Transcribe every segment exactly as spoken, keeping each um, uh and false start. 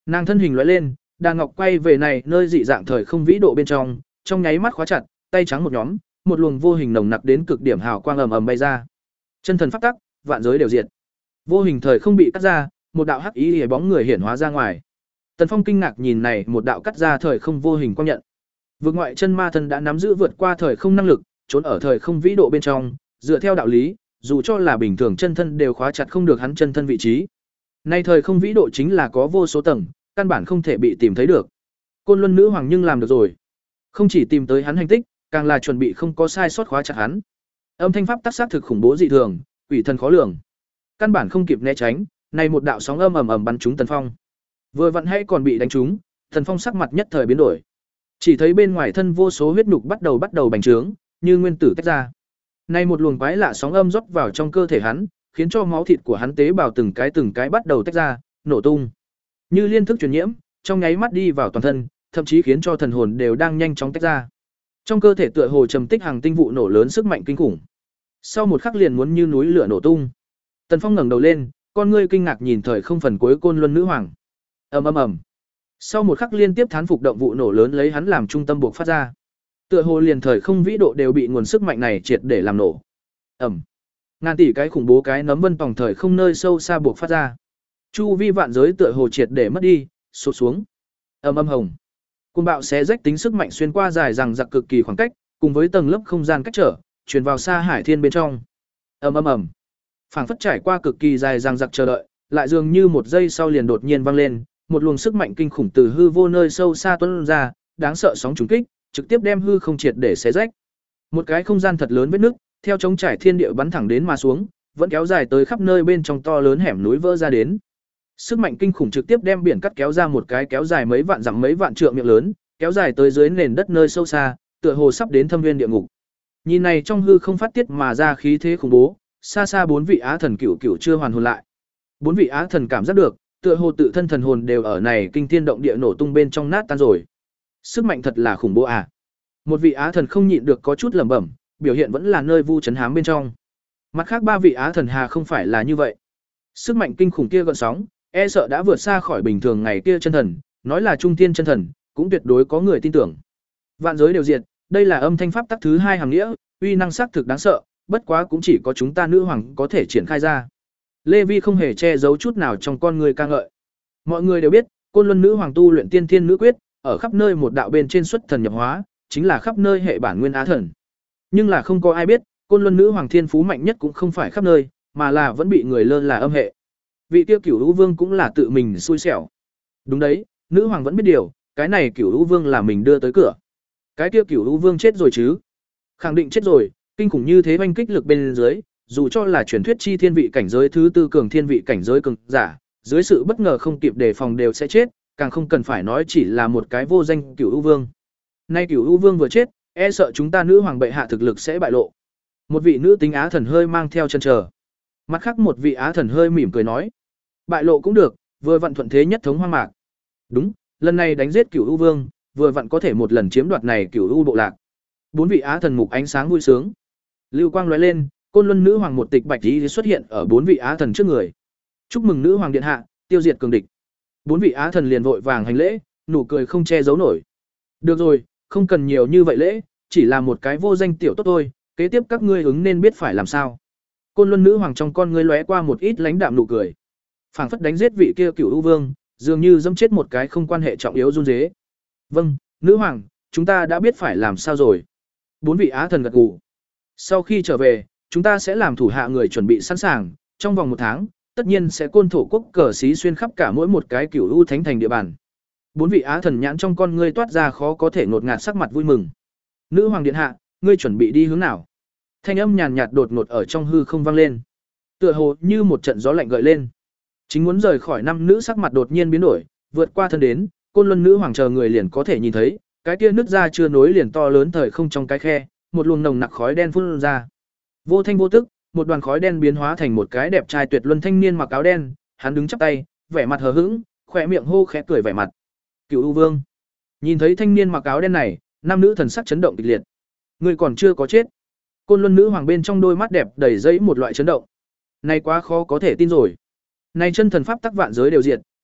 Nàng thân hình lóe lên, đàn ngọc quay về này nơi dị dạng thời không vĩ độ bên trong, trong nháy mắt khóa chặt, tay trắng một nhóm, một luồng vô hình nồng nặc đến cực điểm hào quang ầm ầm bay ra. Chân thần pháp tắc, vạn giới đều diệt. Vô hình thời không bị cắt ra, một đạo hắc ý liễu bóng người hiển hóa ra ngoài. Tần Phong kinh ngạc nhìn này một đạo cắt ra thời không vô hình quang nhận. Vượt ngoại chân ma thân đã nắm giữ vượt qua thời không năng lực, trốn ở thời không vĩ độ bên trong, dựa theo đạo lý, dù cho là bình thường chân thân đều khóa chặt không được hắn chân thân vị trí. Nay thời không vĩ độ chính là có vô số tầng, căn bản không thể bị tìm thấy được. Côn Luân nữ hoàng nhưng làm được rồi. Không chỉ tìm tới hắn hành tích, càng là chuẩn bị không có sai sót khóa chặt hắn. Âm thanh pháp tác sát thực khủng bố dị thường, quỷ thần khó lường. Căn bản không kịp né tránh, này một đạo sóng âm ầm ầm bắn trúng Tần Phong. Vừa vặn hay còn bị đánh trúng, Tần Phong sắc mặt nhất thời biến đổi. Chỉ thấy bên ngoài thân vô số huyết nhục bắt đầu bắt đầu bành trướng, như nguyên tử tách ra. Này một luồng quái lạ sóng âm rót vào trong cơ thể hắn, khiến cho máu thịt của hắn tế bào từng cái từng cái bắt đầu tách ra, nổ tung. Như liên thức truyền nhiễm, trong nháy mắt đi vào toàn thân, thậm chí khiến cho thần hồn đều đang nhanh chóng tách ra. Trong cơ thể tựa hồ trầm tích hàng tinh vụ nổ lớn sức mạnh kinh khủng. Sau một khắc liền muốn như núi lửa nổ tung. Tần Phong ngẩng đầu lên, con ngươi kinh ngạc nhìn thời không phần cuối Côn Luân nữ hoàng. Ầm ầm ầm. Sau một khắc liên tiếp thán phục động vụ nổ lớn lấy hắn làm trung tâm buộc phát ra. Tựa hồ liền thời không vĩ độ đều bị nguồn sức mạnh này triệt để làm nổ. Ầm. Ngàn tỷ cái khủng bố cái nấm vân tòng thời không nơi sâu xa buộc phát ra. Chu vi vạn giới tựa hồ triệt để mất đi, sụt xuống. Ầm ầm hồng. Cơn bạo xé rách tính sức mạnh xuyên qua dài rằng giặc cực kỳ khoảng cách, cùng với tầng lớp không gian cách trở, truyền vào xa hải thiên bên trong. Ầm ầm ầm. Phảng phất trải qua cực kỳ dài rằng giặc chờ đợi, lại dường như một giây sau liền đột nhiên vang lên, một luồng sức mạnh kinh khủng từ hư vô nơi sâu xa tuôn ra, đáng sợ sóng trùng kích, trực tiếp đem hư không triệt để xé rách. Một cái không gian thật lớn vết nứt, theo chống trải thiên địa bắn thẳng đến mà xuống, vẫn kéo dài tới khắp nơi bên trong to lớn hẻm núi vỡ ra đến. Sức mạnh kinh khủng trực tiếp đem biển cắt kéo ra một cái kéo dài mấy vạn dặm mấy vạn trượng miệng lớn, kéo dài tới dưới nền đất nơi sâu xa, tựa hồ sắp đến thâm nguyên địa ngục. Nhìn này trong hư không phát tiết mà ra khí thế khủng bố, xa xa bốn vị á thần cửu cửu chưa hoàn hồn lại. Bốn vị á thần cảm giác được, tựa hồ tự thân thần hồn đều ở này kinh thiên động địa nổ tung bên trong nát tan rồi. Sức mạnh thật là khủng bố à. Một vị á thần không nhịn được có chút lẩm bẩm, biểu hiện vẫn là nơi vu chấn hám bên trong. Mặt khác ba vị á thần hà không phải là như vậy. Sức mạnh kinh khủng kia gợn sóng, e sợ đã vượt xa khỏi bình thường ngày kia chân thần, nói là trung thiên chân thần, cũng tuyệt đối có người tin tưởng. Vạn giới đều diệt, đây là âm thanh pháp tắc thứ hai hàng nghĩa, uy năng sắc thực đáng sợ, bất quá cũng chỉ có chúng ta nữ hoàng có thể triển khai ra. Lê Vi không hề che giấu chút nào trong con người ca ngợi. Mọi người đều biết, Côn Luân nữ hoàng tu luyện tiên thiên nữ quyết, ở khắp nơi một đạo bên trên xuất thần nhập hóa, chính là khắp nơi hệ bản nguyên á thần. Nhưng là không có ai biết, Côn Luân nữ hoàng thiên phú mạnh nhất cũng không phải khắp nơi, mà là vẫn bị người lơ là âm hệ. Vị tiêu Cửu Vũ Vương cũng là tự mình xui xẻo. Đúng đấy, nữ hoàng vẫn biết điều, cái này Cửu Vũ Vương là mình đưa tới cửa. Cái tiêu Cửu Vũ Vương chết rồi chứ? Khẳng định chết rồi, kinh khủng như thế oanh kích lực bên dưới, dù cho là truyền thuyết chi thiên vị cảnh giới thứ tư cường thiên vị cảnh giới cường giả, dưới sự bất ngờ không kịp đề phòng đều sẽ chết, càng không cần phải nói chỉ là một cái vô danh Cửu U Vương. Nay Cửu U Vương vừa chết, e sợ chúng ta nữ hoàng bệ hạ thực lực sẽ bại lộ. Một vị nữ tính á thần hơi mang theo chân chờ. Mặt khác một vị á thần hơi mỉm cười nói, bại lộ cũng được, vừa vặn thuận thế nhất thống hoang mạc. Đúng, lần này đánh giết Cửu U Vương, vừa vặn có thể một lần chiếm đoạt này Cửu U bộ lạc. Bốn vị á thần mục ánh sáng vui sướng. Lưu quang lóe lên, Côn Luân nữ hoàng một tịch bạch tí xuất hiện ở bốn vị á thần trước người. Chúc mừng nữ hoàng điện hạ, tiêu diệt cường địch. Bốn vị á thần liền vội vàng hành lễ, nụ cười không che giấu nổi. Được rồi, không cần nhiều như vậy lễ, chỉ là một cái vô danh tiểu tốt thôi, kế tiếp các ngươi ứng nên biết phải làm sao. Côn Luân nữ hoàng trong con ngươi lóe qua một ít lãnh đạm nụ cười. Phảng phất đánh giết vị kia Cửu U Vương, dường như dẫm chết một cái không quan hệ trọng yếu run rế. Vâng, nữ hoàng, chúng ta đã biết phải làm sao rồi. Bốn vị á thần gật gù. Sau khi trở về, chúng ta sẽ làm thủ hạ người chuẩn bị sẵn sàng, trong vòng một tháng, tất nhiên sẽ côn thổ quốc cờ xí xuyên khắp cả mỗi một cái Cửu U thánh thành địa bàn. Bốn vị á thần nhãn trong con ngươi toát ra khó có thể ngột ngạt sắc mặt vui mừng. Nữ hoàng điện hạ, ngươi chuẩn bị đi hướng nào? Thanh âm nhàn nhạt đột ngột ở trong hư không vang lên. Tựa hồ như một trận gió lạnh gợi lên. Chính muốn rời khỏi năm nữ sắc mặt đột nhiên biến đổi, vượt qua thân đến, Côn Luân nữ hoàng chờ người liền có thể nhìn thấy, cái kia nứt ra chưa nối liền to lớn thời không trong cái khe, một luồng nồng nặc khói đen phun ra. Vô thanh vô tức, một đoàn khói đen biến hóa thành một cái đẹp trai tuyệt luân thanh niên mặc áo đen, hắn đứng chắp tay, vẻ mặt hờ hững, khỏe miệng hô khẽ cười vẻ mặt. Cửu U Vương. Nhìn thấy thanh niên mặc áo đen này, nam nữ thần sắc chấn động kịch liệt. Người còn chưa có chết. Côn Luân nữ hoàng bên trong đôi mắt đẹp đầy dẫy một loại chấn động. Này quá khó có thể tin rồi. Này chân thần pháp tắc vạn giới đều diệt,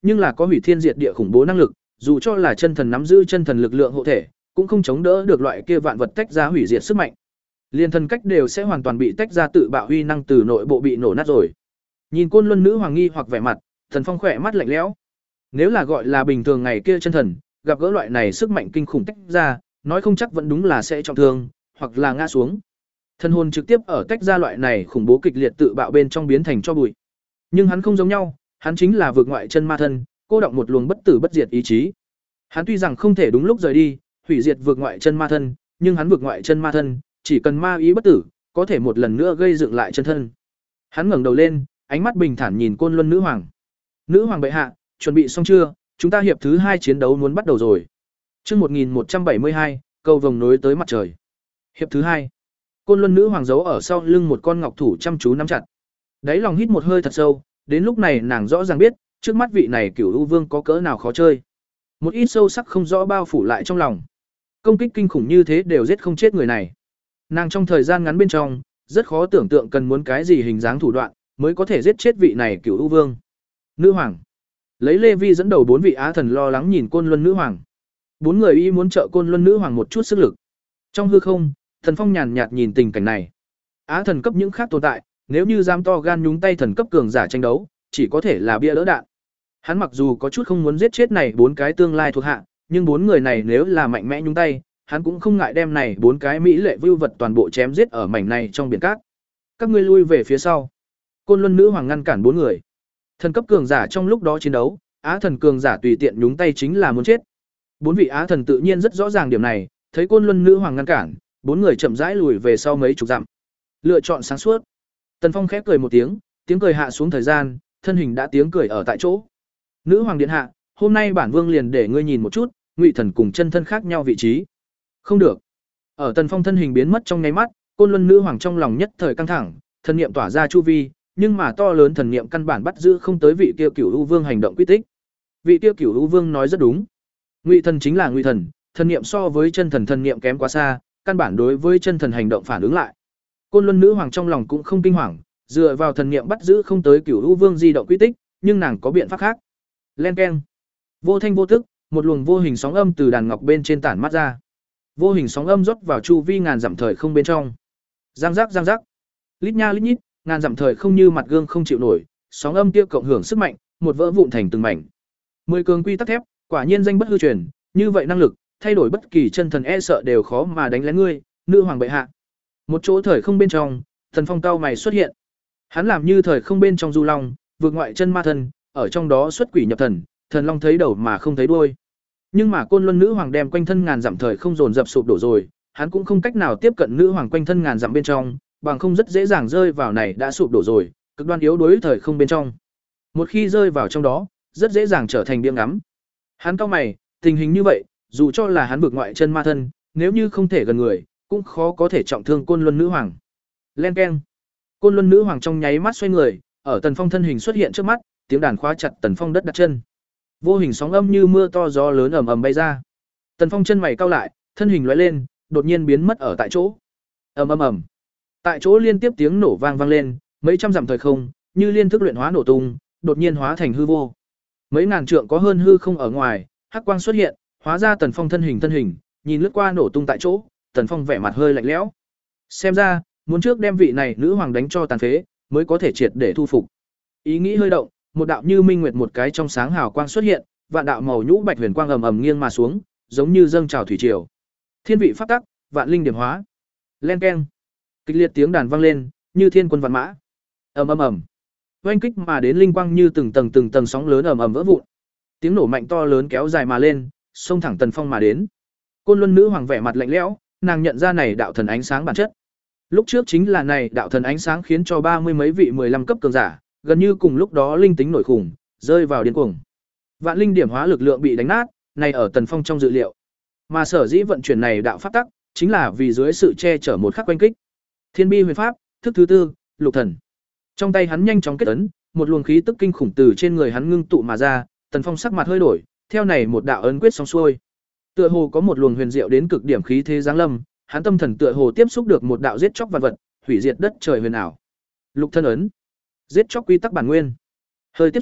nhưng là có hủy thiên diệt địa khủng bố năng lực, dù cho là chân thần nắm giữ chân thần lực lượng hộ thể, cũng không chống đỡ được loại kia vạn vật tách ra hủy diệt sức mạnh. Liên thần cách đều sẽ hoàn toàn bị tách ra tự bạo huy năng từ nội bộ bị nổ nát rồi. Nhìn Côn Luân nữ hoàng nghi hoặc vẻ mặt, Thần Phong khỏe mắt lạnh lẽo. Nếu là gọi là bình thường ngày kia chân thần, gặp gỡ loại này sức mạnh kinh khủng tách ra, nói không chắc vẫn đúng là sẽ trọng thương, hoặc là ngã xuống. Thần hồn trực tiếp ở tách ra loại này khủng bố kịch liệt tự bạo bên trong biến thành cho bụi. Nhưng hắn không giống nhau, hắn chính là vượt ngoại chân ma thân, cô động một luồng bất tử bất diệt ý chí. Hắn tuy rằng không thể đúng lúc rời đi, hủy diệt vượt ngoại chân ma thân, nhưng hắn vượt ngoại chân ma thân, chỉ cần ma ý bất tử, có thể một lần nữa gây dựng lại chân thân. Hắn ngẩng đầu lên, ánh mắt bình thản nhìn Côn Luân nữ hoàng. Nữ hoàng bệ hạ, chuẩn bị xong chưa? Chúng ta hiệp thứ hai chiến đấu muốn bắt đầu rồi. Chương một nghìn một trăm bảy mươi hai, cầu vồng nối tới mặt trời. Hiệp thứ hai. Côn Luân nữ hoàng giấu ở sau lưng một con ngọc thủ chăm chú nắm chặt. Đáy lòng hít một hơi thật sâu, đến lúc này nàng rõ ràng biết, trước mắt vị này Cửu U Vương có cỡ nào khó chơi. Một ít sâu sắc không rõ bao phủ lại trong lòng. Công kích kinh khủng như thế đều giết không chết người này. Nàng trong thời gian ngắn bên trong, rất khó tưởng tượng cần muốn cái gì hình dáng thủ đoạn mới có thể giết chết vị này Cửu U Vương. Nữ hoàng. Lấy Lê Vi dẫn đầu bốn vị á thần lo lắng nhìn Côn Luân nữ hoàng. Bốn người y muốn trợ Côn Luân nữ hoàng một chút sức lực. Trong hư không, Thần Phong nhàn nhạt nhìn tình cảnh này. Á thần cấp những khác tồn tại, nếu như dám to gan nhúng tay thần cấp cường giả tranh đấu, chỉ có thể là bia đỡ đạn. Hắn mặc dù có chút không muốn giết chết này bốn cái tương lai thuộc hạ, nhưng bốn người này nếu là mạnh mẽ nhúng tay, hắn cũng không ngại đem này bốn cái mỹ lệ vưu vật toàn bộ chém giết ở mảnh này trong biển cát. Các ngươi lui về phía sau. Côn Luân nữ hoàng ngăn cản bốn người. Thần cấp cường giả trong lúc đó chiến đấu, á thần cường giả tùy tiện nhúng tay chính là muốn chết. Bốn vị á thần tự nhiên rất rõ ràng điểm này, thấy Côn Luân nữ hoàng ngăn cản, bốn người chậm rãi lùi về sau mấy chục dặm. Lựa chọn sáng suốt. Tần Phong khép cười một tiếng, tiếng cười hạ xuống thời gian, thân hình đã tiếng cười ở tại chỗ. Nữ hoàng điện hạ, hôm nay bản vương liền để ngươi nhìn một chút, Ngụy thần cùng chân thân khác nhau vị trí. Không được. Ở Tần Phong thân hình biến mất trong nháy mắt, Côn Luân nữ hoàng trong lòng nhất thời căng thẳng, thần niệm tỏa ra chu vi, nhưng mà to lớn thần niệm căn bản bắt giữ không tới vị kia Cửu U Vương hành động quy tích. Vị kia Cửu U Vương nói rất đúng. Ngụy thần chính là Ngụy thần, thần niệm so với chân thần thần niệm kém quá xa, căn bản đối với chân thần hành động phản ứng lại. Côn Luân nữ hoàng trong lòng cũng không kinh hoàng, dựa vào thần niệm bắt giữ không tới Cửu U Vương di động quy tích, nhưng nàng có biện pháp khác. Len keng. Vô thanh vô tức, một luồng vô hình sóng âm từ đàn ngọc bên trên tản mắt ra. Vô hình sóng âm rót vào chu vi ngàn dặm thời không bên trong. Giang giác giang giác. Lít nha lít nhít, ngàn dặm thời không như mặt gương không chịu nổi, sóng âm kia cộng hưởng sức mạnh, một vỡ vụn thành từng mảnh. Mười cường quy tắc thép, quả nhiên danh bất hư truyền, như vậy năng lực, thay đổi bất kỳ chân thần e sợ đều khó mà đánh lén ngươi, nữ hoàng bệ hạ. Một chỗ thời không bên trong, Thần Phong cao mày xuất hiện. Hắn làm như thời không bên trong du long, vượt ngoại chân ma thần, ở trong đó xuất quỷ nhập thần, thần long thấy đầu mà không thấy đuôi. Nhưng mà Côn Luân nữ hoàng đem quanh thân ngàn dặm thời không dồn dập sụp đổ rồi, hắn cũng không cách nào tiếp cận nữ hoàng quanh thân ngàn dặm bên trong, bằng không rất dễ dàng rơi vào này đã sụp đổ rồi, cực đoan yếu đối thời không bên trong. Một khi rơi vào trong đó, rất dễ dàng trở thành biếng ngắm. Hắn cao mày, tình hình như vậy, dù cho là hắn vượt ngoại chân ma thân, nếu như không thể gần người, cũng khó có thể trọng thương Côn Luân nữ hoàng. Len keng. Côn Luân nữ hoàng trong nháy mắt xoay người, ở Tần Phong thân hình xuất hiện trước mắt, tiếng đàn khóa chặt Tần Phong đất đặt chân. Vô hình sóng âm như mưa to gió lớn ầm ầm bay ra. Tần Phong chân mày cau lại, thân hình lóe lên, đột nhiên biến mất ở tại chỗ. Ầm ầm ầm. Tại chỗ liên tiếp tiếng nổ vang vang lên, mấy trăm dặm thời không, như liên thức luyện hóa nổ tung, đột nhiên hóa thành hư vô. Mấy ngàn trượng có hơn hư không ở ngoài, hắc quang xuất hiện, hóa ra Tần Phong thân hình thân hình, nhìn lướt qua nổ tung tại chỗ, Tần Phong vẻ mặt hơi lạnh lẽo. Xem ra, muốn trước đem vị này nữ hoàng đánh cho tàn phế, mới có thể triệt để thu phục. Ý nghĩ hơi động, một đạo như minh nguyệt một cái trong sáng hào quang xuất hiện, vạn đạo màu nhũ bạch huyền quang ầm ầm nghiêng mà xuống, giống như dâng trào thủy triều. Thiên vị pháp tắc, vạn linh điểm hóa. Len keng. Kịch liệt tiếng đàn vang lên, như thiên quân vạn mã. Ầm ầm ầm. Oanh kích mà đến linh quang như từng tầng từng tầng sóng lớn ầm ầm vỡ vụn. Tiếng nổ mạnh to lớn kéo dài mà lên, xông thẳng Tần Phong mà đến. Côn Luân nữ hoàng vẻ mặt lạnh lẽo, nàng nhận ra này đạo thần ánh sáng bản chất. Lúc trước chính là này đạo thần ánh sáng khiến cho ba mươi mấy vị mười lăm cấp cường giả, gần như cùng lúc đó linh tính nổi khủng, rơi vào điên cuồng. Vạn linh điểm hóa lực lượng bị đánh nát, này ở Tần Phong trong dự liệu. Mà sở dĩ vận chuyển này đạo pháp tắc, chính là vì dưới sự che chở một khắc quanh kích. Thiên bi huyền pháp, thức thứ tư, lục thần. Trong tay hắn nhanh chóng kết ấn, một luồng khí tức kinh khủng từ trên người hắn ngưng tụ mà ra, Tần Phong sắc mặt hơi đổi, theo này một đạo ấn quyết xong xuôi. Tựa hồ có một luồng huyền diệu đến cực điểm khí thế giáng lâm, hắn tâm thần tựa hồ tiếp xúc được một đạo giết chóc vạn vật, hủy diệt đất trời huyền ảo. Lục thân ấn, giết chóc quy tắc bản nguyên. Hơi tiếp xúc,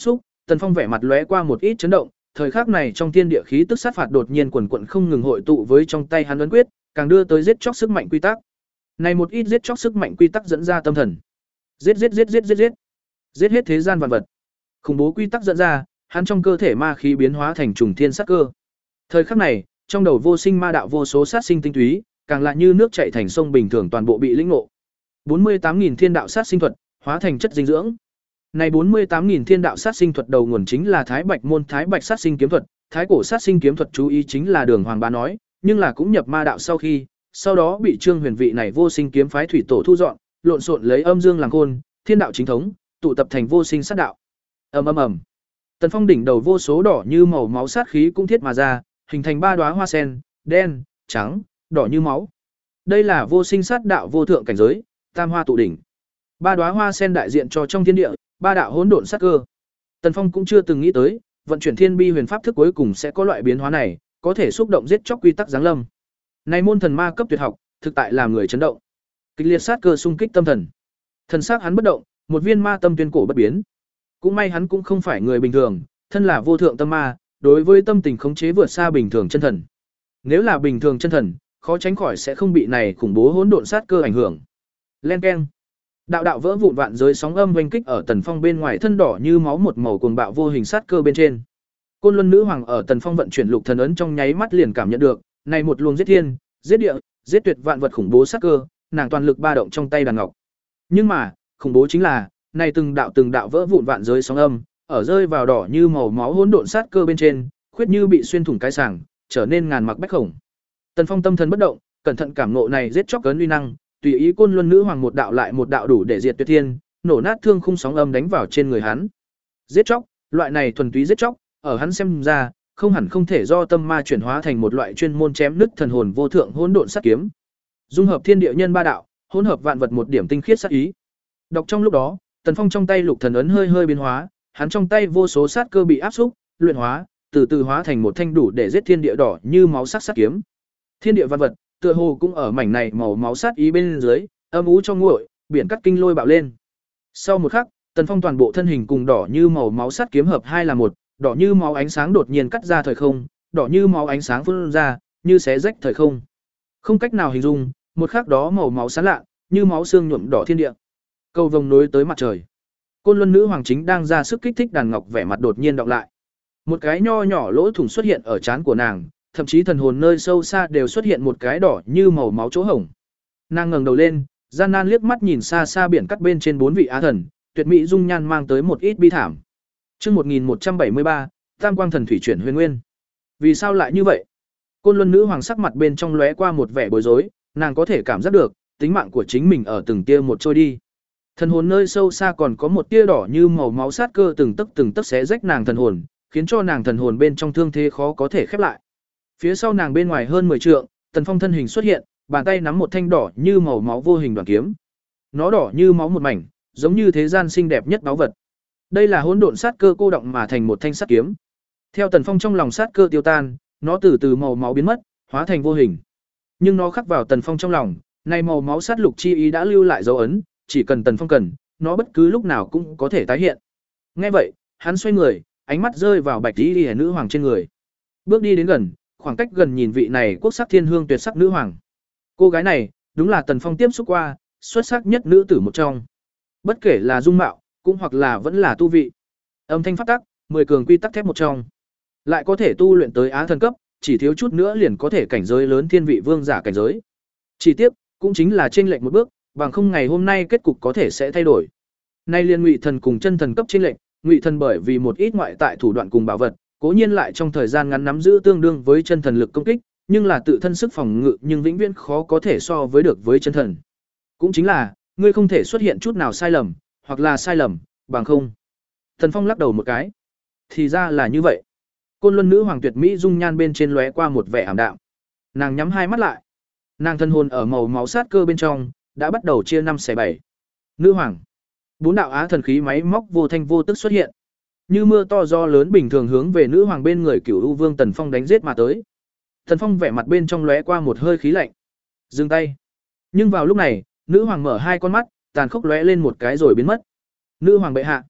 Tần Phong vẻ mặt lóe qua một ít chấn động, thời khắc này trong thiên địa khí tức sát phạt đột nhiên quần quần không ngừng hội tụ với trong tay hắn ấn quyết, càng đưa tới giết chóc sức mạnh quy tắc. Này một ít giết chóc sức mạnh quy tắc dẫn ra tâm thần. Giết giết giết giết giết giết. Giết hết thế gian vạn vật. Khủng bố quy tắc dẫn ra, hắn trong cơ thể ma khí biến hóa thành trùng thiên sát cơ. Thời khắc này, trong đầu vô sinh ma đạo vô số sát sinh tinh túy, càng lại như nước chảy thành sông bình thường toàn bộ bị lĩnh ngộ. bốn mươi tám nghìn thiên đạo sát sinh thuật, hóa thành chất dinh dưỡng. Này bốn mươi tám nghìn thiên đạo sát sinh thuật đầu nguồn chính là Thái Bạch môn Thái Bạch sát sinh kiếm thuật, Thái cổ sát sinh kiếm thuật chú ý chính là Đường Hoàng Bá nói, nhưng là cũng nhập ma đạo sau khi, sau đó bị Trương Huyền vị này vô sinh kiếm phái thủy tổ thu dọn, lộn xộn lấy âm dương làm khôn, thiên đạo chính thống, tụ tập thành vô sinh sát đạo. Ầm ầm ầm. Tần Phong đỉnh đầu vô số đỏ như màu máu sát khí cũng thiết mà ra, hình thành ba đóa hoa sen, đen, trắng, đỏ như máu. Đây là vô sinh sát đạo vô thượng cảnh giới, tam hoa tụ đỉnh. Ba đóa hoa sen đại diện cho trong thiên địa, ba đạo hỗn độn sát cơ. Tần Phong cũng chưa từng nghĩ tới, vận chuyển thiên bi huyền pháp thức cuối cùng sẽ có loại biến hóa này, có thể xúc động giết chóc quy tắc giáng lâm. Này môn thần ma cấp tuyệt học, thực tại làm người chấn động. Kịch liệt sát cơ xung kích tâm thần. Thần sắc hắn bất động, một viên ma tâm tuyên cổ bất biến. Cũng may hắn cũng không phải người bình thường, thân là vô thượng tâm ma, đối với tâm tình khống chế vượt xa bình thường chân thần. Nếu là bình thường chân thần, khó tránh khỏi sẽ không bị này khủng bố hỗn độn sát cơ ảnh hưởng. Len keng. Đạo đạo vỡ vụn vạn giới sóng âm oanh kích ở Tần Phong bên ngoài thân đỏ như máu một màu cuồng bạo vô hình sát cơ bên trên. Côn Luân nữ hoàng ở Tần Phong vận chuyển lục thần ấn trong nháy mắt liền cảm nhận được, này một luồng giết thiên, giết địa, giết tuyệt vạn vật khủng bố sát cơ, nàng toàn lực ba động trong tay đàn ngọc. Nhưng mà, khủng bố chính là, này từng đạo từng đạo vỡ vụn vạn giới sóng âm, ở rơi vào đỏ như màu máu hỗn độn sát cơ bên trên, khuyết như bị xuyên thủng cái sàng, trở nên ngàn mặc bách khổng. Tần Phong tâm thần bất động, cẩn thận cảm ngộ này giết chóc cấn uy năng, tùy ý Côn Luân nữ hoàng một đạo lại một đạo đủ để diệt tuyệt thiên, nổ nát thương khung sóng âm đánh vào trên người hắn. Giết chóc, loại này thuần túy giết chóc, ở hắn xem ra, không hẳn không thể do tâm ma chuyển hóa thành một loại chuyên môn chém nứt thần hồn vô thượng hỗn độn sát kiếm. Dung hợp thiên địa nhân ba đạo, hỗn hợp vạn vật một điểm tinh khiết sát ý. Đọc trong lúc đó, Tần Phong trong tay lục thần ấn hơi hơi biến hóa, hắn trong tay vô số sát cơ bị áp xúc, luyện hóa, từ từ hóa thành một thanh đủ để giết thiên địa đỏ như máu sắc sát kiếm. Thiên địa vạn vật, tựa hồ cũng ở mảnh này màu máu sát ý bên dưới, âm u cho nguội, biển cắt kinh lôi bạo lên. Sau một khắc, Tần Phong toàn bộ thân hình cùng đỏ như màu máu sát kiếm hợp hai là một, đỏ như máu ánh sáng đột nhiên cắt ra thời không, đỏ như máu ánh sáng phun ra, như xé rách thời không. Không cách nào hình dung, một khắc đó màu máu sáng lạ, như máu xương nhuộm đỏ thiên địa. Cầu vồng nối tới mặt trời. Côn Luân nữ hoàng chính đang ra sức kích thích đàn ngọc vẻ mặt đột nhiên đọc lại. Một cái nho nhỏ lỗ thủng xuất hiện ở trán của nàng, thậm chí thần hồn nơi sâu xa đều xuất hiện một cái đỏ như màu máu chỗ hổng. Nàng ngẩng đầu lên, gian nan liếc mắt nhìn xa xa biển cắt bên trên bốn vị á thần, tuyệt mỹ dung nhan mang tới một ít bi thảm. Chương một nghìn một trăm bảy mươi ba, Tam Quang Thần Thủy chuyển huyền nguyên. Vì sao lại như vậy? Côn Luân nữ hoàng sắc mặt bên trong lóe qua một vẻ bối rối, nàng có thể cảm giác được, tính mạng của chính mình ở từng tia một trôi đi. Thần hồn nơi sâu xa còn có một tia đỏ như màu máu sát cơ từng tấc từng tấc xé rách nàng thần hồn, khiến cho nàng thần hồn bên trong thương thế khó có thể khép lại. Phía sau nàng bên ngoài hơn mười trượng, Tần Phong thân hình xuất hiện, bàn tay nắm một thanh đỏ như màu máu vô hình đoàn kiếm. Nó đỏ như máu một mảnh, giống như thế gian xinh đẹp nhất báu vật. Đây là hỗn độn sát cơ cô động mà thành một thanh sát kiếm. Theo Tần Phong trong lòng sát cơ tiêu tan, nó từ từ màu máu biến mất, hóa thành vô hình. Nhưng nó khắc vào Tần Phong trong lòng, này màu máu sát lục chi ý đã lưu lại dấu ấn, chỉ cần Tần Phong cần, nó bất cứ lúc nào cũng có thể tái hiện. Nghe vậy, hắn xoay người, ánh mắt rơi vào Bạch Y Liễu nữ hoàng trên người. Bước đi đến gần, khoảng cách gần nhìn vị này quốc sắc thiên hương tuyệt sắc nữ hoàng. Cô gái này, đúng là Tần Phong tiếp xúc qua, xuất sắc nhất nữ tử một trong. Bất kể là dung mạo, cũng hoặc là vẫn là tu vị. Âm thanh pháp tắc, mười cường quy tắc thép một trong. Lại có thể tu luyện tới á thần cấp, chỉ thiếu chút nữa liền có thể cảnh giới lớn thiên vị vương giả cảnh giới. Chỉ tiếc, cũng chính là chênh lệch một bước, bằng không ngày hôm nay kết cục có thể sẽ thay đổi. Nay liên Ngụy Thần cùng chân thần cấp chênh lệch, Ngụy Thần bởi vì một ít ngoại tại thủ đoạn cùng bảo vật, cố nhiên lại trong thời gian ngắn nắm giữ tương đương với chân thần lực công kích, nhưng là tự thân sức phòng ngự nhưng vĩnh viễn khó có thể so với được với chân thần. Cũng chính là, ngươi không thể xuất hiện chút nào sai lầm, hoặc là sai lầm, bằng không. Thần Phong lắc đầu một cái. Thì ra là như vậy. Côn Luân nữ hoàng tuyệt mỹ dung nhan bên trên lóe qua một vẻ ảm đạm. Nàng nhắm hai mắt lại. Nàng thân hồn ở màu máu sát cơ bên trong, đã bắt đầu chia năm xẻ bảy. Nữ hoàng. Bốn đạo á thần khí máy móc vô thanh vô tức xuất hiện. Như mưa to gió lớn bình thường hướng về nữ hoàng bên người Cửu U Vương Tần Phong đánh giết mà tới. Tần Phong vẻ mặt bên trong lóe qua một hơi khí lạnh. Dừng tay. Nhưng vào lúc này, nữ hoàng mở hai con mắt, tàn khốc lóe lên một cái rồi biến mất. Nữ hoàng bệ hạ.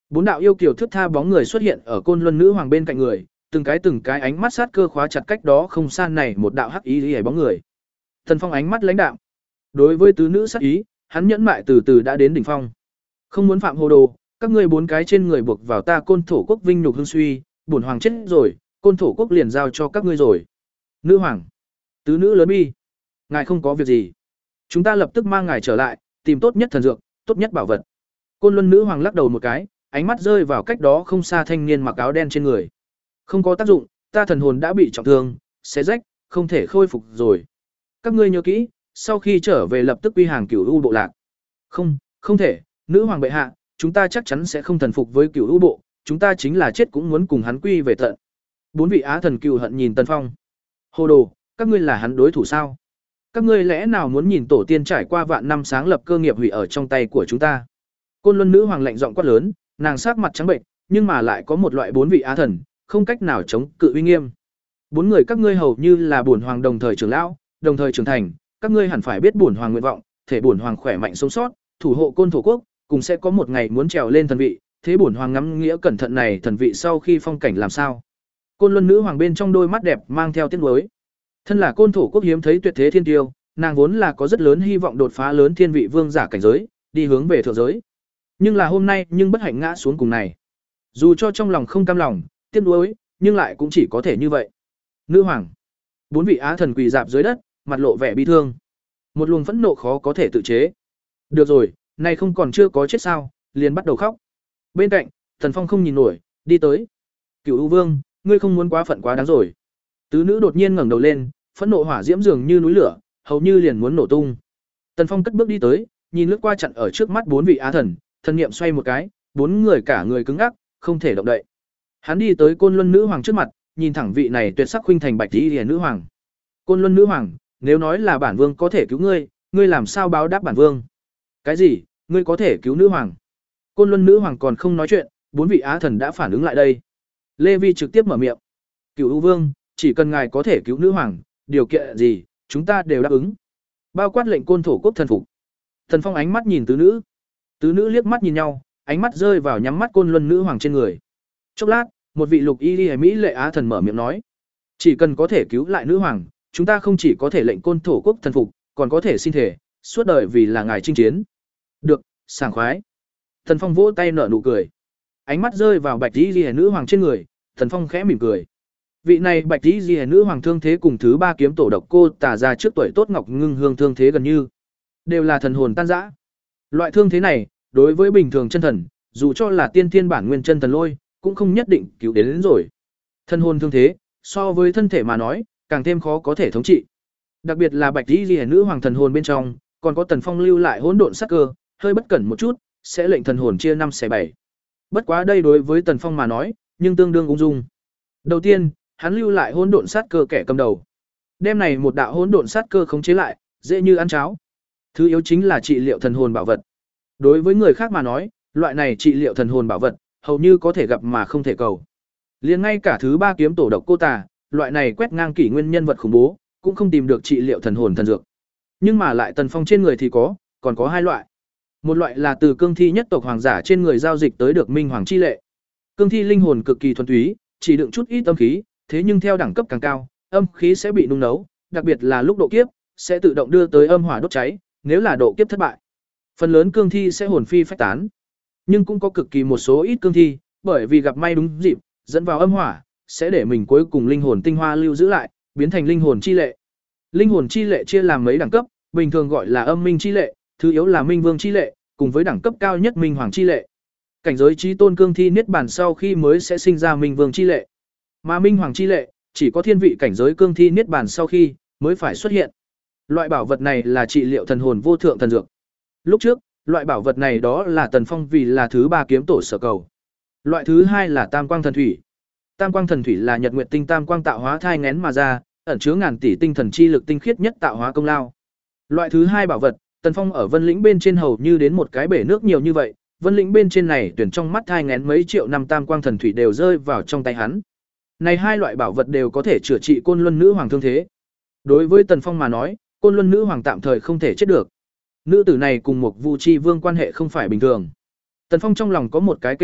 Bốn đạo yêu kiều thước tha bóng người xuất hiện ở Côn Luân nữ hoàng bên cạnh người, từng cái từng cái ánh mắt sát cơ khóa chặt cách đó không xa này một đạo hắc ý liễu bóng người. Tần Phong ánh mắt lãnh đạm. Đối với tứ nữ sát ý, hắn nhẫn mại từ từ đã đến đỉnh phong. Không muốn phạm hồ đồ, các ngươi bốn cái trên người buộc vào ta Côn Thổ quốc vinh nhục hưng suy, bổn hoàng chết rồi, Côn Thổ quốc liền giao cho các ngươi rồi. Nữ hoàng, tứ nữ lớn bi, ngài không có việc gì. Chúng ta lập tức mang ngài trở lại, tìm tốt nhất thần dược, tốt nhất bảo vật. Côn Luân nữ hoàng lắc đầu một cái, ánh mắt rơi vào cách đó không xa thanh niên mặc áo đen trên người. Không có tác dụng, ta thần hồn đã bị trọng thương, xé rách, không thể khôi phục rồi. Các ngươi nhớ kỹ, sau khi trở về lập tức quy hàng Cửu U bộ lạc. Không, không thể, nữ hoàng bệ hạ, chúng ta chắc chắn sẽ không thần phục với Cửu U bộ, chúng ta chính là chết cũng muốn cùng hắn quy về tận. Bốn vị á thần cừu hận nhìn Tần Phong. Hồ đồ, các ngươi là hắn đối thủ sao? Các ngươi lẽ nào muốn nhìn tổ tiên trải qua vạn năm sáng lập cơ nghiệp hủy ở trong tay của chúng ta? Côn Luân nữ hoàng lạnh giọng quát lớn, nàng sắc mặt trắng bệnh, nhưng mà lại có một loại bốn vị á thần, không cách nào chống cự uy nghiêm. Bốn người các ngươi hầu như là bổn hoàng đồng thời trưởng lão, đồng thời trưởng thành, các ngươi hẳn phải biết bổn hoàng nguyện vọng, thể bổn hoàng khỏe mạnh sống sót, thủ hộ Côn Thổ quốc, cùng sẽ có một ngày muốn trèo lên thần vị, thế bổn hoàng ngắm nghĩa cẩn thận này thần vị sau khi phong cảnh làm sao? Côn Luân nữ hoàng bên trong đôi mắt đẹp mang theo tiếc nuối. Thân là Côn Thổ quốc hiếm thấy tuyệt thế thiên tiêu, nàng vốn là có rất lớn hy vọng đột phá lớn thiên vị vương giả cảnh giới, đi hướng về thượng giới. Nhưng là hôm nay nhưng bất hạnh ngã xuống cùng này. Dù cho trong lòng không cam lòng, tiếc nuối, nhưng lại cũng chỉ có thể như vậy. Nữ hoàng, bốn vị á thần quỳ dạp dưới đất, mặt lộ vẻ bi thương. Một luồng phẫn nộ khó có thể tự chế. Được rồi, này không còn chưa có chết sao, liền bắt đầu khóc. Bên cạnh, Thần Phong không nhìn nổi, đi tới. Cửu U Vương, ngươi không muốn quá phận quá đáng rồi. Tứ nữ đột nhiên ngẩng đầu lên, phẫn nộ hỏa diễm dường như núi lửa, hầu như liền muốn nổ tung. Tần Phong cất bước đi tới, nhìn lướt qua chặn ở trước mắt bốn vị á thần, thần niệm xoay một cái, bốn người cả người cứng ngắc, không thể động đậy. Hắn đi tới Côn Luân nữ hoàng trước mặt, nhìn thẳng vị này tuyệt sắc khuynh thành bạch y liễu nữ hoàng. Côn Luân nữ hoàng, nếu nói là bản vương có thể cứu ngươi, ngươi làm sao báo đáp bản vương? Cái gì? Ngươi có thể cứu nữ hoàng? Côn Luân nữ hoàng còn không nói chuyện, bốn vị á thần đã phản ứng lại đây. Lê Vi trực tiếp mở miệng. Cửu U Vương, chỉ cần ngài có thể cứu nữ hoàng, điều kiện gì, chúng ta đều đáp ứng. Bao quát lệnh Côn Thổ quốc thần phục. Thần Phong ánh mắt nhìn tứ nữ. Tứ nữ liếc mắt nhìn nhau, ánh mắt rơi vào nhắm mắt Côn Luân nữ hoàng trên người. Chốc lát, một vị lục y liễu mỹ lệ á thần mở miệng nói: "Chỉ cần có thể cứu lại nữ hoàng, chúng ta không chỉ có thể lệnh Côn Thổ quốc thần phục, còn có thể xin thể, suốt đời vì là ngài chinh chiến." Được, sảng khoái. Thần Phong vỗ tay nở nụ cười. Ánh mắt rơi vào bạch y liễu nữ hoàng trên người, Thần Phong khẽ mỉm cười. Vị này bạch y liễu nữ hoàng thương thế cùng thứ ba kiếm tổ độc cô tả ra trước tuổi tốt ngọc ngưng hương thương thế gần như đều là thần hồn tan rã. Loại thương thế này, đối với bình thường chân thần, dù cho là tiên thiên bản nguyên chân thần lôi, cũng không nhất định cứu đến, đến rồi. Thân hồn thương thế, so với thân thể mà nói, càng thêm khó có thể thống trị. Đặc biệt là bạch y liễu nữ hoàng thần hồn bên trong, còn có Tần Phong lưu lại hỗn độn sát cơ, hơi bất cẩn một chút, sẽ lệnh thần hồn chia năm xẻ bảy. Bất quá đây đối với Tần Phong mà nói, nhưng tương đương ung dung. Đầu tiên, hắn lưu lại hỗn độn sát cơ kẻ cầm đầu. Đem này một đạo hỗn độn sát cơ khống chế lại, dễ như ăn cháo. Thứ yếu chính là trị liệu thần hồn bảo vật. Đối với người khác mà nói, loại này trị liệu thần hồn bảo vật, hầu như có thể gặp mà không thể cầu. Liền ngay cả thứ ba kiếm tổ độc cô tà, loại này quét ngang kỷ nguyên nhân vật khủng bố, cũng không tìm được trị liệu thần hồn thần dược. Nhưng mà lại Tần Phong trên người thì có, còn có hai loại. Một loại là từ cương thi nhất tộc hoàng giả trên người giao dịch tới được minh hoàng chi lệ. Cương thi linh hồn cực kỳ thuần túy, chỉ đựng chút ít âm khí, thế nhưng theo đẳng cấp càng cao, âm khí sẽ bị nung nấu, đặc biệt là lúc độ kiếp, sẽ tự động đưa tới âm hỏa đốt cháy, nếu là độ kiếp thất bại, phần lớn cương thi sẽ hồn phi phách tán. Nhưng cũng có cực kỳ một số ít cương thi, bởi vì gặp may đúng dịp, dẫn vào âm hỏa, sẽ để mình cuối cùng linh hồn tinh hoa lưu giữ lại, biến thành linh hồn chi lệ. Linh hồn chi lệ chia làm mấy đẳng cấp, bình thường gọi là âm minh chi lệ, thứ yếu là minh vương chi lệ, cùng với đẳng cấp cao nhất minh hoàng chi lệ. Cảnh giới chí tôn cương thi niết bàn sau khi mới sẽ sinh ra minh vương chi lệ. Mà minh hoàng chi lệ, chỉ có thiên vị cảnh giới cương thi niết bàn sau khi mới phải xuất hiện. Loại bảo vật này là trị liệu thần hồn vô thượng thần dược. Lúc trước, loại bảo vật này đó là Tần Phong vì là thứ ba kiếm tổ sở cầu. Loại thứ hai là Tam Quang Thần Thủy. Tam Quang Thần Thủy là Nhật Nguyệt Tinh tam quang tạo hóa thai nghén mà ra, ẩn chứa ngàn tỷ tinh thần chi lực tinh khiết nhất tạo hóa công lao. Loại thứ hai bảo vật, Tần Phong ở Vân Lĩnh bên trên hầu như đến một cái bể nước nhiều như vậy, Vân Lĩnh bên trên này tuyển trong mắt thai nghén mấy triệu năm Tam Quang Thần Thủy đều rơi vào trong tay hắn. Này hai loại bảo vật đều có thể chữa trị Côn Luân nữ hoàng thương thế. Đối với Tần Phong mà nói, Côn Luân nữ hoàng tạm thời không thể chết được. Nữ tử này cùng một Vu Chi Vương quan hệ không phải bình thường. Tần Phong trong lòng có một cái kế hoạch,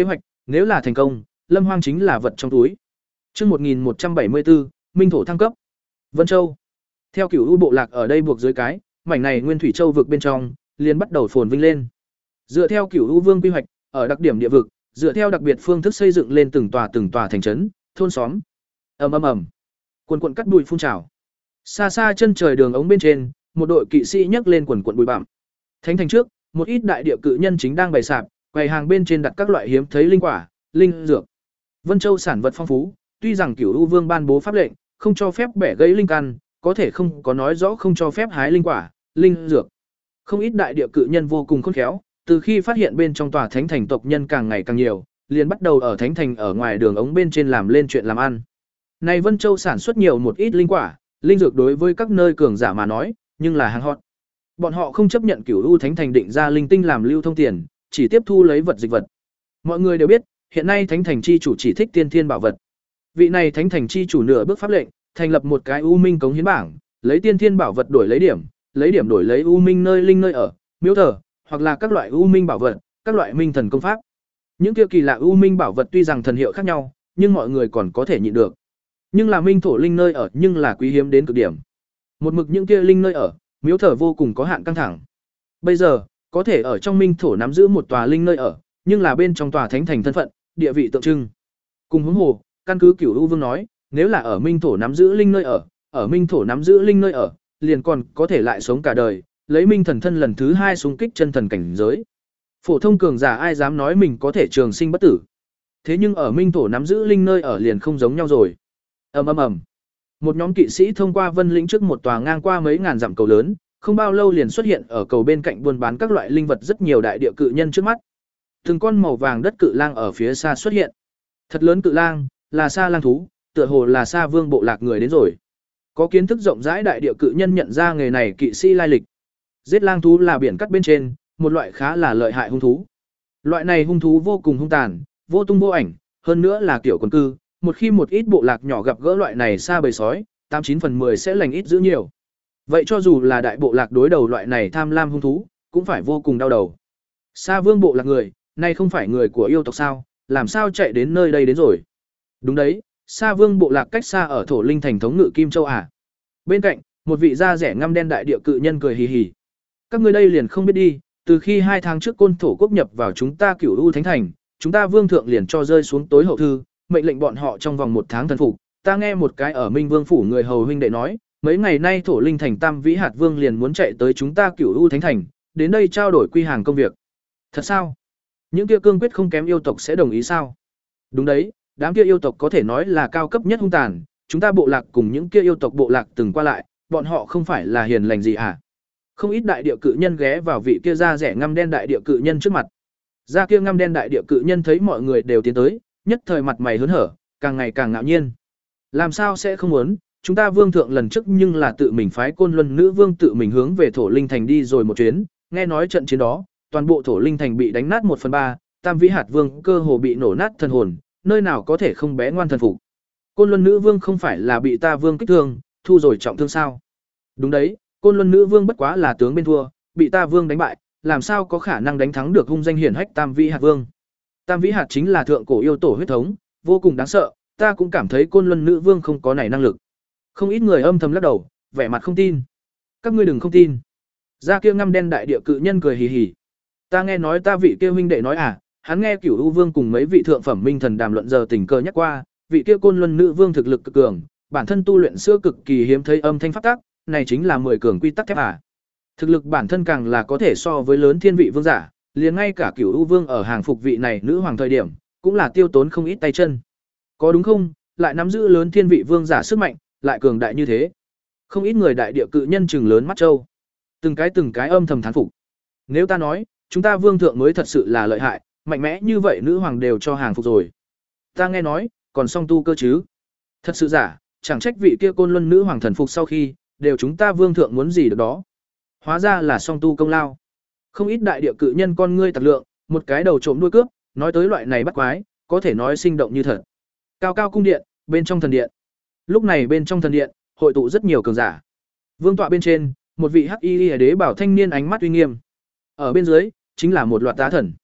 nếu là thành công, Lâm Hoang chính là vật trong túi. Chương một nghìn một trăm bảy mươi tư, Minh thổ thăng cấp. Vân Châu. Theo Cửu U bộ lạc ở đây buộc dưới cái, mảnh này Nguyên Thủy Châu vực bên trong, liền bắt đầu phồn vinh lên. Dựa theo Cửu U Vương quy hoạch, ở đặc điểm địa vực, dựa theo đặc biệt phương thức xây dựng lên từng tòa từng tòa thành trấn, thôn xóm. Ầm ầm ầm. Quần quần cắt bụi phun trào. Xa xa chân trời đường ống bên trên, một đội kỵ sĩ nhấc lên quần quần bụi bặm. Thánh thành trước, một ít đại địa cự nhân chính đang bày sạp, quầy hàng bên trên đặt các loại hiếm thấy linh quả, linh dược. Vân Châu sản vật phong phú, tuy rằng Cửu U Vương ban bố pháp lệnh, không cho phép bẻ gãy linh căn, có thể không có nói rõ không cho phép hái linh quả, linh dược. Không ít đại địa cự nhân vô cùng khôn khéo, từ khi phát hiện bên trong tòa thánh thành tộc nhân càng ngày càng nhiều, liền bắt đầu ở thánh thành ở ngoài đường ống bên trên làm lên chuyện làm ăn. Này Vân Châu sản xuất nhiều một ít linh quả, linh dược đối với các nơi cường giả mà nói, nhưng là hàng hot. Bọn họ không chấp nhận Cửu U Thánh Thành định ra linh tinh làm lưu thông tiền, chỉ tiếp thu lấy vật dịch vật. Mọi người đều biết, hiện nay Thánh Thành chi chủ chỉ thích tiên thiên bảo vật. Vị này Thánh Thành chi chủ nửa bước pháp lệnh, thành lập một cái U Minh cống hiến bảng, lấy tiên thiên bảo vật đổi lấy điểm, lấy điểm đổi lấy U Minh nơi linh nơi ở, miếu thờ, hoặc là các loại U Minh bảo vật, các loại minh thần công pháp. Những kia kỳ lạ U Minh bảo vật tuy rằng thần hiệu khác nhau, nhưng mọi người còn có thể nhịn được. Nhưng là minh thổ linh nơi ở nhưng là quý hiếm đến cực điểm. Một mực những kia linh nơi ở, miếu thờ vô cùng có hạn căng thẳng. Bây giờ, có thể ở trong minh thổ nắm giữ một tòa linh nơi ở, nhưng là bên trong tòa thánh thành thân phận, địa vị tượng trưng. Cùng huống hồ, căn cứ Cửu U Vương nói, nếu là ở minh thổ nắm giữ linh nơi ở, ở minh thổ nắm giữ linh nơi ở, liền còn có thể lại sống cả đời, lấy minh thần thân lần thứ hai xung kích chân thần cảnh giới. Phổ thông cường giả ai dám nói mình có thể trường sinh bất tử. Thế nhưng ở minh thổ nắm giữ linh nơi ở liền không giống nhau rồi. Ầm ầm ầm. Một nhóm kỵ sĩ thông qua vân lĩnh trước một tòa ngang qua mấy ngàn dặm cầu lớn, không bao lâu liền xuất hiện ở cầu bên cạnh buôn bán các loại linh vật rất nhiều đại địa cự nhân trước mắt. Từng con màu vàng đất cự lang ở phía xa xuất hiện. Thật lớn cự lang, là Sa lang thú, tựa hồ là Sa Vương bộ lạc người đến rồi. Có kiến thức rộng rãi đại địa cự nhân nhận ra nghề này kỵ sĩ lai lịch. Giết lang thú là biển cắt bên trên, một loại khá là lợi hại hung thú. Loại này hung thú vô cùng hung tàn, vô tung vô ảnh, hơn nữa là kiểu quần cư, một khi một ít bộ lạc nhỏ gặp gỡ loại này sa bầy sói, tám chín phần mười sẽ lành ít giữ nhiều. Vậy cho dù là đại bộ lạc đối đầu loại này tham lam hung thú, cũng phải vô cùng đau đầu. Sa Vương bộ lạc người, nay không phải người của yêu tộc sao, làm sao chạy đến nơi đây đến rồi? Đúng đấy, Sa Vương bộ lạc cách xa ở thổ linh thành thống ngự Kim Châu à? Bên cạnh, một vị da rẻ ngăm đen đại địa cự nhân cười hì hì. Các ngươi đây liền không biết đi, từ khi hai tháng trước côn thổ quốc nhập vào chúng ta Cửu U Thánh Thành, chúng ta vương thượng liền cho rơi xuống tối hậu thư, mệnh lệnh bọn họ trong vòng một tháng thần phục. Ta nghe một cái ở Minh Vương phủ người hầu huynh đệ nói, mấy ngày nay thổ linh thành Tam Vĩ Hạt Vương liền muốn chạy tới chúng ta Cửu U Thánh Thành, đến đây trao đổi quy hàng công việc. Thật sao? Những kia cương quyết không kém yêu tộc sẽ đồng ý sao? Đúng đấy, đám kia yêu tộc có thể nói là cao cấp nhất hung tàn, chúng ta bộ lạc cùng những kia yêu tộc bộ lạc từng qua lại, bọn họ không phải là hiền lành gì à? Không ít đại địa cự nhân ghé vào vị kia da rẻ ngăm đen đại địa cự nhân trước mặt. Da kia ngăm đen đại địa cự nhân thấy mọi người đều tiến tới, nhất thời mặt mày hớn hở, càng ngày càng ngạo nhiên. Làm sao sẽ không muốn, chúng ta vương thượng lần trước nhưng là tự mình phái Côn Luân nữ vương tự mình hướng về thổ linh thành đi rồi một chuyến, nghe nói trận chiến đó, toàn bộ thổ linh thành bị đánh nát một phần ba, Tam Vĩ Hạt Vương cơ hồ bị nổ nát thần hồn, nơi nào có thể không bé ngoan thần phục. Côn Luân nữ vương không phải là bị ta vương kích thương, thu rồi trọng thương sao? Đúng đấy, Côn Luân nữ vương bất quá là tướng bên thua, bị ta vương đánh bại, làm sao có khả năng đánh thắng được hung danh hiển hách Tam Vĩ Hạt Vương? Tam Vĩ Hạt chính là thượng cổ yêu tổ huyết thống, vô cùng đáng sợ, ta cũng cảm thấy Côn Luân nữ vương không có này năng lực. Không ít người âm thầm lắc đầu, vẻ mặt không tin. Các ngươi đừng không tin. Da kia ngăm đen đại địa cự nhân cười hì hì. Ta nghe nói ta vị kia huynh đệ nói à, hắn nghe Cửu U Vương cùng mấy vị thượng phẩm minh thần đàm luận giờ tình cờ nhắc qua, vị kia Côn Luân nữ vương thực lực cực cường, bản thân tu luyện xưa cực kỳ hiếm thấy âm thanh pháp tắc, này chính là mười cường quy tắc thép à. Thực lực bản thân càng là có thể so với lớn thiên vị vương giả, liền ngay cả Cửu U Vương ở hàng phục vị này nữ hoàng thời điểm, cũng là tiêu tốn không ít tay chân. Có đúng không? Lại nắm giữ lớn thiên vị vương giả sức mạnh, lại cường đại như thế. Không ít người đại địa cự nhân trừng lớn mắt trâu. Từng cái từng cái âm thầm thán phục. Nếu ta nói, chúng ta vương thượng mới thật sự là lợi hại, mạnh mẽ như vậy nữ hoàng đều cho hàng phục rồi. Ta nghe nói, còn song tu cơ chứ? Thật sự giả, chẳng trách vị kia Côn Luân nữ hoàng thần phục sau khi, đều chúng ta vương thượng muốn gì được đó. Hóa ra là song tu công lao. Không ít đại địa cự nhân con ngươi tặc lượng, một cái đầu trộm đuôi cướp, nói tới loại này bắt quái, có thể nói sinh động như thật. Cao cao cung điện, bên trong thần điện. Lúc này bên trong thần điện, hội tụ rất nhiều cường giả. Vương tọa bên trên, một vị hắc y liễu đế bảo thanh niên ánh mắt uy nghiêm. Ở bên dưới, chính là một loạt tá thần.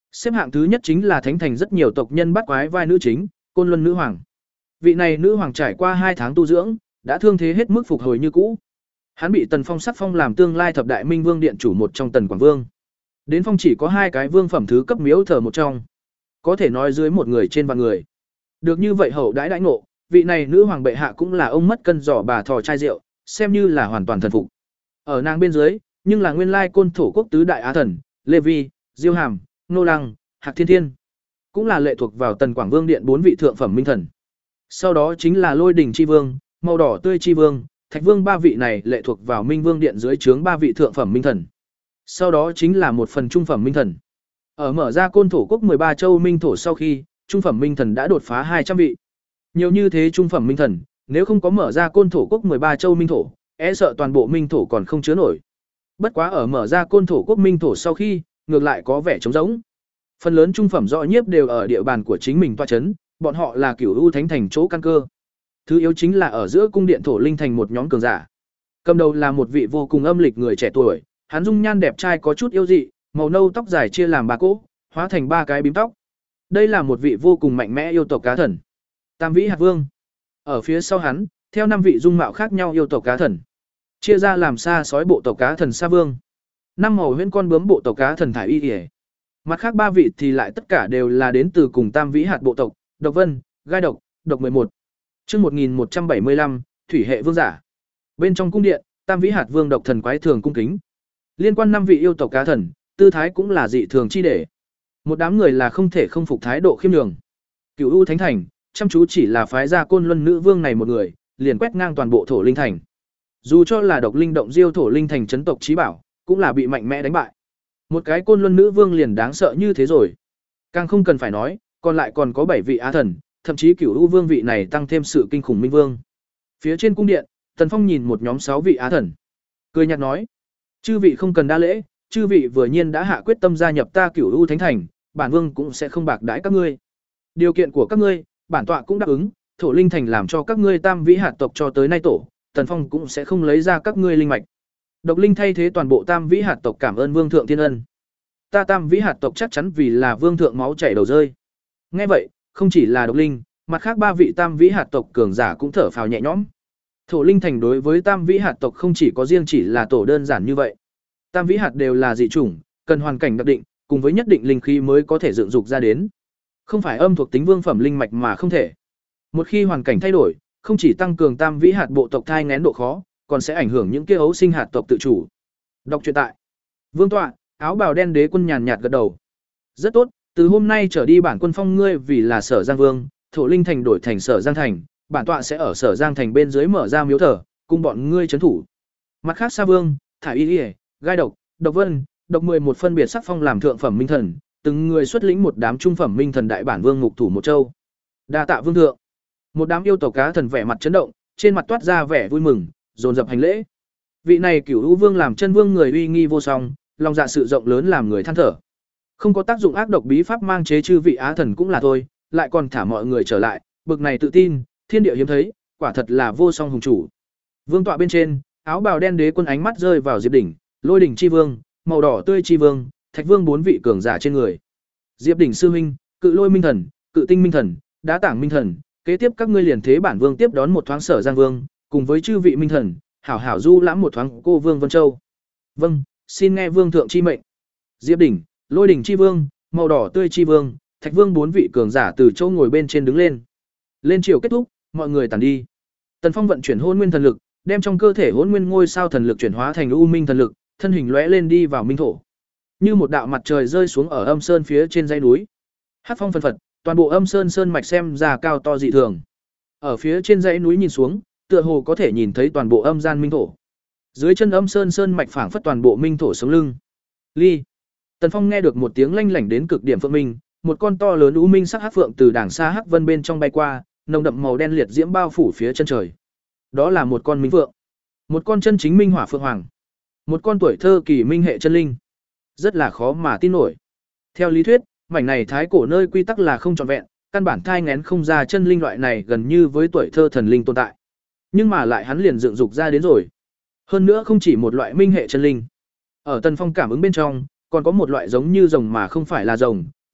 Xếp hạng thứ nhất chính là thánh thành rất nhiều tộc nhân bắt quái vai nữ chính, Côn Luân nữ hoàng. Vị này nữ hoàng trải qua hai tháng tu dưỡng, đã thương thế hết mức phục hồi như cũ. Hắn bị Tần Phong sắc phong làm tương lai thập đại minh vương điện chủ một trong Tần Quảng Vương. Đến phong chỉ có hai cái vương phẩm thứ cấp miếu thờ một trong, có thể nói dưới một người trên vạn người. Được như vậy hậu đãi đãi ngộ, vị này nữ hoàng bệ hạ cũng là ông mất cân giỏ bà thò chai rượu, xem như là hoàn toàn thần phục. Ở nàng bên dưới, nhưng là nguyên lai côn thổ quốc tứ đại á thần, Lê Vi, Diêu Hàm, Nô Lăng, Hạc Thiên Thiên, cũng là lệ thuộc vào Tần Quảng Vương điện bốn vị thượng phẩm minh thần. Sau đó chính là Lôi Đỉnh chi vương, Màu Đỏ Tươi chi vương, Thạch Vương ba vị này lệ thuộc vào Minh Vương điện dưới trướng ba vị thượng phẩm minh thần. Sau đó chính là một phần trung phẩm minh thần. Ở mở ra côn thổ quốc ba châu minh thổ sau khi, trung phẩm minh thần đã đột phá hai trăm vị. Nhiều như thế trung phẩm minh thần, nếu không có mở ra côn thổ quốc ba châu minh thổ, e sợ toàn bộ minh thổ còn không chứa nổi. Bất quá ở mở ra côn thổ quốc minh thổ sau khi, ngược lại có vẻ trống rỗng. Phần lớn trung phẩm rõ nhiếp đều ở địa bàn của chính mình tọa chấn, bọn họ là Cửu U Thánh thành chỗ căn cơ. Thứ yếu chính là ở giữa cung điện thổ linh thành một nhóm cường giả. Cầm đầu là một vị vô cùng âm lịch người trẻ tuổi, hắn dung nhan đẹp trai có chút yêu dị, màu nâu tóc dài chia làm ba cỗ, hóa thành ba cái bím tóc. Đây là một vị vô cùng mạnh mẽ yêu tộc cá thần, Tam Vĩ Hạt Vương. Ở phía sau hắn, theo năm vị dung mạo khác nhau yêu tộc cá thần, chia ra làm Sa Sói bộ tộc cá thần Sa Vương, năm màu huyễn con bướm bộ tộc cá thần Thải Y Y. Mặt khác ba vị thì lại tất cả đều là đến từ cùng Tam Vĩ Hạt bộ tộc, Độc Vân, Gai Độc, Độc mười một. Chương một nghìn một trăm bảy mươi lăm, Thủy hệ vương giả. Bên trong cung điện, Tam Vĩ Hạt Vương độc thần quái thường cung kính. Liên quan năm vị yêu tộc cá thần, tư thái cũng là dị thường chi để. Một đám người là không thể không phục thái độ khiêm nhường. Cửu U Thánh thành, chăm chú chỉ là phái ra Côn Luân nữ vương này một người, liền quét ngang toàn bộ thổ linh thành. Dù cho là độc linh động diêu thổ linh thành trấn tộc chí bảo, cũng là bị mạnh mẽ đánh bại. Một cái Côn Luân nữ vương liền đáng sợ như thế rồi. Càng không cần phải nói, còn lại còn có bảy vị á thần, thậm chí Cửu U vương vị này tăng thêm sự kinh khủng minh vương. Phía trên cung điện, Tần Phong nhìn một nhóm sáu vị á thần, cười nhạt nói: "Chư vị không cần đa lễ, chư vị vừa nhiên đã hạ quyết tâm gia nhập ta Cửu U Thánh thành, bản vương cũng sẽ không bạc đãi các ngươi. Điều kiện của các ngươi, bản tọa cũng đáp ứng, thổ linh thành làm cho các ngươi Tam Vĩ hạt tộc cho tới nay tổ, Tần Phong cũng sẽ không lấy ra các ngươi linh mạch. Độc linh thay thế toàn bộ Tam Vĩ hạt tộc cảm ơn vương thượng thiên ân. Ta Tam Vĩ hạt tộc chắc chắn vì là vương thượng máu chảy đầu rơi." Nghe vậy, không chỉ là độc linh, mặt khác ba vị Tam Vĩ hạt tộc cường giả cũng thở phào nhẹ nhõm. Thổ linh thành đối với Tam Vĩ hạt tộc không chỉ có riêng chỉ là tổ đơn giản như vậy. Tam Vĩ hạt đều là dị chủng, cần hoàn cảnh đặc định, cùng với nhất định linh khí mới có thể dựng dục ra đến. Không phải âm thuộc tính vương phẩm linh mạch mà không thể. Một khi hoàn cảnh thay đổi, không chỉ tăng cường Tam Vĩ hạt bộ tộc thai nghén độ khó, còn sẽ ảnh hưởng những kia ấu sinh hạt tộc tự chủ. Đọc truyện tại. Vương tọa, áo bào đen đế quân nhàn nhạt gật đầu. Rất tốt, từ hôm nay trở đi bản quân phong ngươi vì là Sở Giang Vương, thổ linh thành đổi thành Sở Giang thành, bản tọa sẽ ở Sở Giang thành bên dưới mở ra miếu thờ, cùng bọn ngươi trấn thủ. Mặt khác Sa Vương, Thải Y Y, Gai Độc, Độc Vân, Độc mười một phân biệt sắc phong làm thượng phẩm minh thần, từng người xuất lĩnh một đám trung phẩm minh thần đại bản vương ngục thủ một châu. Đa tạ vương thượng. Một đám yêu tộc cá thần vẻ mặt chấn động, trên mặt toát ra vẻ vui mừng, dồn dập hành lễ. Vị này Cửu U vương làm chân vương người uy nghi vô song, lòng dạ sự rộng lớn làm người than thở. Không có tác dụng ác độc bí pháp mang chế chư vị á thần cũng là thôi, lại còn thả mọi người trở lại, bực này tự tin, thiên địa hiếm thấy, quả thật là vô song hùng chủ. Vương tọa bên trên, áo bào đen đế quân ánh mắt rơi vào Diệp Đỉnh, Lôi Đỉnh chi vương, Màu Đỏ Tươi chi vương, Thạch Vương bốn vị cường giả trên người. Diệp Đỉnh sư huynh, Cự Lôi minh thần, Cự Tinh minh thần, Đá Tảng minh thần, kế tiếp các ngươi liền thế bản vương tiếp đón một thoáng Sở Giang vương, cùng với chư vị minh thần, hảo hảo du lãm một thoáng cô vương Vân Châu. Vâng, xin nghe vương thượng chi mệnh. Diệp Đỉnh, Lôi Đỉnh chi vương, Màu Đỏ Tươi chi vương, Thạch Vương bốn vị cường giả từ chỗ ngồi bên trên đứng lên. Lên chiều kết thúc, mọi người tản đi. Tần Phong vận chuyển Hỗn Nguyên thần lực, đem trong cơ thể Hỗn Nguyên ngôi sao thần lực chuyển hóa thành U Minh thần lực, thân hình lóe lên đi vào minh thổ. Như một đạo mặt trời rơi xuống ở Âm Sơn phía trên dãy núi. Hắc phong phân phật, toàn bộ Âm Sơn sơn mạch xem ra cao to dị thường. Ở phía trên dãy núi nhìn xuống, tựa hồ có thể nhìn thấy toàn bộ âm gian minh thổ. Dưới chân Âm Sơn sơn mạch phảng phất toàn bộ minh thổ sống lưng. Ly. Tần Phong nghe được một tiếng lanh lảnh đến cực điểm phượng minh, một con to lớn u minh sắc hắc phượng từ đàng xa hắc vân bên trong bay qua, nồng đậm màu đen liệt diễm bao phủ phía chân trời. Đó là một con minh phượng, một con chân chính minh hỏa phượng hoàng, một con tuổi thơ kỳ minh hệ chân linh. Rất là khó mà tin nổi. Theo lý thuyết, mảnh này thái cổ nơi quy tắc là không trọn vẹn, căn bản thai nghén không ra chân linh loại này gần như với tuổi thơ thần linh tồn tại. Nhưng mà lại hắn liền dựng dục ra đến rồi. Hơn nữa không chỉ một loại minh hệ chân linh. Ở Tần Phong cảm ứng bên trong, còn có một loại giống như rồng mà không phải là rồng,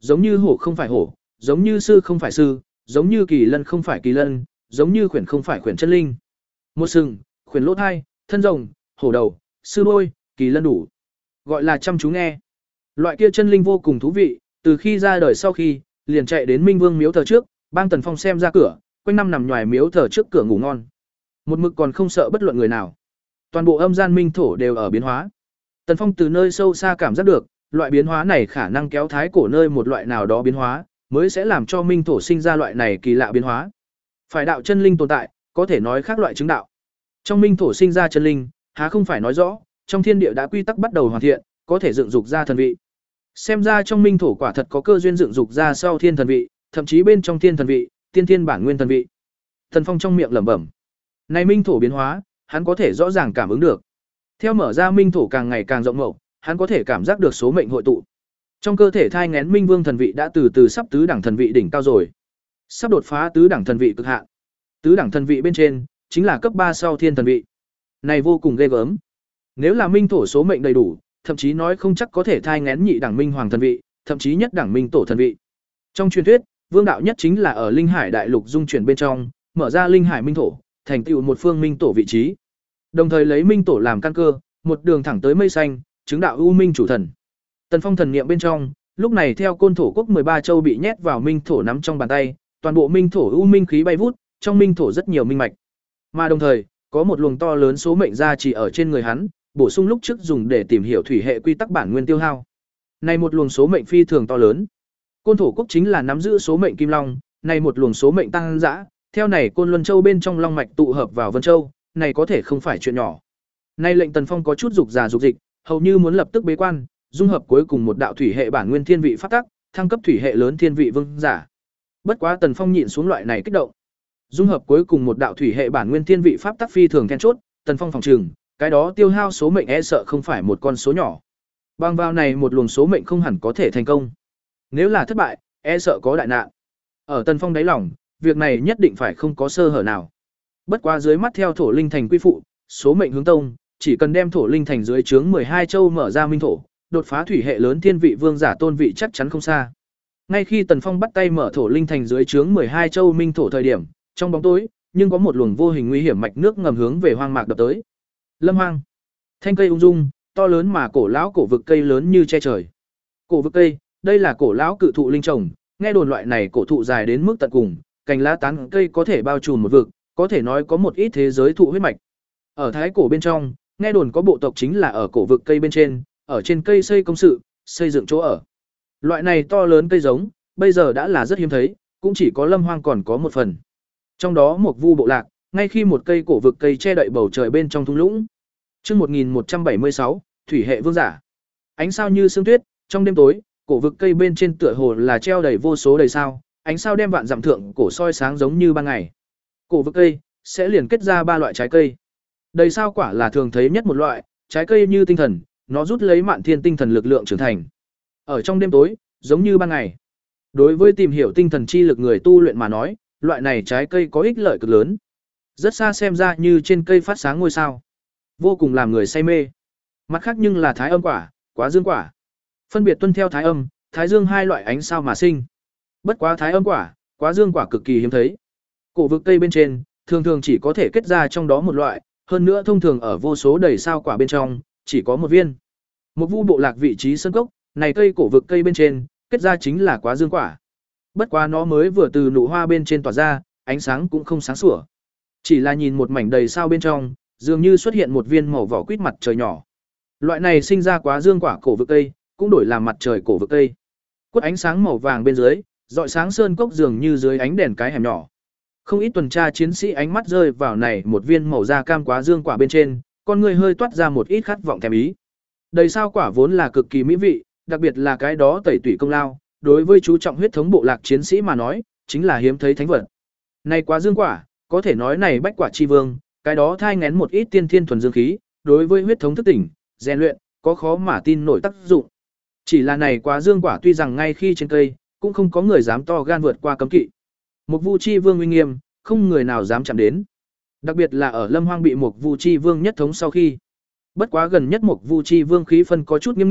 giống như hổ không phải hổ, giống như sư không phải sư, giống như kỳ lân không phải kỳ lân, giống như khuyển không phải khuyển chân linh. Một sừng, khuyển lỗ thai, thân rồng, hổ đầu, sư đôi, kỳ lân đủ. Gọi là chăm chú nghe. Loại kia chân linh vô cùng thú vị, từ khi ra đời sau khi, liền chạy đến Minh Vương miếu thờ trước, bang Tần Phong xem ra cửa, quanh năm nằm nhòi miếu thờ trước cửa ngủ ngon. Một mực còn không sợ bất luận người nào. Toàn bộ âm gian minh thổ đều ở biến hóa. Tần Phong từ nơi sâu xa cảm giác được, loại biến hóa này khả năng kéo thái cổ nơi một loại nào đó biến hóa, mới sẽ làm cho minh thổ sinh ra loại này kỳ lạ biến hóa. Phải đạo chân linh tồn tại, có thể nói khác loại chứng đạo. Trong minh thổ sinh ra chân linh, há không phải nói rõ, trong thiên địa đã quy tắc bắt đầu hoàn thiện, có thể dựng dục ra thần vị. Xem ra trong minh thổ quả thật có cơ duyên dựng dục ra sau thiên thần vị, thậm chí bên trong thiên thần vị, tiên thiên bản nguyên thần vị. Tần Phong trong miệng lẩm bẩm. Này minh thổ biến hóa, hắn có thể rõ ràng cảm ứng được. Theo mở ra minh thổ càng ngày càng rộng mậu, hắn có thể cảm giác được số mệnh hội tụ. Trong cơ thể thai nghén minh vương thần vị đã từ từ sắp tứ đẳng thần vị đỉnh cao rồi. Sắp đột phá tứ đẳng thần vị cực hạn. Tứ đẳng thần vị bên trên chính là cấp ba sau thiên thần vị. Này vô cùng ghê gớm. Nếu là minh thổ số mệnh đầy đủ, thậm chí nói không chắc có thể thai nghén nhị đẳng minh hoàng thần vị, thậm chí nhất đẳng minh tổ thần vị. Trong truyền thuyết, vương đạo nhất chính là ở linh hải đại lục dung chuyển bên trong, mở ra linh hải minh thổ, thành tựu một phương minh tổ vị trí. Đồng thời lấy minh tổ làm căn cơ, một đường thẳng tới mây xanh, chứng đạo u minh chủ thần. Tần Phong thần niệm bên trong, lúc này theo côn thổ quốc mười ba châu bị nhét vào minh thổ nắm trong bàn tay, toàn bộ minh thổ u minh khí bay vút, trong minh thổ rất nhiều minh mạch. Mà đồng thời, có một luồng to lớn số mệnh gia trì ở trên người hắn, bổ sung lúc trước dùng để tìm hiểu thủy hệ quy tắc bản nguyên tiêu hao. Này một luồng số mệnh phi thường to lớn. Côn thổ quốc chính là nắm giữ số mệnh kim long, này một luồng số mệnh tăng dã, theo này Côn Luân Châu bên trong long mạch tụ hợp vào Vân Châu, này có thể không phải chuyện nhỏ. Nay lệnh Tần Phong có chút dục già dục dịch, hầu như muốn lập tức bế quan, dung hợp cuối cùng một đạo thủy hệ bản nguyên thiên vị pháp tắc, thăng cấp thủy hệ lớn thiên vị vương giả. Bất quá Tần Phong nhịn xuống loại này kích động. Dung hợp cuối cùng một đạo thủy hệ bản nguyên thiên vị pháp tắc phi thường then chốt, Tần Phong phòng trừng, cái đó tiêu hao số mệnh e sợ không phải một con số nhỏ. Bằng vào này một luồng số mệnh không hẳn có thể thành công. Nếu là thất bại, e sợ có đại nạn. Ở Tần Phong đáy lòng, việc này nhất định phải không có sơ hở nào. Bất quá dưới mắt theo thổ linh thành quy phụ, số mệnh hướng tông, chỉ cần đem thổ linh thành dưới trướng mười hai châu mở ra minh thổ, đột phá thủy hệ lớn thiên vị vương giả tôn vị chắc chắn không xa. Ngay khi Tần Phong bắt tay mở thổ linh thành dưới trướng mười hai châu minh thổ thời điểm, trong bóng tối, nhưng có một luồng vô hình nguy hiểm mạch nước ngầm hướng về hoang mạc đập tới. Lâm hoang, thanh cây ung dung, to lớn mà cổ lão cổ vực cây lớn như che trời. Cổ vực cây, đây là cổ lão cự thụ linh trồng, nghe đồn loại này cổ thụ dài đến mức tận cùng, cành lá tán cây có thể bao trùm một vực, có thể nói có một ít thế giới thụ huyết mạch. Ở thái cổ bên trong, nghe đồn có bộ tộc chính là ở cổ vực cây bên trên, ở trên cây xây công sự, xây dựng chỗ ở. Loại này to lớn cây giống, bây giờ đã là rất hiếm thấy, cũng chỉ có Lâm Hoang còn có một phần. Trong đó một vu bộ lạc, ngay khi một cây cổ vực cây che đậy bầu trời bên trong thung lũng. Chương một nghìn một trăm bảy mươi sáu, thủy hệ vương giả. Ánh sao như sương tuyết, trong đêm tối, cổ vực cây bên trên tựa hồ là treo đầy vô số đầy sao, ánh sao đem vạn dặm thượng cổ soi sáng giống như ban ngày. Cổ vực cây sẽ liền kết ra ba loại trái cây. Đầy sao quả là thường thấy nhất một loại, trái cây như tinh thần, nó rút lấy mạn thiên tinh thần lực lượng trưởng thành. Ở trong đêm tối, giống như ban ngày. Đối với tìm hiểu tinh thần chi lực người tu luyện mà nói, loại này trái cây có ích lợi cực lớn. Rất xa xem ra như trên cây phát sáng ngôi sao, vô cùng làm người say mê. Mặt khác nhưng là thái âm quả, quá dương quả. Phân biệt tuân theo thái âm, thái dương hai loại ánh sao mà sinh. Bất quá thái âm quả, quá dương quả cực kỳ hiếm thấy. Cổ vực cây bên trên, thường thường chỉ có thể kết ra trong đó một loại, hơn nữa thông thường ở vô số đầy sao quả bên trong, chỉ có một viên. Một vu bộ lạc vị trí sân cốc, này cây cổ vực cây bên trên, kết ra chính là quá dương quả. Bất quá nó mới vừa từ nụ hoa bên trên tỏa ra, ánh sáng cũng không sáng sủa. Chỉ là nhìn một mảnh đầy sao bên trong, dường như xuất hiện một viên màu vỏ quýt mặt trời nhỏ. Loại này sinh ra quá dương quả cổ vực cây, cũng đổi làm mặt trời cổ vực cây. Quất ánh sáng màu vàng bên dưới, rọi sáng sơn cốc dường như dưới ánh đèn cái hẻm nhỏ. Không ít tuần tra chiến sĩ ánh mắt rơi vào này một viên màu da cam quá dương quả bên trên, con người hơi toát ra một ít khát vọng thèm ý. Đầy sao quả vốn là cực kỳ mỹ vị, đặc biệt là cái đó tẩy tủy công lao, đối với chú trọng huyết thống bộ lạc chiến sĩ mà nói, chính là hiếm thấy thánh vật. Này quá dương quả, có thể nói này bách quả chi vương, cái đó thai ngén một ít tiên thiên thuần dương khí, đối với huyết thống thức tỉnh, rèn luyện, có khó mà tin nổi tác dụng. Chỉ là này quá dương quả tuy rằng ngay khi trên cây, cũng không có người dám to gan vượt qua cấm kỵ. Một vu chi vương uy nghiêm, không người nào dám chạm đến. Đặc biệt là ở Lâm Hoang bị một vu chi vương nhất thống sau khi. Bất quá gần nhất một vu chi vương khí phân có chút nghiêm nghị,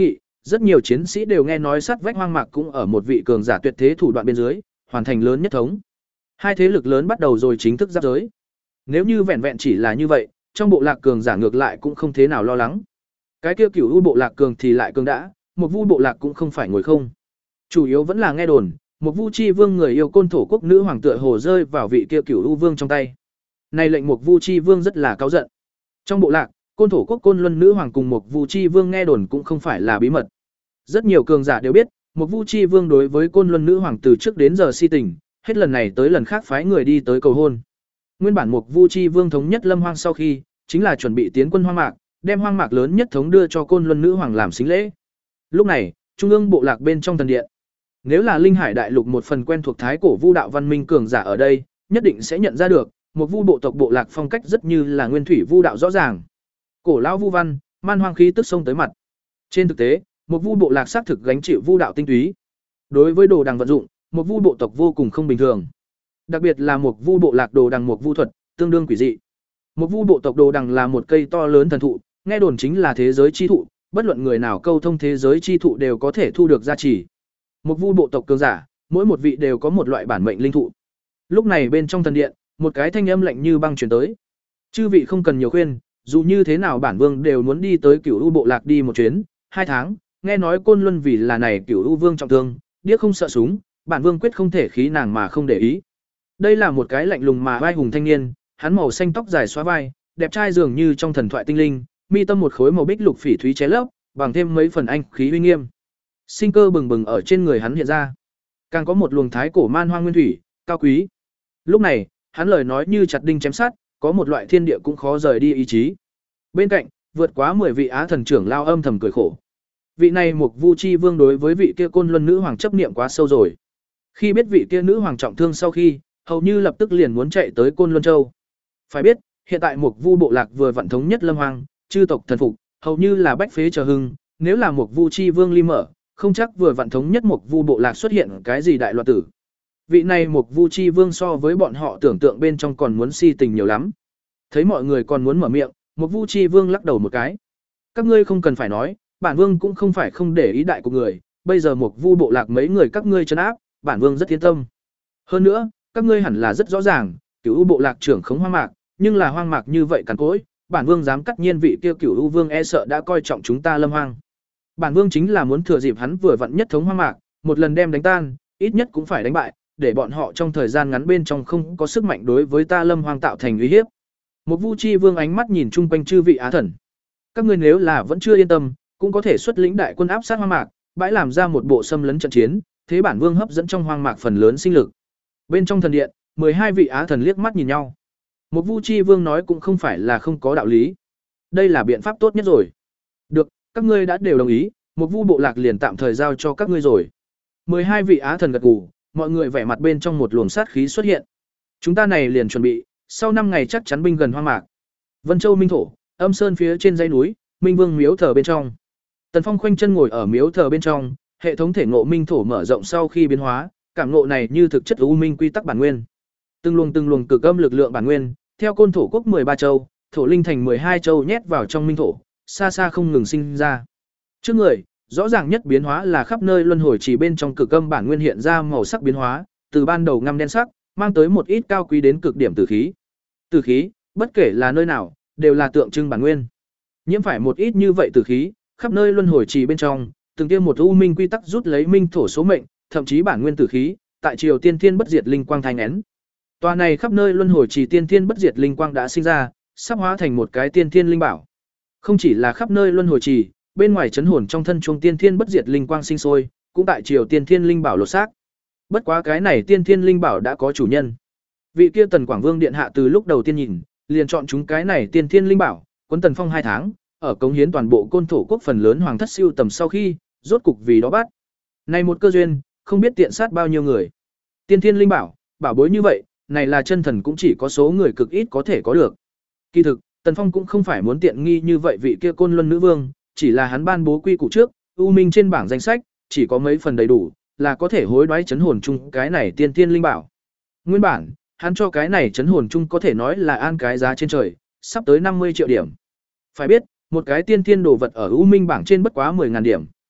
Rất nhiều chiến sĩ đều nghe nói sát vách hoang mạc cũng ở một vị cường giả tuyệt thế thủ đoạn bên dưới, hoàn thành lớn nhất thống. Hai thế lực lớn bắt đầu rồi chính thức giáp giới. Nếu như vẹn vẹn chỉ là như vậy, trong bộ lạc cường giả ngược lại cũng không thế nào lo lắng. Cái kia Cửu U bộ lạc cường thì lại cường đã, một Vu bộ lạc cũng không phải ngồi không. Chủ yếu vẫn là nghe đồn, một Vu Chi Vương người yêu Côn Thổ quốc nữ hoàng tựa hồ rơi vào vị kia Cửu U Vương trong tay. Này lệnh một Vu Chi Vương rất là cáu giận. Trong bộ lạc, Côn Thổ quốc Côn Luân nữ hoàng cùng một Vu Chi Vương nghe đồn cũng không phải là bí mật. Rất nhiều cường giả đều biết, một Vu Chi Vương đối với Côn Luân nữ hoàng từ trước đến giờ si tình, hết lần này tới lần khác phái người đi tới cầu hôn. Nguyên bản một Vu Chi Vương thống nhất Lâm Hoang sau khi, chính là chuẩn bị tiến quân hoang mạc, đem hoang mạc lớn nhất thống đưa cho Côn Luân nữ hoàng làm sính lễ. Lúc này, trung ương bộ lạc bên trong thần điện, nếu là Linh Hải đại lục một phần quen thuộc thái cổ vu đạo văn minh cường giả ở đây, nhất định sẽ nhận ra được, một vu bộ tộc bộ lạc phong cách rất như là nguyên thủy vu đạo rõ ràng. Cổ lão vu văn, man hoang khí tức sông tới mặt. Trên thực tế, một vu bộ lạc xác thực gánh chịu vu đạo tinh túy. Đối với đồ đằng vận dụng, một vu bộ tộc vô cùng không bình thường. Đặc biệt là một vu bộ lạc đồ đằng một vu thuật, tương đương quỷ dị. Một vu bộ tộc đồ đằng là một cây to lớn thần thụ, nghe đồn chính là thế giới chi thụ, bất luận người nào câu thông thế giới chi thụ đều có thể thu được gia trì. Một vu bộ tộc cường giả, mỗi một vị đều có một loại bản mệnh linh thụ. Lúc này bên trong thần điện, một cái thanh âm lạnh như băng truyền tới. Chư vị không cần nhiều khuyên, dù như thế nào bản vương đều muốn đi tới Cửu U bộ lạc đi một chuyến, hai tháng, nghe nói Côn Luân vì là này Cửu U vương trọng thương, điếc không sợ súng, bản vương quyết không thể khí nàng mà không để ý. Đây là một cái lạnh lùng mà vai hùng thanh niên, hắn màu xanh tóc dài xóa vai, đẹp trai dường như trong thần thoại tinh linh, mi tâm một khối màu bích lục phỉ thúy ché lấp, bằng thêm mấy phần anh khí uy nghiêm. Sinh cơ bừng bừng ở trên người hắn hiện ra, càng có một luồng thái cổ man hoang nguyên thủy, cao quý. Lúc này, hắn lời nói như chặt đinh chém sắt, có một loại thiên địa cũng khó rời đi ý chí. Bên cạnh, vượt quá mười vị á thần trưởng lao âm thầm cười khổ. Vị này một Vu Chi Vương đối với vị kia Côn Luân nữ hoàng chấp niệm quá sâu rồi. Khi biết vị kia nữ hoàng trọng thương sau khi, hầu như lập tức liền muốn chạy tới Côn Luân Châu. Phải biết, hiện tại một Vu bộ lạc vừa vận thống nhất Lâm Hoang, chư tộc thần phục, hầu như là bách phế chờ hưng, nếu là một Vu Chi Vương ly mở, không chắc vừa vận thống nhất một Vu bộ lạc xuất hiện cái gì đại loạn tử. Vị này một Vu Chi Vương so với bọn họ tưởng tượng bên trong còn muốn si tình nhiều lắm. Thấy mọi người còn muốn mở miệng, một Vu Chi Vương lắc đầu một cái. Các ngươi không cần phải nói, bản vương cũng không phải không để ý đại của người, bây giờ một Vu bộ lạc mấy người các ngươi trấn áp, bản vương rất yên tâm. Hơn nữa, các ngươi hẳn là rất rõ ràng, Cửu U bộ lạc trưởng khống hoang mạc, nhưng là hoang mạc như vậy cằn cỗi, bản vương dám cắt nhiên vị kia Cửu U vương e sợ đã coi trọng chúng ta Lâm Hoang. Bản vương chính là muốn thừa dịp hắn vừa vận nhất thống hoang mạc, một lần đem đánh tan, ít nhất cũng phải đánh bại, để bọn họ trong thời gian ngắn bên trong không có sức mạnh đối với ta Lâm Hoang tạo thành uy hiếp. Một Vu Chi Vương ánh mắt nhìn chung quanh chư vị á thần. Các ngươi nếu là vẫn chưa yên tâm, cũng có thể xuất lĩnh đại quân áp sát hoang mạc, bãi làm ra một bộ xâm lấn trận chiến, thế bản vương hấp dẫn trong hoang mạc phần lớn sinh lực. Bên trong thần điện, mười hai vị á thần liếc mắt nhìn nhau. Một Vu Chi Vương nói cũng không phải là không có đạo lý. Đây là biện pháp tốt nhất rồi. Được, các ngươi đã đều đồng ý, một Vu bộ lạc liền tạm thời giao cho các ngươi rồi. mười hai vị á thần gật gù, mọi người vẻ mặt bên trong một luồng sát khí xuất hiện. Chúng ta này liền chuẩn bị, sau năm ngày chắc chắn binh gần hoang mạc. Vân Châu Minh thổ, Âm Sơn phía trên dãy núi, Minh Vương miếu thờ bên trong. Tần Phong khoanh chân ngồi ở miếu thờ bên trong, hệ thống thể ngộ minh thổ mở rộng sau khi biến hóa, cảm ngộ này như thực chất u minh quy tắc bản nguyên. Từng luồng từng luồng cực âm lực lượng bản nguyên, theo côn thổ quốc mười ba châu, thổ linh thành mười hai châu nhét vào trong minh thổ, xa xa không ngừng sinh ra. Trước người, rõ ràng nhất biến hóa là khắp nơi luân hồi chỉ bên trong cực âm bản nguyên hiện ra màu sắc biến hóa, từ ban đầu ngăm đen sắc, mang tới một ít cao quý đến cực điểm tử khí. Tử khí, bất kể là nơi nào, đều là tượng trưng bản nguyên. Nhiễm phải một ít như vậy tử khí, khắp nơi luân hồi trì bên trong, từng tiêm một u minh quy tắc rút lấy minh thổ số mệnh, thậm chí bản nguyên tử khí, tại triều tiên thiên bất diệt linh quang thanh nén. Tòa này khắp nơi luân hồi trì tiên thiên bất diệt linh quang đã sinh ra, sắp hóa thành một cái tiên thiên linh bảo. Không chỉ là khắp nơi luân hồi trì, bên ngoài chấn hồn trong thân trung tiên thiên bất diệt linh quang sinh sôi, cũng tại triều tiên thiên linh bảo lột xác. Bất quá cái này tiên thiên linh bảo đã có chủ nhân. Vị kia Tần Quảng Vương điện hạ từ lúc đầu tiên nhìn, liền chọn chúng cái này tiên thiên linh bảo, quấn Tần Phong hai tháng, ở cống hiến toàn bộ côn thổ quốc phần lớn hoàng thất siêu tầm sau khi, rốt cục vì đó bắt. Này một cơ duyên, không biết tiện sát bao nhiêu người. Tiên thiên linh bảo, bảo bối như vậy, này là chân thần cũng chỉ có số người cực ít có thể có được. Kỳ thực, Tần Phong cũng không phải muốn tiện nghi như vậy vị kia côn luân nữ vương, chỉ là hắn ban bố quy củ trước, u minh trên bảng danh sách, chỉ có mấy phần đầy đủ, là có thể hối đoái chấn hồn chung cái này tiên thiên linh bảo. Nguyên bản, hắn cho cái này chấn hồn chung có thể nói là an cái giá trên trời, sắp tới năm mươi triệu điểm. Phải biết, một cái tiên thiên đồ vật ở u minh bảng trên bất quá mười ngàn điểm.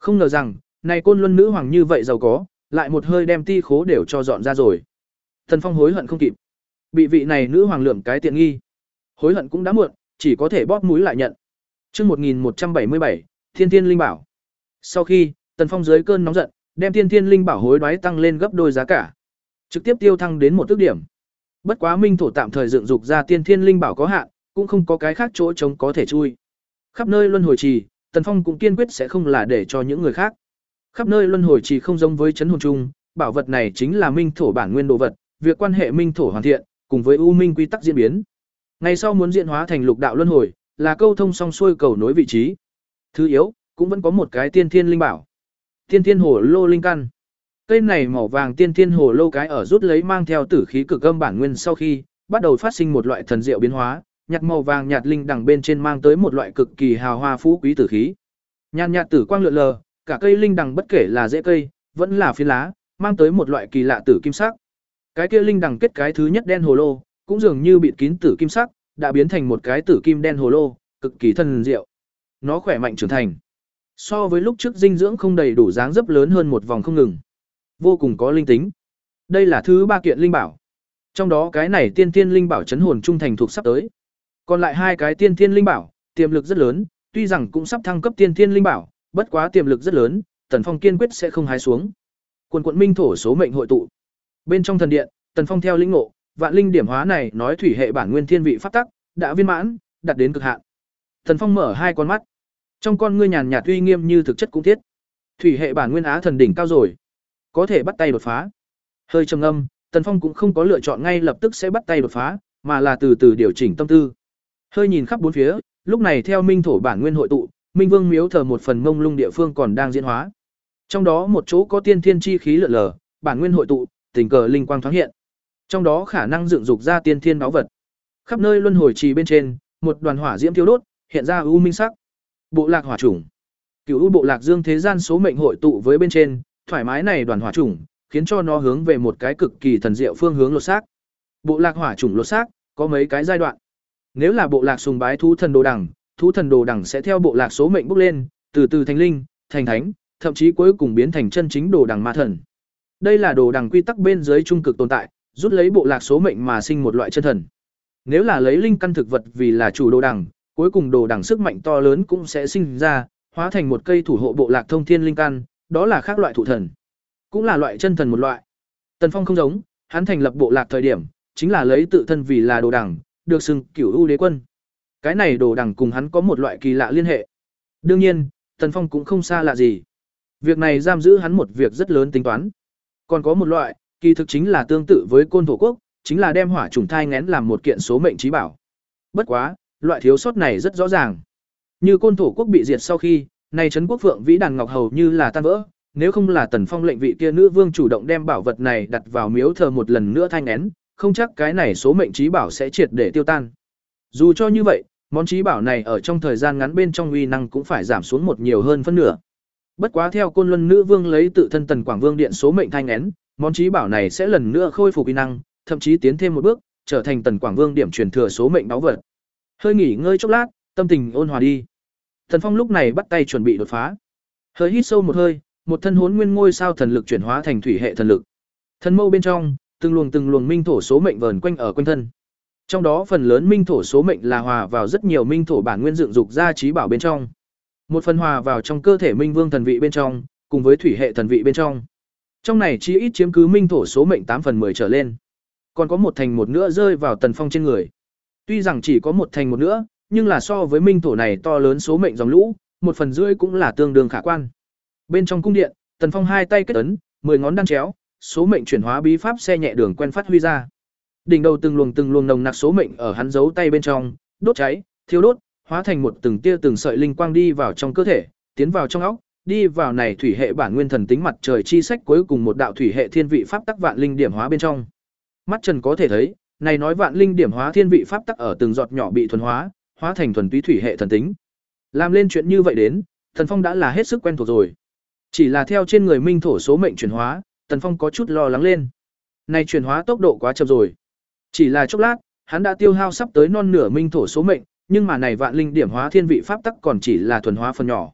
Không ngờ rằng, này Côn Luân nữ hoàng như vậy giàu có, lại một hơi đem ti khố đều cho dọn ra rồi. Tần Phong hối hận không kịp. Bị vị này nữ hoàng lượm cái tiện nghi. Hối hận cũng đã muộn, chỉ có thể bóp mũi lại nhận. Chương một nghìn một trăm bảy mươi bảy, Thiên Thiên Linh Bảo. Sau khi, Tần Phong dưới cơn nóng giận, đem Thiên Thiên Linh Bảo hối đoái tăng lên gấp đôi giá cả, trực tiếp tiêu thăng đến một ước điểm. Bất quá minh thổ tạm thời dựng dục ra Tiên Thiên Linh Bảo có hạn, cũng không có cái khác chỗ trống có thể chui. Khắp nơi luân hồi trì, Tần Phong cũng kiên quyết sẽ không là để cho những người khác. Khắp nơi luân hồi trì không giống với trấn hồn chung, bảo vật này chính là minh thổ bản nguyên đồ vật, việc quan hệ minh thổ hoàn thiện, cùng với u minh quy tắc diễn biến. Ngày sau muốn diễn hóa thành lục đạo luân hồi, là câu thông song xuôi cầu nối vị trí. Thứ yếu, cũng vẫn có một cái Tiên Thiên Linh Bảo. Tiên Thiên Hồ Lô linh căn. Cây này màu vàng Tiên Thiên Hồ Lô cái ở rút lấy mang theo tử khí cực âm bản nguyên sau khi, bắt đầu phát sinh một loại thần diệu biến hóa, nhạt màu vàng nhạt linh đằng bên trên mang tới một loại cực kỳ hào hoa phú quý tử khí. Nhàn nhạt tử quang lượn lờ, cả cây linh đằng bất kể là rễ cây, vẫn là phiến lá, mang tới một loại kỳ lạ tử kim sắc. Cái kia linh đằng kết cái thứ nhất đen hồ lô, cũng dường như bịt kín tử kim sắc, đã biến thành một cái tử kim đen hồ lô, cực kỳ thần diệu. Nó khỏe mạnh trưởng thành. So với lúc trước dinh dưỡng không đầy đủ dáng dấp lớn hơn một vòng không ngừng. Vô cùng có linh tính. Đây là thứ ba kiện linh bảo. Trong đó cái này Tiên Thiên Linh Bảo trấn hồn trung thành thuộc sắp tới. Còn lại hai cái Tiên Thiên Linh Bảo, tiềm lực rất lớn, tuy rằng cũng sắp thăng cấp Tiên Thiên Linh Bảo, bất quá tiềm lực rất lớn, Tần Phong kiên quyết sẽ không hái xuống. Quần quận minh thổ số mệnh hội tụ. Bên trong thần điện, Tần Phong theo lĩnh ngộ, vạn linh điểm hóa này nói thủy hệ bản nguyên thiên vị pháp tắc, đã viên mãn, đạt đến cực hạn. Tần Phong mở hai con mắt. Trong con ngươi nhàn nhạt uy nghiêm như thực chất cũng thiết. Thủy hệ bản nguyên á thần đỉnh cao rồi, có thể bắt tay đột phá. Hơi trầm ngâm, Tần Phong cũng không có lựa chọn ngay lập tức sẽ bắt tay đột phá, mà là từ từ điều chỉnh tâm tư. Hơi nhìn khắp bốn phía, lúc này theo minh thổ bản nguyên hội tụ, Minh Vương miếu thờ một phần mông lung địa phương còn đang diễn hóa. Trong đó một chỗ có tiên thiên chi khí lượn lờ, bản nguyên hội tụ, tình cờ linh quang thoáng hiện. Trong đó khả năng dựng dục ra tiên thiên báu vật. Khắp nơi luân hồi trì bên trên, một đoàn hỏa diễm thiêu đốt, hiện ra u minh sắc. Bộ lạc hỏa chủng. Cửu u bộ lạc dương thế gian số mệnh hội tụ với bên trên, thoải mái này đoàn hỏa chủng, khiến cho nó hướng về một cái cực kỳ thần diệu phương hướng lột xác. Bộ lạc hỏa chủng lột xác có mấy cái giai đoạn. Nếu là bộ lạc sùng bái thú thần đồ đằng, thú thần đồ đằng sẽ theo bộ lạc số mệnh bốc lên, từ từ thành linh, thành thánh, thậm chí cuối cùng biến thành chân chính đồ đằng ma thần. Đây là đồ đằng quy tắc bên dưới trung cực tồn tại, rút lấy bộ lạc số mệnh mà sinh một loại chân thần. Nếu là lấy linh căn thực vật vì là chủ đồ đằng, cuối cùng đồ đằng sức mạnh to lớn cũng sẽ sinh ra, hóa thành một cây thủ hộ bộ lạc thông thiên linh căn, đó là khác loại thủ thần, cũng là loại chân thần một loại. Tần Phong không giống, hắn thành lập bộ lạc thời điểm, chính là lấy tự thân vì là đồ đằng, được xưng Cửu U đế quân. Cái này đồ đằng cùng hắn có một loại kỳ lạ liên hệ. Đương nhiên, Tần Phong cũng không xa lạ gì. Việc này giam giữ hắn một việc rất lớn tính toán. Còn có một loại, kỳ thực chính là tương tự với Côn Thổ Quốc, chính là đem hỏa trùng thai nghén làm một kiện số mệnh trí bảo. Bất quá, loại thiếu sót này rất rõ ràng. Như Côn Thổ Quốc bị diệt sau khi, nay trấn quốc phượng vĩ đàn ngọc hầu như là tan vỡ, nếu không là Tần Phong lệnh vị kia nữ vương chủ động đem bảo vật này đặt vào miếu thờ một lần nữa thai nghén, không chắc cái này số mệnh trí bảo sẽ triệt để tiêu tan. Dù cho như vậy, món trí bảo này ở trong thời gian ngắn bên trong uy năng cũng phải giảm xuống một nhiều hơn phân nửa. Bất quá theo Côn Luân nữ vương lấy tự thân Tần Quảng Vương điện số mệnh thai nghén, món trí bảo này sẽ lần nữa khôi phục uy năng, thậm chí tiến thêm một bước, trở thành Tần Quảng Vương điểm truyền thừa số mệnh báu vật. Hơi nghỉ ngơi chốc lát, tâm tình ôn hòa đi. Tần Phong lúc này bắt tay chuẩn bị đột phá. Hơi hít sâu một hơi, một thân hỗn nguyên ngôi sao thần lực chuyển hóa thành thủy hệ thần lực. Thần mâu bên trong, từng luồng từng luồng minh thổ số mệnh vờn quanh ở quanh thân. Trong đó phần lớn minh thổ số mệnh là hòa vào rất nhiều minh thổ bản nguyên dựng dục ra trí bảo bên trong. Một phần hòa vào trong cơ thể minh vương thần vị bên trong, cùng với thủy hệ thần vị bên trong. Trong này chi ít chiếm cứ minh thổ số mệnh tám phần mười trở lên. Còn có một thành một nữa rơi vào Tần Phong trên người. Tuy rằng chỉ có một thành một nữa, nhưng là so với minh thổ này to lớn số mệnh dòng lũ, một phần rưỡi cũng là tương đương khả quan. Bên trong cung điện, Tần Phong hai tay kết ấn, mười ngón đan chéo, số mệnh chuyển hóa bí pháp xe nhẹ đường quen phát huy ra. Đỉnh đầu từng luồng từng luồng nồng nặc số mệnh ở hắn giấu tay bên trong, đốt cháy, thiêu đốt, hóa thành một từng tia từng sợi linh quang đi vào trong cơ thể, tiến vào trong óc, đi vào này thủy hệ bản nguyên thần tính mặt trời chi sách cuối cùng một đạo thủy hệ thiên vị pháp tắc vạn linh điểm hóa bên trong. Mắt Trần có thể thấy, này nói vạn linh điểm hóa thiên vị pháp tắc ở từng giọt nhỏ bị thuần hóa, hóa thành thuần túy thủy hệ thần tính. Làm lên chuyện như vậy đến, Tần Phong đã là hết sức quen thuộc rồi. Chỉ là theo trên người minh thổ số mệnh chuyển hóa, Tần Phong có chút lo lắng lên. Này chuyển hóa tốc độ quá chậm rồi. Chỉ là chốc lát, hắn đã tiêu hao sắp tới non nửa minh thổ số mệnh, nhưng mà này vạn linh điểm hóa thiên vị pháp tắc còn chỉ là thuần hóa phần nhỏ.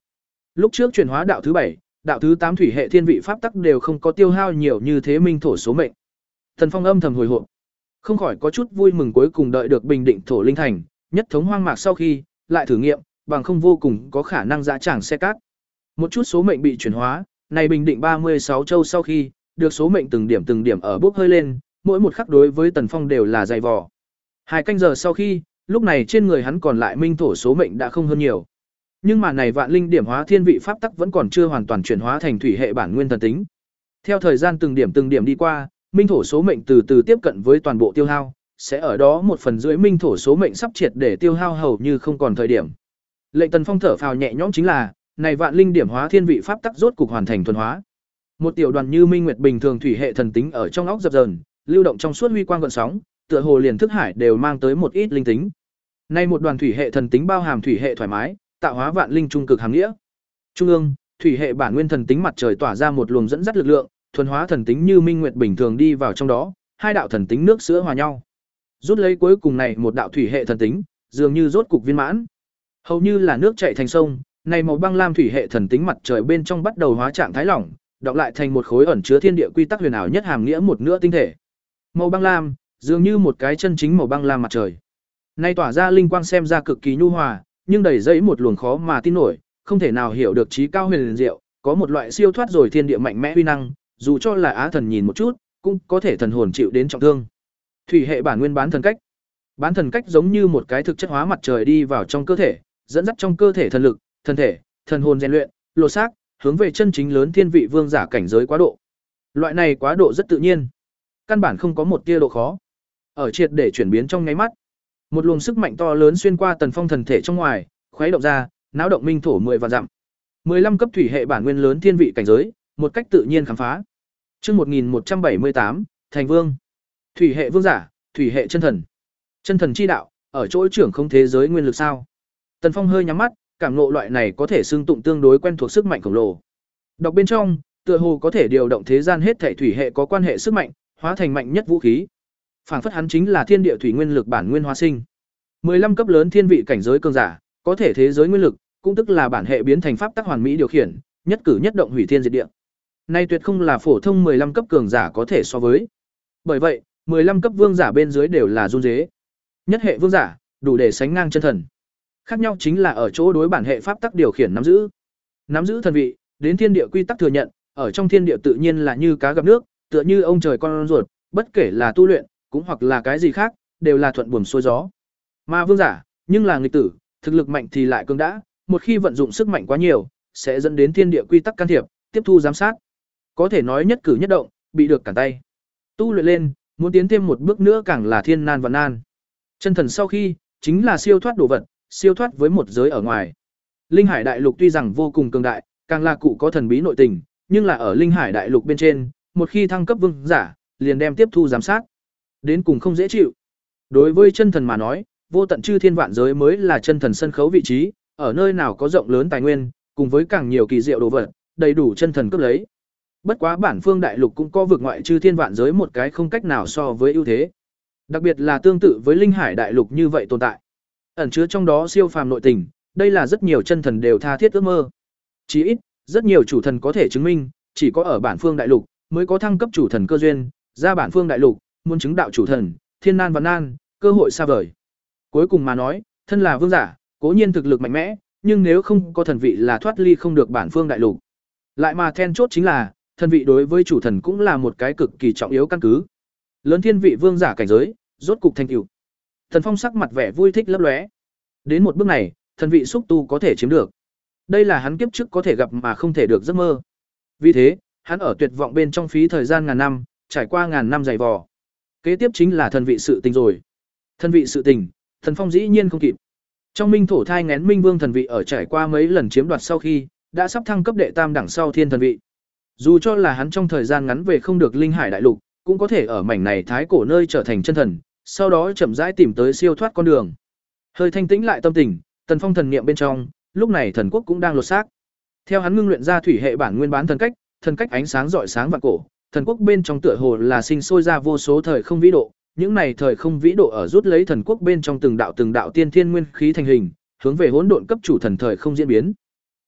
Lúc trước chuyển hóa đạo thứ bảy, đạo thứ tám thủy hệ thiên vị pháp tắc đều không có tiêu hao nhiều như thế minh thổ số mệnh. Tần Phong âm thầm hồi hộp, không khỏi có chút vui mừng cuối cùng đợi được bình định thổ linh thành, nhất thống hoang mạc sau khi, lại thử nghiệm, bằng không vô cùng có khả năng dã tràng xe cát. Một chút số mệnh bị chuyển hóa, này bình định ba mươi sáu châu sau khi, được số mệnh từng điểm từng điểm ở bốc hơi lên, mỗi một khắc đối với Tần Phong đều là dày vò. Hai canh giờ sau khi, lúc này trên người hắn còn lại minh thổ số mệnh đã không hơn nhiều. Nhưng mà này vạn linh điểm hóa thiên vị pháp tắc vẫn còn chưa hoàn toàn chuyển hóa thành thủy hệ bản nguyên thần tính. Theo thời gian từng điểm từng điểm đi qua, minh thổ số mệnh từ từ tiếp cận với toàn bộ tiêu hao, sẽ ở đó một phần rưỡi minh thổ số mệnh sắp triệt để tiêu hao hầu như không còn thời điểm. Lệnh Tần Phong thở phào nhẹ nhõm chính là, này vạn linh điểm hóa thiên vị pháp tắc rốt cục hoàn thành thuần hóa. Một tiểu đoàn như minh nguyệt bình thường thủy hệ thần tính ở trong óc dập dờn, lưu động trong suốt huy quang gợn sóng, tựa hồ liền thức hải đều mang tới một ít linh tính. Nay một đoàn thủy hệ thần tính bao hàm thủy hệ thoải mái, tạo hóa vạn linh trung cực hàm nghĩa. Trung ương, thủy hệ bản nguyên thần tính mặt trời tỏa ra một luồng dẫn dắt lực lượng, thuần hóa thần tính như minh nguyệt bình thường đi vào trong đó, hai đạo thần tính nước sữa hòa nhau. Rút lấy cuối cùng này một đạo thủy hệ thần tính, dường như rốt cục viên mãn. Hầu như là nước chảy thành sông, này màu băng lam thủy hệ thần tính mặt trời bên trong bắt đầu hóa trạng thái lỏng, đọng lại thành một khối ẩn chứa thiên địa quy tắc huyền ảo nhất hàm nghĩa một nửa tinh thể. Màu băng lam, dường như một cái chân chính màu băng lam mặt trời. Nay tỏa ra linh quang xem ra cực kỳ nhu hòa, nhưng đầy dẫy một luồng khó mà tin nổi, không thể nào hiểu được trí cao huyền diệu, có một loại siêu thoát rồi thiên địa mạnh mẽ uy năng, dù cho là á thần nhìn một chút, cũng có thể thần hồn chịu đến trọng thương. Thủy hệ bản nguyên bán thần cách. Bán thần cách giống như một cái thực chất hóa mặt trời đi vào trong cơ thể, dẫn dắt trong cơ thể thần lực, thân thể, thần hồn rèn luyện, lột xác, hướng về chân chính lớn thiên vị vương giả cảnh giới quá độ. Loại này quá độ rất tự nhiên, căn bản không có một tia độ khó. Ở triệt để chuyển biến trong nháy mắt, một luồng sức mạnh to lớn xuyên qua Tần Phong thần thể trong ngoài, khuấy động ra, náo động minh thổ mười vạn dặm. mười lăm cấp thủy hệ bản nguyên lớn thiên vị cảnh giới, một cách tự nhiên khám phá. Chương một nghìn một trăm bảy mươi tám, Thành Vương. Thủy hệ vương giả, thủy hệ chân thần. Chân thần chi đạo, ở chỗ trưởng không thế giới nguyên lực sao? Tần Phong hơi nhắm mắt, cảm ngộ loại này có thể xương tụng tương đối quen thuộc sức mạnh khổng lồ. Đọc bên trong, tựa hồ có thể điều động thế gian hết thảy thủy hệ có quan hệ sức mạnh, hóa thành mạnh nhất vũ khí. Phảng phất hắn chính là thiên địa thủy nguyên lực bản nguyên hóa sinh. mười lăm cấp lớn thiên vị cảnh giới cường giả, có thể thế giới nguyên lực, cũng tức là bản hệ biến thành pháp tắc hoàn mỹ điều khiển, nhất cử nhất động hủy thiên diệt địa. Nay tuyệt không là phổ thông mười lăm cấp cường giả có thể so với. Bởi vậy, mười lăm cấp vương giả bên dưới đều là run rế. Nhất hệ vương giả, đủ để sánh ngang chân thần. Khác nhau chính là ở chỗ đối bản hệ pháp tắc điều khiển nắm giữ. Nắm giữ thần vị, đến thiên địa quy tắc thừa nhận, ở trong thiên địa tự nhiên là như cá gặp nước, tựa như ông trời con ruột, bất kể là tu luyện, cũng hoặc là cái gì khác, đều là thuận buồm xuôi gió. Mà vương giả, nhưng là nghịch tử, thực lực mạnh thì lại cường đã, một khi vận dụng sức mạnh quá nhiều, sẽ dẫn đến thiên địa quy tắc can thiệp, tiếp thu giám sát. Có thể nói nhất cử nhất động, bị được cản tay. Tu luyện lên, muốn tiến thêm một bước nữa càng là thiên nan vạn nan. Chân thần sau khi, chính là siêu thoát đồ vật, siêu thoát với một giới ở ngoài. Linh Hải Đại Lục tuy rằng vô cùng cường đại, càng là cụ có thần bí nội tình, nhưng là ở Linh Hải Đại Lục bên trên, một khi thăng cấp vương giả, liền đem tiếp thu giám sát. Đến cùng không dễ chịu. Đối với chân thần mà nói, vô tận chư thiên vạn giới mới là chân thần sân khấu vị trí, ở nơi nào có rộng lớn tài nguyên, cùng với càng nhiều kỳ diệu đồ vật, đầy đủ chân thần cướp lấy. Bất quá bản phương đại lục cũng có vực ngoại chư thiên vạn giới một cái không cách nào so với ưu thế. Đặc biệt là tương tự với Linh Hải Đại Lục như vậy tồn tại. Ẩn chứa trong đó siêu phàm nội tình, đây là rất nhiều chân thần đều tha thiết ước mơ. Chỉ ít, rất nhiều chủ thần có thể chứng minh, chỉ có ở bản phương đại lục mới có thăng cấp chủ thần cơ duyên, ra bản phương đại lục, muốn chứng đạo chủ thần, thiên nan vạn nan, cơ hội xa vời. Cuối cùng mà nói, thân là vương giả, cố nhiên thực lực mạnh mẽ, nhưng nếu không có thần vị là thoát ly không được bản phương đại lục. Lại mà then chốt chính là, thần vị đối với chủ thần cũng là một cái cực kỳ trọng yếu căn cứ. Lớn thiên vị vương giả cảnh giới, rốt cục thành tựu. Thần Phong sắc mặt vẻ vui thích lấp lóe. Đến một bước này, thần vị xúc tu có thể chiếm được. Đây là hắn kiếp trước có thể gặp mà không thể được giấc mơ. Vì thế, hắn ở tuyệt vọng bên trong phí thời gian ngàn năm, trải qua ngàn năm dày vò. Kế tiếp chính là thần vị sự tình rồi. Thần vị sự tình, Thần Phong dĩ nhiên không kịp. Trong Minh thổ thai nghén Minh Vương thần vị ở trải qua mấy lần chiếm đoạt sau khi, đã sắp thăng cấp đệ tam đẳng sau thiên thần vị. Dù cho là hắn trong thời gian ngắn về không được Linh Hải Đại Lục, cũng có thể ở mảnh này thái cổ nơi trở thành chân thần, sau đó chậm rãi tìm tới siêu thoát con đường. Hơi thanh tĩnh lại tâm tình, Tần Phong thần niệm bên trong, lúc này thần quốc cũng đang lột xác. Theo hắn ngưng luyện ra thủy hệ bản nguyên bán thần cách, thần cách ánh sáng rọi sáng vạn cổ, thần quốc bên trong tựa hồ là sinh sôi ra vô số thời không vĩ độ, những này thời không vĩ độ ở rút lấy thần quốc bên trong từng đạo từng đạo tiên thiên nguyên khí thành hình, hướng về hỗn độn cấp chủ thần thời không diễn biến.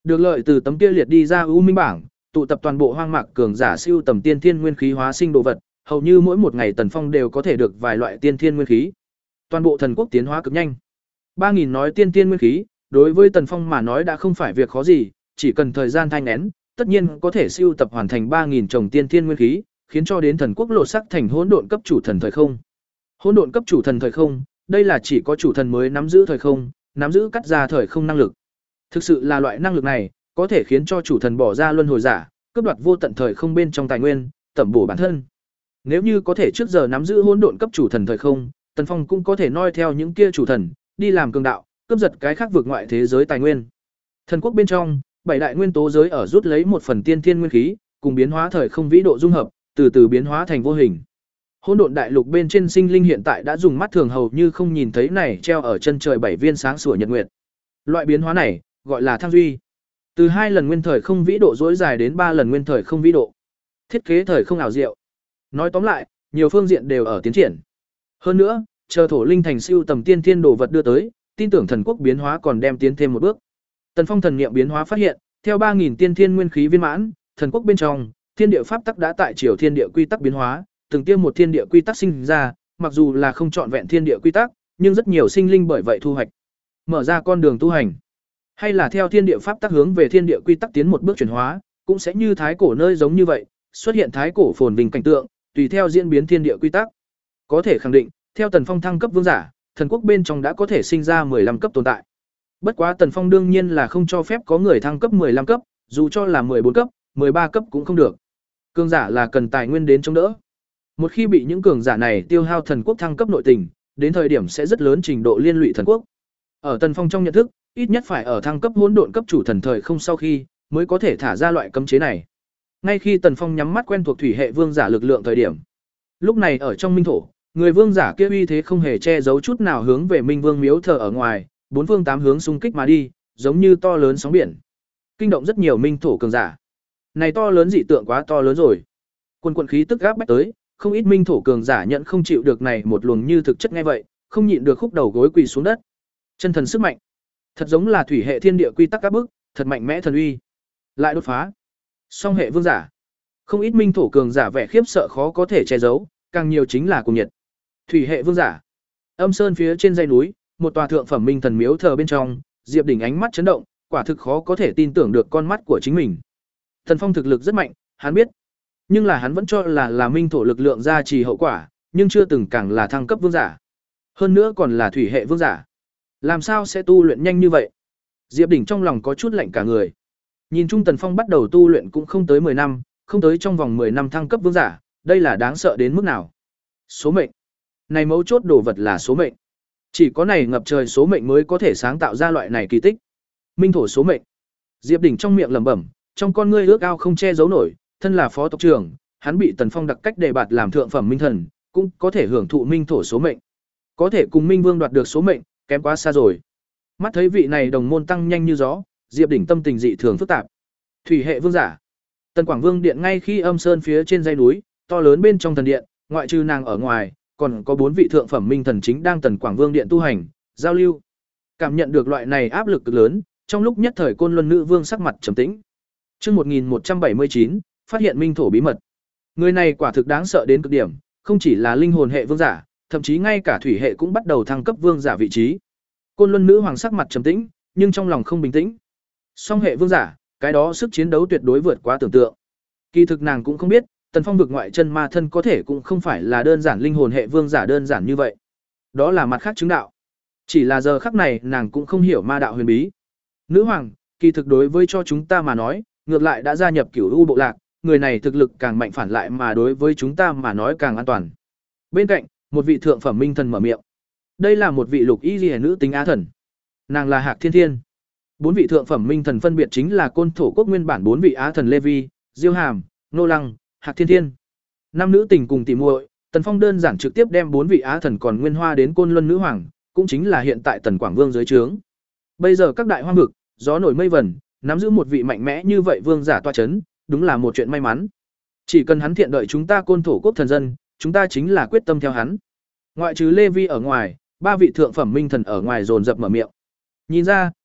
Được lợi từ tấm kia liệt đi ra U Minh bảng, tụ tập toàn bộ hoang mạc cường giả siêu tầm tiên thiên nguyên khí hóa sinh đồ vật, hầu như mỗi một ngày Tần Phong đều có thể được vài loại tiên thiên nguyên khí. Toàn bộ thần quốc tiến hóa cực nhanh. ba nghìn nói tiên thiên nguyên khí, đối với Tần Phong mà nói đã không phải việc khó gì, chỉ cần thời gian thanh nén, tất nhiên có thể siêu tập hoàn thành ba nghìn chồng tiên thiên nguyên khí, khiến cho đến thần quốc lột sắc thành hỗn độn cấp chủ thần thời không. Hỗn độn cấp chủ thần thời không, đây là chỉ có chủ thần mới nắm giữ thời không, nắm giữ cắt ra thời không năng lực. Thực sự là loại năng lực này, có thể khiến cho chủ thần bỏ ra luân hồi giả, cướp đoạt vô tận thời không bên trong tài nguyên, tẩm bổ bản thân. Nếu như có thể trước giờ nắm giữ hỗn độn cấp chủ thần thời không, Tần Phong cũng có thể noi theo những kia chủ thần, đi làm cường đạo, cướp giật cái khác vượt ngoại thế giới tài nguyên. Thần quốc bên trong, bảy đại nguyên tố giới ở rút lấy một phần tiên thiên nguyên khí, cùng biến hóa thời không vĩ độ dung hợp, từ từ biến hóa thành vô hình. Hỗn độn đại lục bên trên sinh linh hiện tại đã dùng mắt thường hầu như không nhìn thấy này treo ở chân trời bảy viên sáng sủa nhật nguyệt. Loại biến hóa này gọi là thăng duy. Từ hai lần nguyên thời không vĩ độ dối dài đến ba lần nguyên thời không vĩ độ. Thiết kế thời không ảo diệu. Nói tóm lại, nhiều phương diện đều ở tiến triển. Hơn nữa, chờ thổ linh thành siêu tầm tiên thiên đồ vật đưa tới, tin tưởng thần quốc biến hóa còn đem tiến thêm một bước. Tần Phong thần niệm biến hóa phát hiện, theo ba nghìn tiên thiên nguyên khí viên mãn, thần quốc bên trong, thiên địa pháp tắc đã tại chiều thiên địa quy tắc biến hóa, từng tiêm một thiên địa quy tắc sinh ra, mặc dù là không trọn vẹn thiên địa quy tắc, nhưng rất nhiều sinh linh bởi vậy thu hoạch, mở ra con đường tu hành. Hay là theo thiên địa pháp tắc hướng về thiên địa quy tắc tiến một bước chuyển hóa, cũng sẽ như thái cổ nơi giống như vậy, xuất hiện thái cổ phồn vinh cảnh tượng, tùy theo diễn biến thiên địa quy tắc. Có thể khẳng định, theo Tần Phong thăng cấp vương giả, thần quốc bên trong đã có thể sinh ra mười lăm cấp tồn tại. Bất quá Tần Phong đương nhiên là không cho phép có người thăng cấp mười lăm cấp, dù cho là mười bốn cấp, mười ba cấp cũng không được. Cường giả là cần tài nguyên đến chống đỡ. Một khi bị những cường giả này tiêu hao thần quốc thăng cấp nội tình, đến thời điểm sẽ rất lớn trình độ liên lụy thần quốc. Ở Tần Phong trong nhận thức, ít nhất phải ở thăng cấp hỗn độn cấp chủ thần thời không sau khi mới có thể thả ra loại cấm chế này. Ngay khi Tần Phong nhắm mắt quen thuộc thủy hệ vương giả lực lượng thời điểm, lúc này ở trong minh thổ, người vương giả kia uy thế không hề che giấu chút nào hướng về Minh Vương miếu thờ ở ngoài, bốn phương tám hướng xung kích mà đi, giống như to lớn sóng biển, kinh động rất nhiều minh thổ cường giả. Này to lớn dị tượng quá to lớn rồi. Quân quận khí tức gáp bách tới, không ít minh thổ cường giả nhận không chịu được này một luồng như thực chất nghe vậy, không nhịn được khúc đầu gối quỳ xuống đất. Chân thần sức mạnh, thật giống là thủy hệ thiên địa quy tắc áp bức, thật mạnh mẽ thần uy. Lại đột phá. Song hệ vương giả. Không ít minh thổ cường giả vẻ khiếp sợ khó có thể che giấu, càng nhiều chính là cùng nhiệt. Thủy hệ vương giả. Âm Sơn phía trên dãy núi, một tòa thượng phẩm minh thần miếu thờ bên trong, Diệp Đỉnh ánh mắt chấn động, quả thực khó có thể tin tưởng được con mắt của chính mình. Thần Phong thực lực rất mạnh, hắn biết, nhưng là hắn vẫn cho là là minh thổ lực lượng gia trì hậu quả, nhưng chưa từng càng là thăng cấp vương giả. Hơn nữa còn là thủy hệ vương giả. Làm sao sẽ tu luyện nhanh như vậy? Diệp Đỉnh trong lòng có chút lạnh cả người. Nhìn chung Tần Phong bắt đầu tu luyện cũng không tới mười năm, không tới trong vòng mười năm thăng cấp vương giả, đây là đáng sợ đến mức nào? Số mệnh. Này mấu chốt đồ vật là số mệnh. Chỉ có này ngập trời số mệnh mới có thể sáng tạo ra loại này kỳ tích. Minh thổ số mệnh. Diệp Đỉnh trong miệng lẩm bẩm, trong con ngươi ước ao không che giấu nổi, thân là phó tộc trưởng, hắn bị Tần Phong đặc cách đề bạt làm thượng phẩm minh thần, cũng có thể hưởng thụ minh thổ số mệnh. Có thể cùng Minh Vương đoạt được số mệnh, kém quá xa rồi. Mắt thấy vị này đồng môn tăng nhanh như gió, Diệp Đỉnh tâm tình dị thường phức tạp. Thủy hệ vương giả. Tần Quảng Vương điện ngay khi Âm Sơn phía trên dãy núi, to lớn bên trong thần điện, ngoại trừ nàng ở ngoài, còn có bốn vị thượng phẩm minh thần chính đang Tần Quảng Vương điện tu hành, giao lưu. Cảm nhận được loại này áp lực cực lớn, trong lúc nhất thời Côn Luân Nữ Vương sắc mặt trầm tĩnh. Chương một nghìn một trăm bảy mươi chín, phát hiện minh thổ bí mật. Người này quả thực đáng sợ đến cực điểm, không chỉ là linh hồn hệ vương giả, thậm chí ngay cả thủy hệ cũng bắt đầu thăng cấp vương giả vị trí. Côn Luân Nữ Hoàng sắc mặt trầm tĩnh, nhưng trong lòng không bình tĩnh. Song hệ vương giả, cái đó sức chiến đấu tuyệt đối vượt quá tưởng tượng. Kỳ thực nàng cũng không biết, Tần Phong vực ngoại chân ma thân có thể cũng không phải là đơn giản linh hồn hệ vương giả đơn giản như vậy. Đó là mặt khác chứng đạo. Chỉ là giờ khắc này nàng cũng không hiểu ma đạo huyền bí. Nữ hoàng, kỳ thực đối với cho chúng ta mà nói, ngược lại đã gia nhập Cửu U bộ lạc, người này thực lực càng mạnh phản lại mà đối với chúng ta mà nói càng an toàn. Bên cạnh, một vị thượng phẩm minh thần mở miệng. Đây là một vị lục y liễu nữ tính á thần. Nàng là Hạc Thiên Thiên. Bốn vị thượng phẩm minh thần phân biệt chính là Côn Thổ quốc nguyên bản bốn vị á thần Lê Vi, Diêu Hàm, Nô Lăng, Hạc Thiên Thiên. Năm nữ tình cùng tỉ muội, Tần Phong đơn giản trực tiếp đem bốn vị á thần còn nguyên hoa đến Côn Luân Nữ Hoàng, cũng chính là hiện tại Tần Quảng Vương dưới trướng. Bây giờ các đại hoang vực, gió nổi mây vẩn, nắm giữ một vị mạnh mẽ như vậy vương giả toa chấn, đúng là một chuyện may mắn. Chỉ cần hắn thiện đợi chúng ta Côn Thổ quốc thần dân, chúng ta chính là quyết tâm theo hắn. Ngoại trừ Lê Vi ở ngoài, ba vị thượng phẩm minh thần ở ngoài dồn dập mở miệng. Nhìn ra,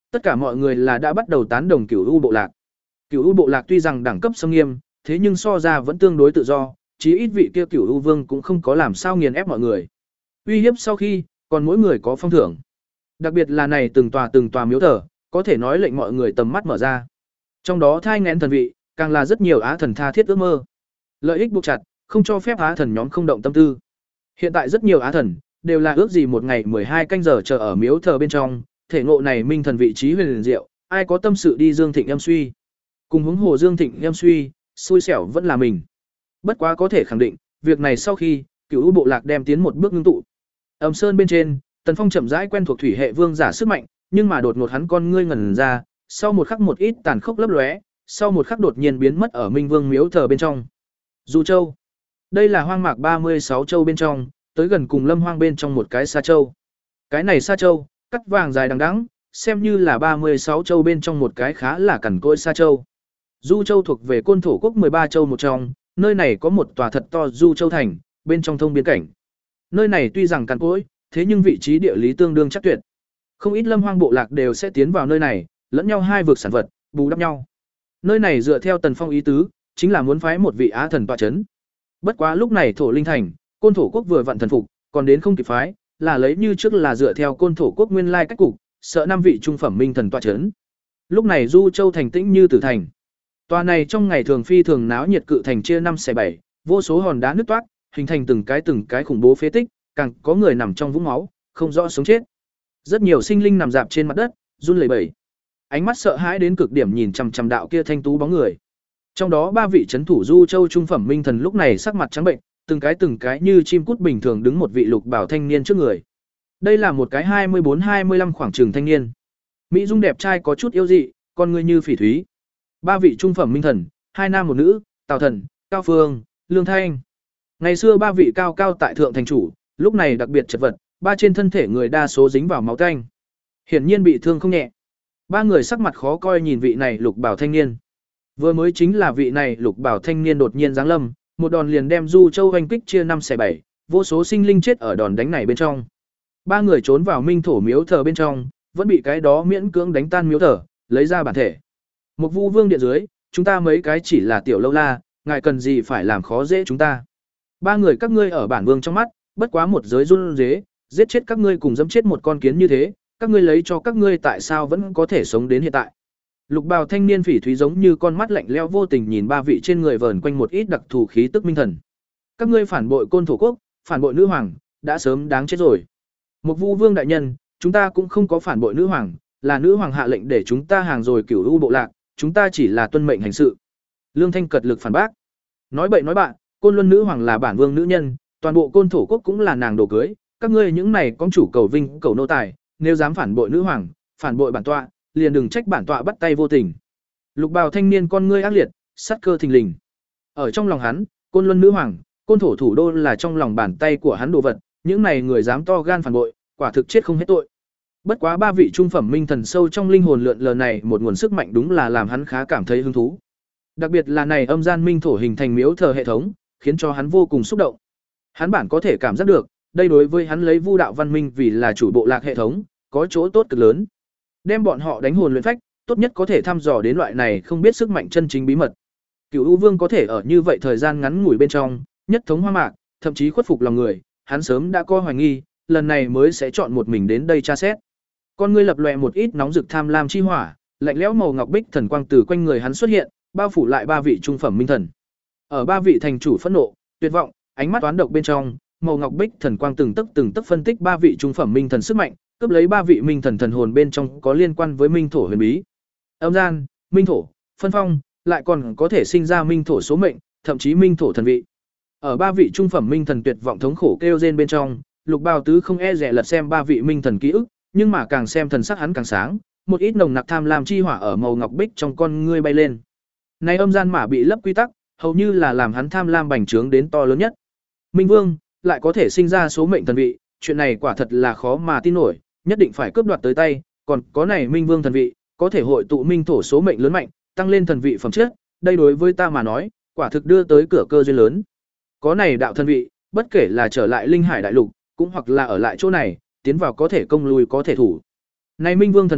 Tất cả mọi người là đã bắt đầu tán đồng Cửu U bộ lạc. Cửu U bộ lạc tuy rằng đẳng cấp xâm nghiêm, thế nhưng so ra vẫn tương đối tự do, chí ít vị kia Cửu U vương cũng không có làm sao nghiền ép mọi người. Uy hiếp sau khi, còn mỗi người có phong thưởng. Đặc biệt là này từng tòa từng tòa miếu thờ, có thể nói lệnh mọi người tầm mắt mở ra. Trong đó thai nghén thần vị, càng là rất nhiều á thần tha thiết ước mơ. Lợi ích buộc chặt, không cho phép á thần nhóm không động tâm tư. Hiện tại rất nhiều á thần đều là ước gì một ngày mười hai canh giờ chờ ở miếu thờ bên trong, thể ngộ này minh thần vị trí huyền diệu, ai có tâm sự đi Dương Thịnh em suy. Cùng hướng hồ Dương Thịnh em suy, xui xẻo vẫn là mình. Bất quá có thể khẳng định, việc này sau khi Cửu U bộ lạc đem tiến một bước ngưng tụ. Âm Sơn bên trên, Tần Phong chậm rãi quen thuộc thủy hệ vương giả sức mạnh, nhưng mà đột ngột hắn con ngươi ngẩn ra, sau một khắc một ít tàn khốc lấp lóe, sau một khắc đột nhiên biến mất ở Minh Vương miếu thờ bên trong. Du Châu. Đây là hoang mạc ba mươi sáu châu bên trong, tới gần cùng Lâm Hoang bên trong một cái Sa Châu. Cái này Sa Châu, cắt vàng dài đằng đẵng, xem như là ba mươi sáu châu bên trong một cái khá là cằn cỗi Sa Châu. Du Châu thuộc về Côn Thổ quốc mười ba châu một trong, nơi này có một tòa thật to Du Châu thành, bên trong thông biên cảnh. Nơi này tuy rằng cằn cỗi, thế nhưng vị trí địa lý tương đương chắc tuyệt. Không ít Lâm Hoang bộ lạc đều sẽ tiến vào nơi này, lẫn nhau hai vực sản vật, bù đắp nhau. Nơi này dựa theo Tần Phong ý tứ, chính là muốn phái một vị á thần tọa chấn. Bất quá lúc này Thổ Linh thành, Côn Thổ quốc vừa vặn thần phục, còn đến không kịp phái, là lấy như trước là dựa theo Côn Thổ quốc nguyên lai cách cục, sợ năm vị trung phẩm minh thần tọa chấn. Lúc này Du Châu thành tĩnh như tử thành. Tòa này trong ngày thường phi thường náo nhiệt cự thành chia năm xẻ bảy, vô số hòn đá nứt toát, hình thành từng cái từng cái khủng bố phế tích, càng có người nằm trong vũng máu, không rõ sống chết. Rất nhiều sinh linh nằm dạp trên mặt đất, run lẩy bẩy. Ánh mắt sợ hãi đến cực điểm nhìn chằm chằm đạo kia thanh tú bóng người. Trong đó ba vị trấn thủ Du Châu trung phẩm minh thần lúc này sắc mặt trắng bệnh, từng cái từng cái như chim cút bình thường đứng một vị lục bảo thanh niên trước người. Đây là một cái hai mươi bốn hai mươi lăm khoảng trường thanh niên. Mỹ dung đẹp trai có chút yêu dị, con người như phỉ thúy. Ba vị trung phẩm minh thần, hai nam một nữ, Tào Thần, Cao Phương, Lương Thanh. Ngày xưa ba vị cao cao tại thượng thành chủ, lúc này đặc biệt chật vật, ba trên thân thể người đa số dính vào máu tanh. Hiển nhiên bị thương không nhẹ. Ba người sắc mặt khó coi nhìn vị này lục bảo thanh niên. Vừa mới chính là vị này lục bảo thanh niên đột nhiên giáng lâm, một đòn liền đem Du Châu hoành kích chia năm xẻ bảy, vô số sinh linh chết ở đòn đánh này bên trong. Ba người trốn vào Minh Thổ miếu thờ bên trong, vẫn bị cái đó miễn cưỡng đánh tan miếu thờ, lấy ra bản thể. Một Vu Vương điện dưới, chúng ta mấy cái chỉ là tiểu lâu la, ngài cần gì phải làm khó dễ chúng ta? Ba người các ngươi ở bản vương trong mắt, bất quá một giới run rế, giết chết các ngươi cùng dẫm chết một con kiến như thế, các ngươi lấy cho các ngươi tại sao vẫn có thể sống đến hiện tại? Lục bào thanh niên phỉ thúy giống như con mắt lạnh lẽo vô tình nhìn ba vị trên người vờn quanh một ít đặc thù khí tức minh thần. Các ngươi phản bội Côn Thổ quốc, phản bội nữ hoàng, đã sớm đáng chết rồi. Một Vu Vương đại nhân, chúng ta cũng không có phản bội nữ hoàng, là nữ hoàng hạ lệnh để chúng ta hàng rồi Cửu U bộ lạc, chúng ta chỉ là tuân mệnh hành sự. Lương Thanh cật lực phản bác. Nói bậy nói bạn, Côn Luân nữ hoàng là bản vương nữ nhân, toàn bộ Côn Thổ quốc cũng là nàng đồ cưới, các ngươi những này con chủ cầu vinh, cầu nô tài, nếu dám phản bội nữ hoàng, phản bội bản tọa, liền đừng trách bản tọa bắt tay vô tình. Lục bào thanh niên con ngươi ác liệt, sát cơ thình lình. Ở trong lòng hắn, Côn Luân nữ hoàng, Côn Thổ thủ đô là trong lòng bàn tay của hắn đồ vật, những này người dám to gan phản bội, quả thực chết không hết tội. Bất quá ba vị trung phẩm minh thần sâu trong linh hồn lượn lờ này một nguồn sức mạnh đúng là làm hắn khá cảm thấy hứng thú. Đặc biệt là này âm gian minh thổ hình thành miếu thờ hệ thống, khiến cho hắn vô cùng xúc động. Hắn bản có thể cảm giác được, đây đối với hắn lấy Vu đạo văn minh vì là chủ bộ lạc hệ thống, có chỗ tốt cực lớn. Đem bọn họ đánh hồn luyện phách, tốt nhất có thể thăm dò đến loại này không biết sức mạnh chân chính bí mật. Cửu U Vương có thể ở như vậy thời gian ngắn ngủi bên trong, nhất thống hoa mạc, thậm chí khuất phục lòng người, hắn sớm đã có hoài nghi, lần này mới sẽ chọn một mình đến đây tra xét. Con ngươi lập lòe một ít nóng rực tham lam chi hỏa, lạnh lẽo màu ngọc bích thần quang từ quanh người hắn xuất hiện, bao phủ lại ba vị trung phẩm minh thần. Ở ba vị thành chủ phẫn nộ, tuyệt vọng, ánh mắt toán độc bên trong, màu ngọc bích thần quang từng tấc từng tấc phân tích ba vị trung phẩm minh thần sức mạnh, cướp lấy ba vị minh thần thần hồn bên trong có liên quan với minh thổ huyền bí. Âm gian, minh thổ, phân phong, lại còn có thể sinh ra minh thổ số mệnh, thậm chí minh thổ thần vị. Ở ba vị trung phẩm minh thần tuyệt vọng thống khổ kêu rên bên trong, Lục Bào Tứ không e dè lật xem ba vị minh thần ký ức, nhưng mà càng xem thần sắc hắn càng sáng, một ít nồng nặc tham lam chi hỏa ở màu ngọc bích trong con ngươi bay lên. Này âm gian mã bị lấp quy tắc, hầu như là làm hắn tham lam bành trướng đến to lớn nhất. Minh Vương lại có thể sinh ra số mệnh thần vị, chuyện này quả thật là khó mà tin nổi, nhất định phải cướp đoạt tới tay, còn có này Minh Vương thần vị, có thể hội tụ minh thổ số mệnh lớn mạnh, tăng lên thần vị phẩm chất, đây đối với ta mà nói, quả thực đưa tới cửa cơ duyên lớn. Có này đạo thần vị, bất kể là trở lại Linh Hải đại lục, cũng hoặc là ở lại chỗ này, tiến vào có thể công lui có thể thủ. Này Minh Vương thần vị,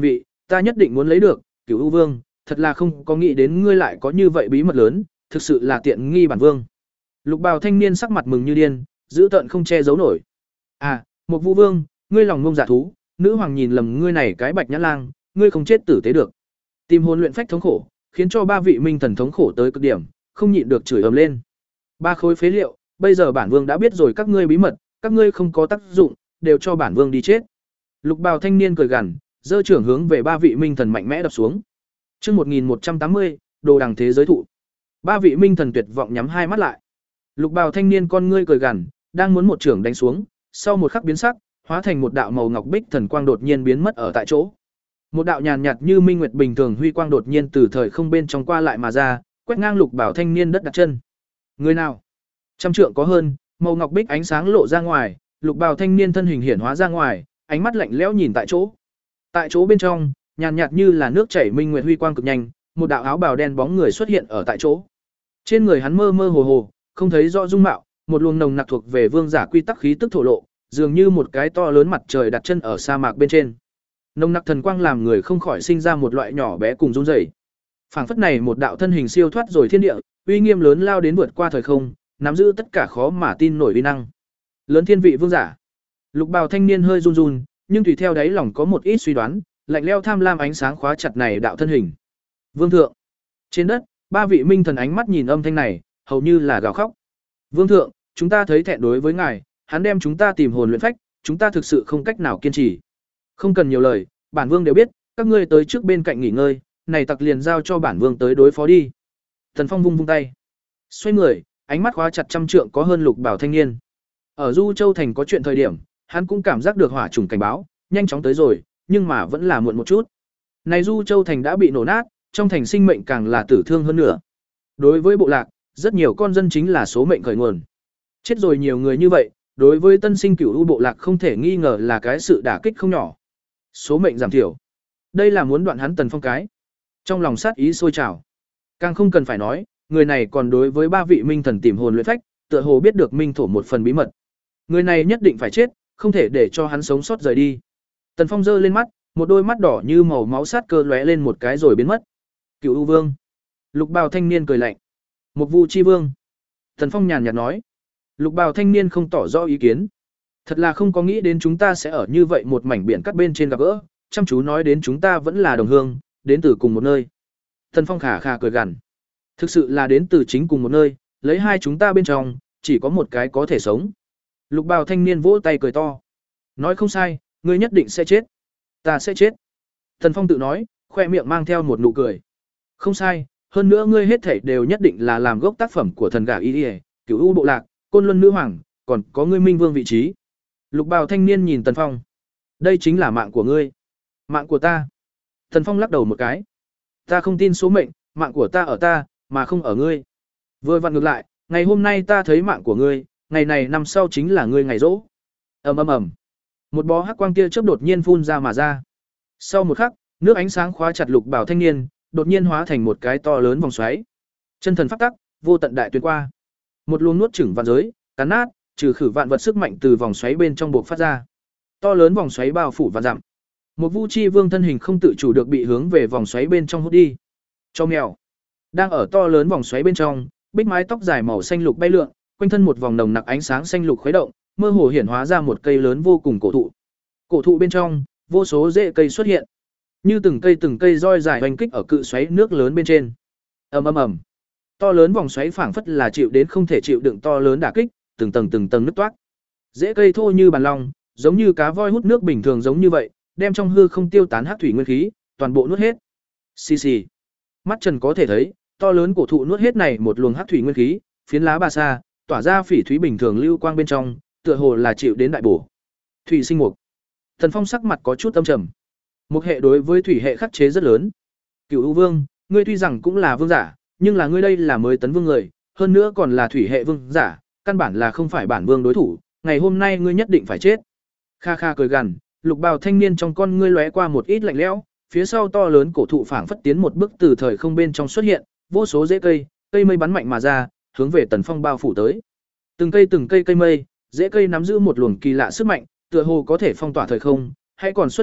Ta nhất định muốn lấy được, Cửu U Vương, thật là không có nghĩ đến ngươi lại có như vậy bí mật lớn, thực sự là tiện nghi bản vương. Lục bào thanh niên sắc mặt mừng như điên, giữ tợn không che giấu nổi. À, một Vũ Vương, ngươi lòng ngông dạ thú, nữ hoàng nhìn lầm ngươi này cái bạch nhã lang, ngươi không chết tử tế được. Tìm hồn luyện phách thống khổ, khiến cho ba vị minh thần thống khổ tới cực điểm, không nhịn được chửi ầm lên. Ba khối phế liệu, bây giờ bản vương đã biết rồi các ngươi bí mật, các ngươi không có tác dụng, đều cho bản vương đi chết. Lục bào thanh niên cười gằn, giơ trưởng hướng về ba vị minh thần mạnh mẽ đập xuống. Chương một nghìn một trăm tám mươi, đồ đằng thế giới thụ. Ba vị minh thần tuyệt vọng nhắm hai mắt lại. Lục bào thanh niên con ngươi cười gằn, đang muốn một trưởng đánh xuống, sau một khắc biến sắc, hóa thành một đạo màu ngọc bích thần quang đột nhiên biến mất ở tại chỗ. Một đạo nhàn nhạt như minh nguyệt bình thường huy quang đột nhiên từ thời không bên trong qua lại mà ra, quét ngang lục bảo thanh niên đất đặt chân. Người nào? Trăm trượng có hơn, màu ngọc bích ánh sáng lộ ra ngoài, lục bào thanh niên thân hình hiển hóa ra ngoài, ánh mắt lạnh lẽo nhìn tại chỗ. Tại chỗ bên trong, nhàn nhạt như là nước chảy minh nguyệt huy quang cực nhanh, một đạo áo bào đen bóng người xuất hiện ở tại chỗ. Trên người hắn mơ mơ hồ hồ, không thấy rõ dung mạo, một luồng nồng nặc thuộc về vương giả quy tắc khí tức thổ lộ, dường như một cái to lớn mặt trời đặt chân ở sa mạc bên trên. Nồng nặc thần quang làm người không khỏi sinh ra một loại nhỏ bé cùng run rẩy. Phảng phất này một đạo thân hình siêu thoát rồi thiên địa, uy nghiêm lớn lao đến vượt qua thời không, nắm giữ tất cả khó mà tin nổi uy năng. Lớn thiên vị vương giả. Lục bào thanh niên hơi run run, nhưng tùy theo đáy lòng có một ít suy đoán, lạnh lẽo tham lam ánh sáng khóa chặt này đạo thân hình. Vương thượng. Trên đất, ba vị minh thần ánh mắt nhìn âm thanh này, hầu như là gào khóc. Vương thượng, chúng ta thấy thẹn đối với ngài, hắn đem chúng ta tìm hồn luyện phách, chúng ta thực sự không cách nào kiên trì. Không cần nhiều lời, bản vương đều biết, các ngươi tới trước bên cạnh nghỉ ngơi, này tặc liền giao cho bản vương tới đối phó đi. Thần Phong vung vung tay, xoay người, ánh mắt khóa chặt trăm trượng có hơn lục bảo thanh niên. Ở Du Châu thành có chuyện thời điểm, hắn cũng cảm giác được hỏa trùng cảnh báo, nhanh chóng tới rồi, nhưng mà vẫn là muộn một chút. Này Du Châu thành đã bị nổ nát, trong thành sinh mệnh càng là tử thương hơn nữa. Đối với bộ lạc, rất nhiều con dân chính là số mệnh khởi nguồn. Chết rồi nhiều người như vậy, đối với tân sinh cửu u bộ lạc không thể nghi ngờ là cái sự đả kích không nhỏ. Số mệnh giảm thiểu. Đây là muốn đoạn hắn Tần Phong cái. Trong lòng sát ý sôi trào. Càng không cần phải nói, người này còn đối với ba vị minh thần tìm hồn luyện phách, tựa hồ biết được minh thổ một phần bí mật. Người này nhất định phải chết, không thể để cho hắn sống sót rời đi. Tần Phong giơ lên mắt, một đôi mắt đỏ như màu máu sát cơ lóe lên một cái rồi biến mất. Cửu U Vương. Lục bào thanh niên cười lạnh. Một Vu Chi Vương. Tần Phong nhàn nhạt nói. Lục bào thanh niên không tỏ rõ ý kiến. Thật là không có nghĩ đến chúng ta sẽ ở như vậy một mảnh biển cắt bên trên gặp gỡ, chăm chú nói đến chúng ta vẫn là đồng hương, đến từ cùng một nơi. Tần Phong khà khà cười gằn. Thực sự là đến từ chính cùng một nơi, lấy hai chúng ta bên trong, chỉ có một cái có thể sống. Lục bào thanh niên vỗ tay cười to. Nói không sai, ngươi nhất định sẽ chết. Ta sẽ chết. Tần Phong tự nói, khoe miệng mang theo một nụ cười. Không sai, hơn nữa ngươi hết thảy đều nhất định là làm gốc tác phẩm của thần gà y y, Cửu U bộ lạc, Côn Luân nữ hoàng, còn có ngươi minh vương vị trí. Lục bào thanh niên nhìn Tần Phong. Đây chính là mạng của ngươi. Mạng của ta. Tần Phong lắc đầu một cái. Ta không tin số mệnh, mạng của ta ở ta, mà không ở ngươi. Vừa vặn ngược lại, ngày hôm nay ta thấy mạng của ngươi, ngày này năm sau chính là ngươi ngày rỗ. Ầm ầm ầm. Một bó hắc quang tia chớp đột nhiên phun ra mà ra. Sau một khắc, nước ánh sáng khóa chặt lục bào thanh niên, đột nhiên hóa thành một cái to lớn vòng xoáy. Chân thần pháp tắc, vô tận đại tuyệt qua. Một luồng nuốt chửng vạn giới, cắn nát, trừ khử vạn vật sức mạnh từ vòng xoáy bên trong buộc phát ra. To lớn vòng xoáy bao phủ vạn dặm. Một Vu Chi Vương thân hình không tự chủ được bị hướng về vòng xoáy bên trong hút đi. Cho mèo. Đang ở to lớn vòng xoáy bên trong, bích mái tóc dài màu xanh lục bay lượn, quanh thân một vòng nồng nặc ánh sáng xanh lục khuấy động, mơ hồ hiển hóa ra một cây lớn vô cùng cổ thụ. Cổ thụ bên trong, vô số rễ cây xuất hiện, như từng cây từng cây roi dài hoành kích ở cự xoáy nước lớn bên trên. Ầm ầm ầm. To lớn vòng xoáy phảng phất là chịu đến không thể chịu đựng to lớn đả kích, từng tầng từng tầng nứt toát. Rễ cây thô như bàn long, giống như cá voi hút nước bình thường giống như vậy, đem trong hư không tiêu tán hắc thủy nguyên khí, toàn bộ nuốt hết. Xì xì. Mắt Trần có thể thấy, to lớn cổ thụ nuốt hết này một luồng hắc thủy nguyên khí, phiến lá ba sa, tỏa ra phỉ thúy bình thường lưu quang bên trong, tựa hồ là chịu đến đại bổ. Thủy sinh mục. Thần Phong sắc mặt có chút âm trầm. Một hệ đối với thủy hệ khắc chế rất lớn. Cửu U Vương, ngươi tuy rằng cũng là vương giả, nhưng là ngươi đây là mới tấn vương người, hơn nữa còn là thủy hệ vương giả, căn bản là không phải bản vương đối thủ, ngày hôm nay ngươi nhất định phải chết. Kha kha cười gằn, lục bào thanh niên trong con ngươi lóe qua một ít lạnh lẽo, phía sau to lớn cổ thụ phảng phất tiến một bước từ thời không bên trong xuất hiện, vô số rễ cây, cây mây bắn mạnh mà ra, hướng về Tần Phong bao phủ tới. Từng cây từng cây cây mây, rễ cây nắm giữ một luồng kỳ lạ sức mạnh, tựa hồ có thể phong tỏa thời không, hay còn xuất hiện,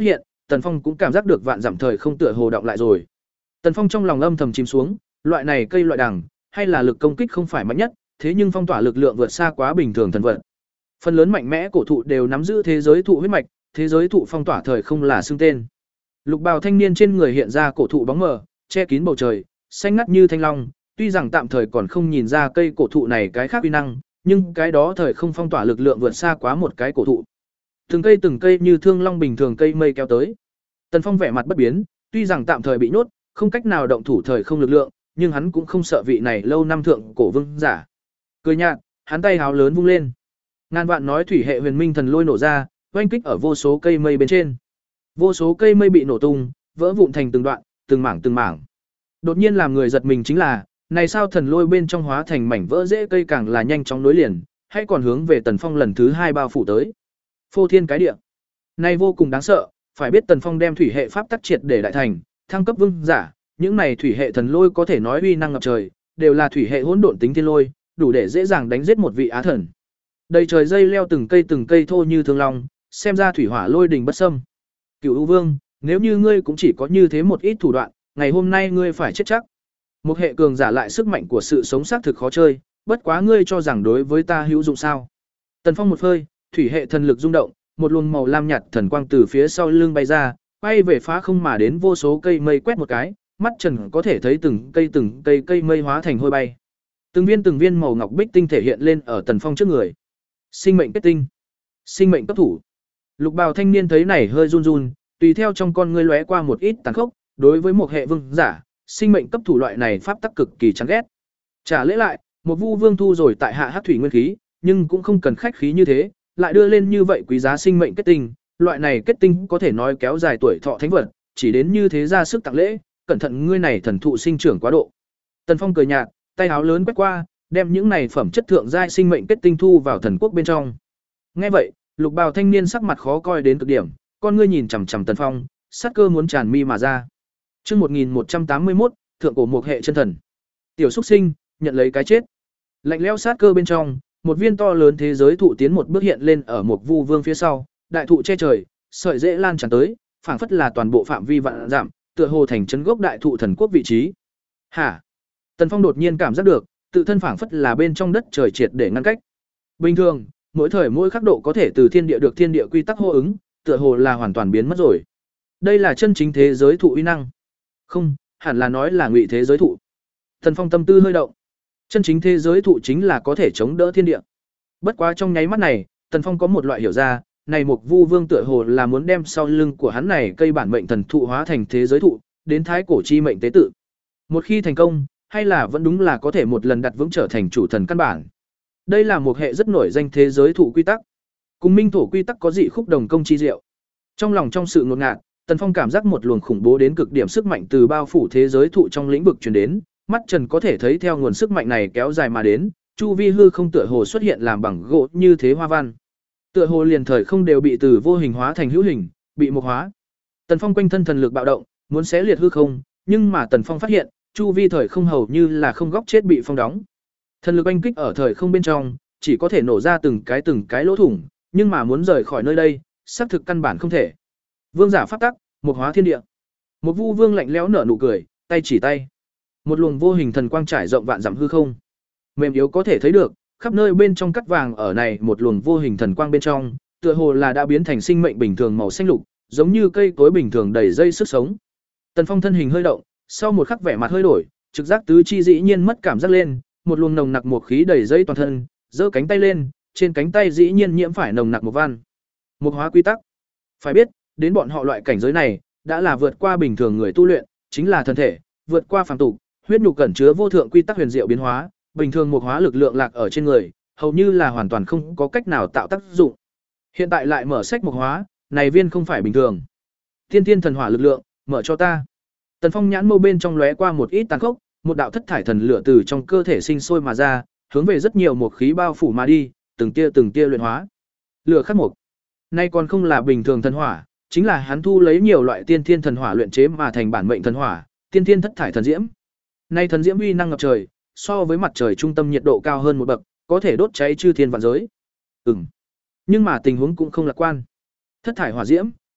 Tần Phong cũng cảm giác được vạn dặm thời không tựa hồ động lại rồi. Tần Phong trong lòng âm thầm chìm xuống, loại này cây loại đằng, hay là lực công kích không phải mạnh nhất, thế nhưng phong tỏa lực lượng vượt xa quá bình thường thần vật. Phần lớn mạnh mẽ cổ thụ đều nắm giữ thế giới thụ huyết mạch, thế giới thụ phong tỏa thời không là xưng tên. Lục bào thanh niên trên người hiện ra cổ thụ bóng mờ, che kín bầu trời, xanh ngắt như thanh long, tuy rằng tạm thời còn không nhìn ra cây cổ thụ này cái khác uy năng, nhưng cái đó thời không phong tỏa lực lượng vượt xa quá một cái cổ thụ. Từng cây từng cây như thương long bình thường cây mây kéo tới. Tần Phong vẻ mặt bất biến, tuy rằng tạm thời bị nhốt, không cách nào động thủ thời không lực lượng, nhưng hắn cũng không sợ vị này lâu năm thượng cổ vương giả. Cười nhạt, hắn tay háo lớn vung lên. Ngàn vạn nói thủy hệ huyền minh thần lôi nổ ra, oanh kích ở vô số cây mây bên trên. Vô số cây mây bị nổ tung, vỡ vụn thành từng đoạn, từng mảng từng mảng. Đột nhiên làm người giật mình chính là, này sao thần lôi bên trong hóa thành mảnh vỡ rễ cây càng là nhanh chóng nối liền, hay còn hướng về Tần Phong lần thứ hai bao phủ tới. Phô thiên cái địa. Này vô cùng đáng sợ, phải biết Tần Phong đem thủy hệ pháp tắc triệt để đại thành, thăng cấp vương giả, những này thủy hệ thần lôi có thể nói uy năng ngập trời, đều là thủy hệ hỗn độn tính thiên lôi, đủ để dễ dàng đánh giết một vị á thần. Đầy trời dây leo từng cây từng cây thô như thương long, xem ra thủy hỏa lôi đình bất xâm. Cửu U Vương, nếu như ngươi cũng chỉ có như thế một ít thủ đoạn, ngày hôm nay ngươi phải chết chắc. Một hệ cường giả lại sức mạnh của sự sống xác thực khó chơi, bất quá ngươi cho rằng đối với ta hữu dụng sao? Tần Phong một hơi, thủy hệ thần lực rung động, một luồng màu lam nhạt thần quang từ phía sau lưng bay ra, bay về phá không mà đến vô số cây mây quét một cái, mắt Trần có thể thấy từng cây từng cây cây mây hóa thành hôi bay. Từng viên từng viên màu ngọc bích tinh thể hiện lên ở Tần Phong trước người. Sinh mệnh kết tinh, sinh mệnh cấp thủ. Lục bào thanh niên thấy này hơi run run, tùy theo trong con ngươi lóe qua một ít tàn khốc, đối với một hệ vương giả, sinh mệnh cấp thủ loại này pháp tắc cực kỳ chán ghét. Trả lễ lại, một vu vương thu rồi tại hạ hắc thủy nguyên khí, nhưng cũng không cần khách khí như thế, lại đưa lên như vậy quý giá sinh mệnh kết tinh, loại này kết tinh có thể nói kéo dài tuổi thọ thánh vật, chỉ đến như thế ra sức tặng lễ, cẩn thận ngươi này thần thụ sinh trưởng quá độ. Tần Phong cười nhạt, tay áo lớn quét qua, đem những này phẩm chất thượng giai sinh mệnh kết tinh thu vào thần quốc bên trong. Nghe vậy, lục bào thanh niên sắc mặt khó coi đến cực điểm, con ngươi nhìn chằm chằm Tần Phong, sát cơ muốn tràn mi mà ra. Chương một nghìn một trăm tám mươi mốt, thượng cổ một hệ chân thần. Tiểu xúc sinh, nhận lấy cái chết. Lạnh lẽo sát cơ bên trong, một viên to lớn thế giới thụ tiến một bước hiện lên ở một vu vương phía sau, đại thụ che trời, sợi rễ lan tràn tới, phảng phất là toàn bộ phạm vi vạn dặm, tựa hồ thành trấn gốc đại thụ thần quốc vị trí. Hả? Tần Phong đột nhiên cảm giác được, tự thân phảng phất là bên trong đất trời triệt để ngăn cách. Bình thường, mỗi thời mỗi khắc độ có thể từ thiên địa được thiên địa quy tắc hô ứng, tựa hồ là hoàn toàn biến mất rồi. Đây là chân chính thế giới thụ uy năng. Không, hẳn là nói là ngụy thế giới thụ. Tần Phong tâm tư hơi động. Chân chính thế giới thụ chính là có thể chống đỡ thiên địa. Bất quá trong nháy mắt này, Tần Phong có một loại hiểu ra, này một vu vương tựa hồ là muốn đem sau lưng của hắn này cây bản mệnh thần thụ hóa thành thế giới thụ, đến thái cổ chi mệnh tế tự. Một khi thành công, hay là vẫn đúng là có thể một lần đặt vững trở thành chủ thần căn bản. Đây là một hệ rất nổi danh thế giới thụ quy tắc. Cùng minh thổ quy tắc có dị khúc đồng công chi diệu. Trong lòng trong sự ngột ngạt, Tần Phong cảm giác một luồng khủng bố đến cực điểm sức mạnh từ bao phủ thế giới thụ trong lĩnh vực truyền đến, mắt Trần có thể thấy theo nguồn sức mạnh này kéo dài mà đến, chu vi hư không tựa hồ xuất hiện làm bằng gỗ như thế hoa văn. Tựa hồ liền thời không đều bị từ vô hình hóa thành hữu hình, bị mục hóa. Tần Phong quanh thân thần lực bạo động, muốn xé liệt hư không, nhưng mà Tần Phong phát hiện, chu vi thời không hầu như là không góc chết bị phong đóng. Thần lực oanh kích ở thời không bên trong, chỉ có thể nổ ra từng cái từng cái lỗ thủng, nhưng mà muốn rời khỏi nơi đây, xác thực căn bản không thể. Vương giả pháp tắc, một hóa thiên địa. Một vu vương lạnh lẽo nở nụ cười, tay chỉ tay. Một luồng vô hình thần quang trải rộng vạn dặm hư không. Mềm yếu có thể thấy được, khắp nơi bên trong cắt vàng ở này một luồng vô hình thần quang bên trong, tựa hồ là đã biến thành sinh mệnh bình thường màu xanh lục, giống như cây cối bình thường đầy dây sức sống. Tần Phong thân hình hơi động, sau một khắc vẻ mặt hơi đổi, trực giác tứ chi dĩ nhiên mất cảm giác lên, một luồng nồng nặc một khí đầy dây toàn thân, giơ cánh tay lên, trên cánh tay dĩ nhiên nhiễm phải nồng nặc một văn. Một hóa quy tắc. Phải biết, đến bọn họ loại cảnh giới này, đã là vượt qua bình thường người tu luyện, chính là thân thể, vượt qua phàm tục, huyết nhục cẩn chứa vô thượng quy tắc huyền diệu biến hóa, bình thường một hóa lực lượng lạc ở trên người, hầu như là hoàn toàn không có cách nào tạo tác dụng. Hiện tại lại mở sách một hóa, này viên không phải bình thường. Tiên tiên thần hỏa lực lượng, mở cho ta. Tần Phong nhãn mâu bên trong lóe qua một ít tàn khốc, một đạo thất thải thần lửa từ trong cơ thể sinh sôi mà ra, hướng về rất nhiều một khí bao phủ mà đi, từng tia từng tia luyện hóa. Lửa khắc mộc. Nay còn không là bình thường thần hỏa, chính là hắn thu lấy nhiều loại tiên thiên thần hỏa luyện chế mà thành bản mệnh thần hỏa, tiên thiên thất thải thần diễm. Nay thần diễm uy năng ngập trời, so với mặt trời trung tâm nhiệt độ cao hơn một bậc, có thể đốt cháy chư thiên vạn giới. Ừm. Nhưng mà tình huống cũng không lạc quan. Thất thải hỏa diễm,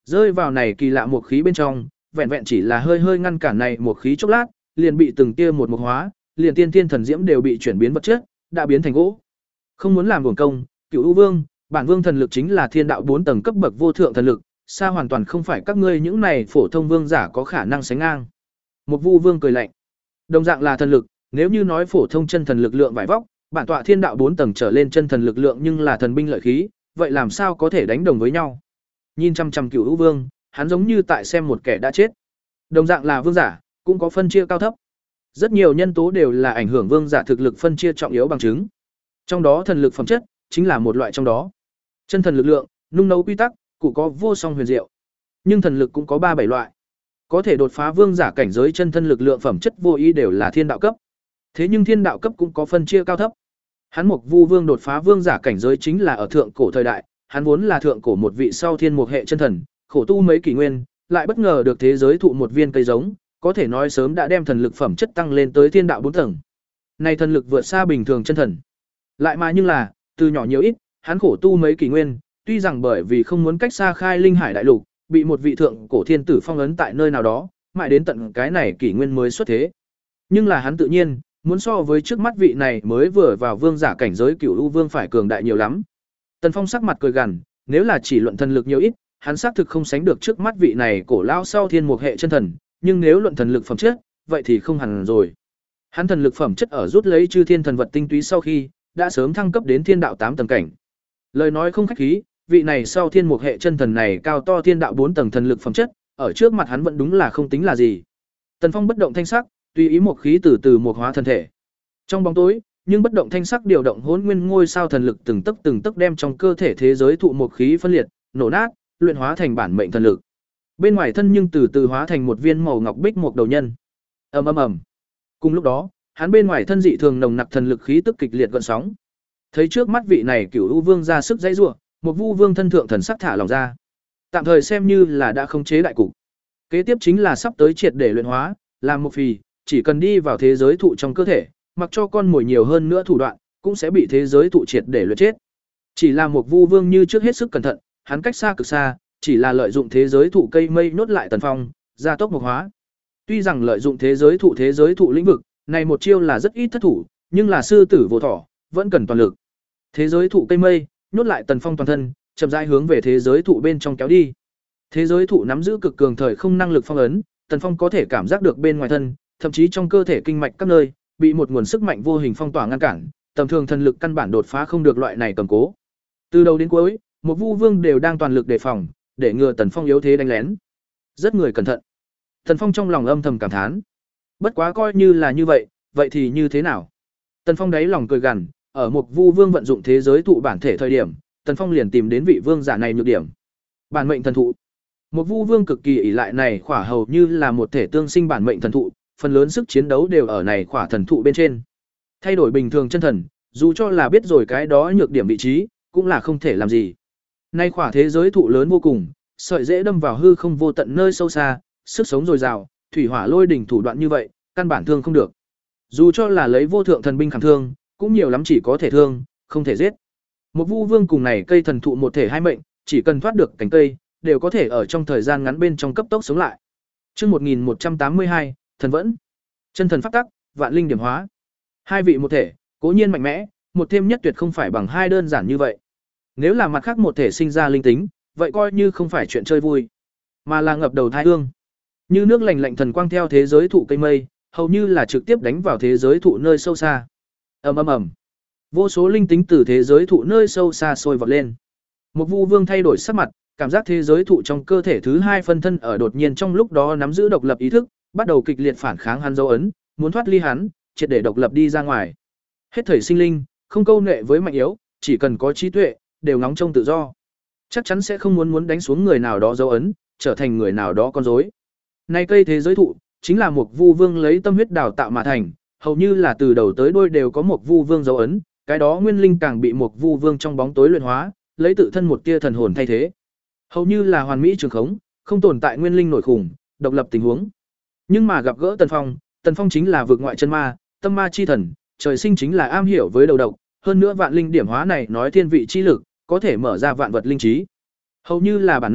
Rơi vào này kỳ lạ một khí bên trong, vẹn vẹn chỉ là hơi hơi ngăn cản này một khí chốc lát, liền bị từng tia một mục hóa, liền tiên tiên thần diễm đều bị chuyển biến vật chất, đã biến thành gỗ. Không muốn làm uổng công, Cửu U Vương, bản vương thần lực chính là thiên đạo bốn tầng cấp bậc vô thượng thần lực, xa hoàn toàn không phải các ngươi những này phổ thông vương giả có khả năng sánh ngang. Một Vu Vương cười lạnh. Đồng dạng là thần lực, nếu như nói phổ thông chân thần lực lượng vải vóc, bản tọa thiên đạo bốn tầng trở lên chân thần lực lượng nhưng là thần binh lợi khí, vậy làm sao có thể đánh đồng với nhau? Nhìn chăm chăm Cửu U Vương, hắn giống như tại xem một kẻ đã chết. Đồng dạng là vương giả, cũng có phân chia cao thấp. Rất nhiều nhân tố đều là ảnh hưởng vương giả thực lực phân chia trọng yếu bằng chứng. Trong đó thần lực phẩm chất chính là một loại trong đó. Chân thần lực lượng, nung nấu quy tắc, cụ có vô song huyền diệu. Nhưng thần lực cũng có ba bảy loại. Có thể đột phá vương giả cảnh giới chân thân lực lượng phẩm chất vô ý đều là thiên đạo cấp. Thế nhưng thiên đạo cấp cũng có phân chia cao thấp. Hắn Mộc Vu Vương đột phá vương giả cảnh giới chính là ở thượng cổ thời đại, hắn vốn là thượng cổ một vị sau thiên mục hệ chân thần, khổ tu mấy kỷ nguyên, lại bất ngờ được thế giới thụ một viên cây giống, có thể nói sớm đã đem thần lực phẩm chất tăng lên tới thiên đạo bốn tầng. Này thần lực vượt xa bình thường chân thần. Lại mà nhưng là, từ nhỏ nhiều ít, hắn khổ tu mấy kỷ nguyên, tuy rằng bởi vì không muốn cách xa khai linh hải đại lục, bị một vị thượng cổ thiên tử phong ấn tại nơi nào đó, mãi đến tận cái này kỷ nguyên mới xuất thế. Nhưng là hắn tự nhiên, muốn so với trước mắt vị này mới vừa vào vương giả cảnh giới Cửu U Vương phải cường đại nhiều lắm. Tần Phong sắc mặt cười gằn, nếu là chỉ luận thần lực nhiều ít, hắn xác thực không sánh được trước mắt vị này cổ lao sau thiên mục hệ chân thần, nhưng nếu luận thần lực phẩm chất, vậy thì không hẳn rồi. Hắn thần lực phẩm chất ở rút lấy chư thiên thần vật tinh túy sau khi, đã sớm thăng cấp đến thiên đạo tám tầng cảnh. Lời nói không khách khí, vị này sau thiên mục hệ chân thần này cao to thiên đạo bốn tầng thần lực phẩm chất, ở trước mặt hắn vẫn đúng là không tính là gì. Tần Phong bất động thanh sắc, tùy ý một khí từ từ một hóa thân thể. Trong bóng tối, nhưng bất động thanh sắc điều động hỗn nguyên ngôi sao thần lực từng tấc từng tấc đem trong cơ thể thế giới thụ một khí phân liệt, nổ nát, luyện hóa thành bản mệnh thần lực. Bên ngoài thân nhưng từ từ hóa thành một viên màu ngọc bích một đầu nhân. Ầm ầm ầm. Cùng lúc đó, hắn bên ngoài thân dị thường nồng nặc thần lực khí tức kịch liệt gợn sóng. Thấy trước mắt vị này Cửu U Vương ra sức dãy rủa, một Vu Vương thân thượng thần sắc thả lòng ra. Tạm thời xem như là đã khống chế đại cục. Kế tiếp chính là sắp tới triệt để luyện hóa, làm một phì, chỉ cần đi vào thế giới thụ trong cơ thể, mặc cho con mồi nhiều hơn nữa thủ đoạn, cũng sẽ bị thế giới thụ triệt để luyện chết. Chỉ là một Vu Vương như trước hết sức cẩn thận, hắn cách xa cực xa, chỉ là lợi dụng thế giới thụ cây mây nhốt lại Tần Phong, gia tốc mục hóa. Tuy rằng lợi dụng thế giới thụ thế giới thụ lĩnh vực, này một chiêu là rất ít thất thủ, nhưng là sư tử vô thỏ, vẫn cần toàn lực. Thế giới thụ cây mây, nhốt lại Tần Phong toàn thân, chậm rãi hướng về thế giới thụ bên trong kéo đi. Thế giới thụ nắm giữ cực cường thời không năng lực phong ấn, Tần Phong có thể cảm giác được bên ngoài thân, thậm chí trong cơ thể kinh mạch các nơi, bị một nguồn sức mạnh vô hình phong tỏa ngăn cản, tầm thường thần lực căn bản đột phá không được loại này cầm cố. Từ đầu đến cuối, một Vu Vương đều đang toàn lực đề phòng, để ngừa Tần Phong yếu thế đánh lén. Rất người cẩn thận. Tần Phong trong lòng âm thầm cảm thán. Bất quá coi như là như vậy, vậy thì như thế nào? Tần Phong đáy lòng cười gằn, ở một Vu Vương vận dụng thế giới thụ bản thể thời điểm, Tần Phong liền tìm đến vị vương giả này nhược điểm. Bản mệnh thần thụ. Một Vu Vương cực kỳ ỷ lại này khỏa hầu như là một thể tương sinh bản mệnh thần thụ, phần lớn sức chiến đấu đều ở này khỏa thần thụ bên trên. Thay đổi bình thường chân thần, dù cho là biết rồi cái đó nhược điểm vị trí, cũng là không thể làm gì. Nay khỏa thế giới thụ lớn vô cùng, sợi dễ đâm vào hư không vô tận nơi sâu xa, sức sống dồi dào, thủy hỏa lôi đỉnh thủ đoạn như vậy, căn bản thương không được. Dù cho là lấy vô thượng thần binh khảm thương, cũng nhiều lắm chỉ có thể thương, không thể giết. Một Vu Vương cùng này cây thần thụ một thể hai mệnh, chỉ cần thoát được cành cây, đều có thể ở trong thời gian ngắn bên trong cấp tốc sống lại. Chương một nghìn một trăm tám mươi hai, thần vẫn. Chân thần pháp tắc, vạn linh điểm hóa. Hai vị một thể, cố nhiên mạnh mẽ, một thêm nhất tuyệt không phải bằng hai đơn giản như vậy. Nếu là mặt khác một thể sinh ra linh tính, vậy coi như không phải chuyện chơi vui, mà là ngập đầu thai hương. Như nước lạnh lạnh thần quang theo thế giới thụ cây mây, hầu như là trực tiếp đánh vào thế giới thụ nơi sâu xa. Ầm ầm ầm. Vô số linh tính từ thế giới thụ nơi sâu xa sôi vọt lên. Một Vu Vương thay đổi sắc mặt, cảm giác thế giới thụ trong cơ thể thứ hai phân thân ở đột nhiên trong lúc đó nắm giữ độc lập ý thức, bắt đầu kịch liệt phản kháng hắn dấu ấn, muốn thoát ly hắn, triệt để độc lập đi ra ngoài. Hết thảy sinh linh, không câu nệ với mạnh yếu, chỉ cần có trí tuệ, đều ngóng trông tự do. Chắc chắn sẽ không muốn muốn đánh xuống người nào đó dấu ấn, trở thành người nào đó con rối. Nay cây thế giới thụ, chính là một Vu Vương lấy tâm huyết đào tạo mà thành, hầu như là từ đầu tới đuôi đều có một Vu Vương dấu ấn, cái đó nguyên linh càng bị một Vu Vương trong bóng tối luyện hóa, lấy tự thân một tia thần hồn thay thế. Hầu như là hoàn mỹ trường khống, không tồn tại nguyên linh nổi khủng, độc lập tình huống. Nhưng mà gặp gỡ Tần Phong, Tần Phong chính là vực ngoại chân ma, tâm ma chi thần, trời sinh chính là am hiểu với đầu độc, hơn nữa vạn linh điểm hóa này nói thiên vị chi lực, có thể mở ra vạn vật linh trí. Hầu như là bản năng,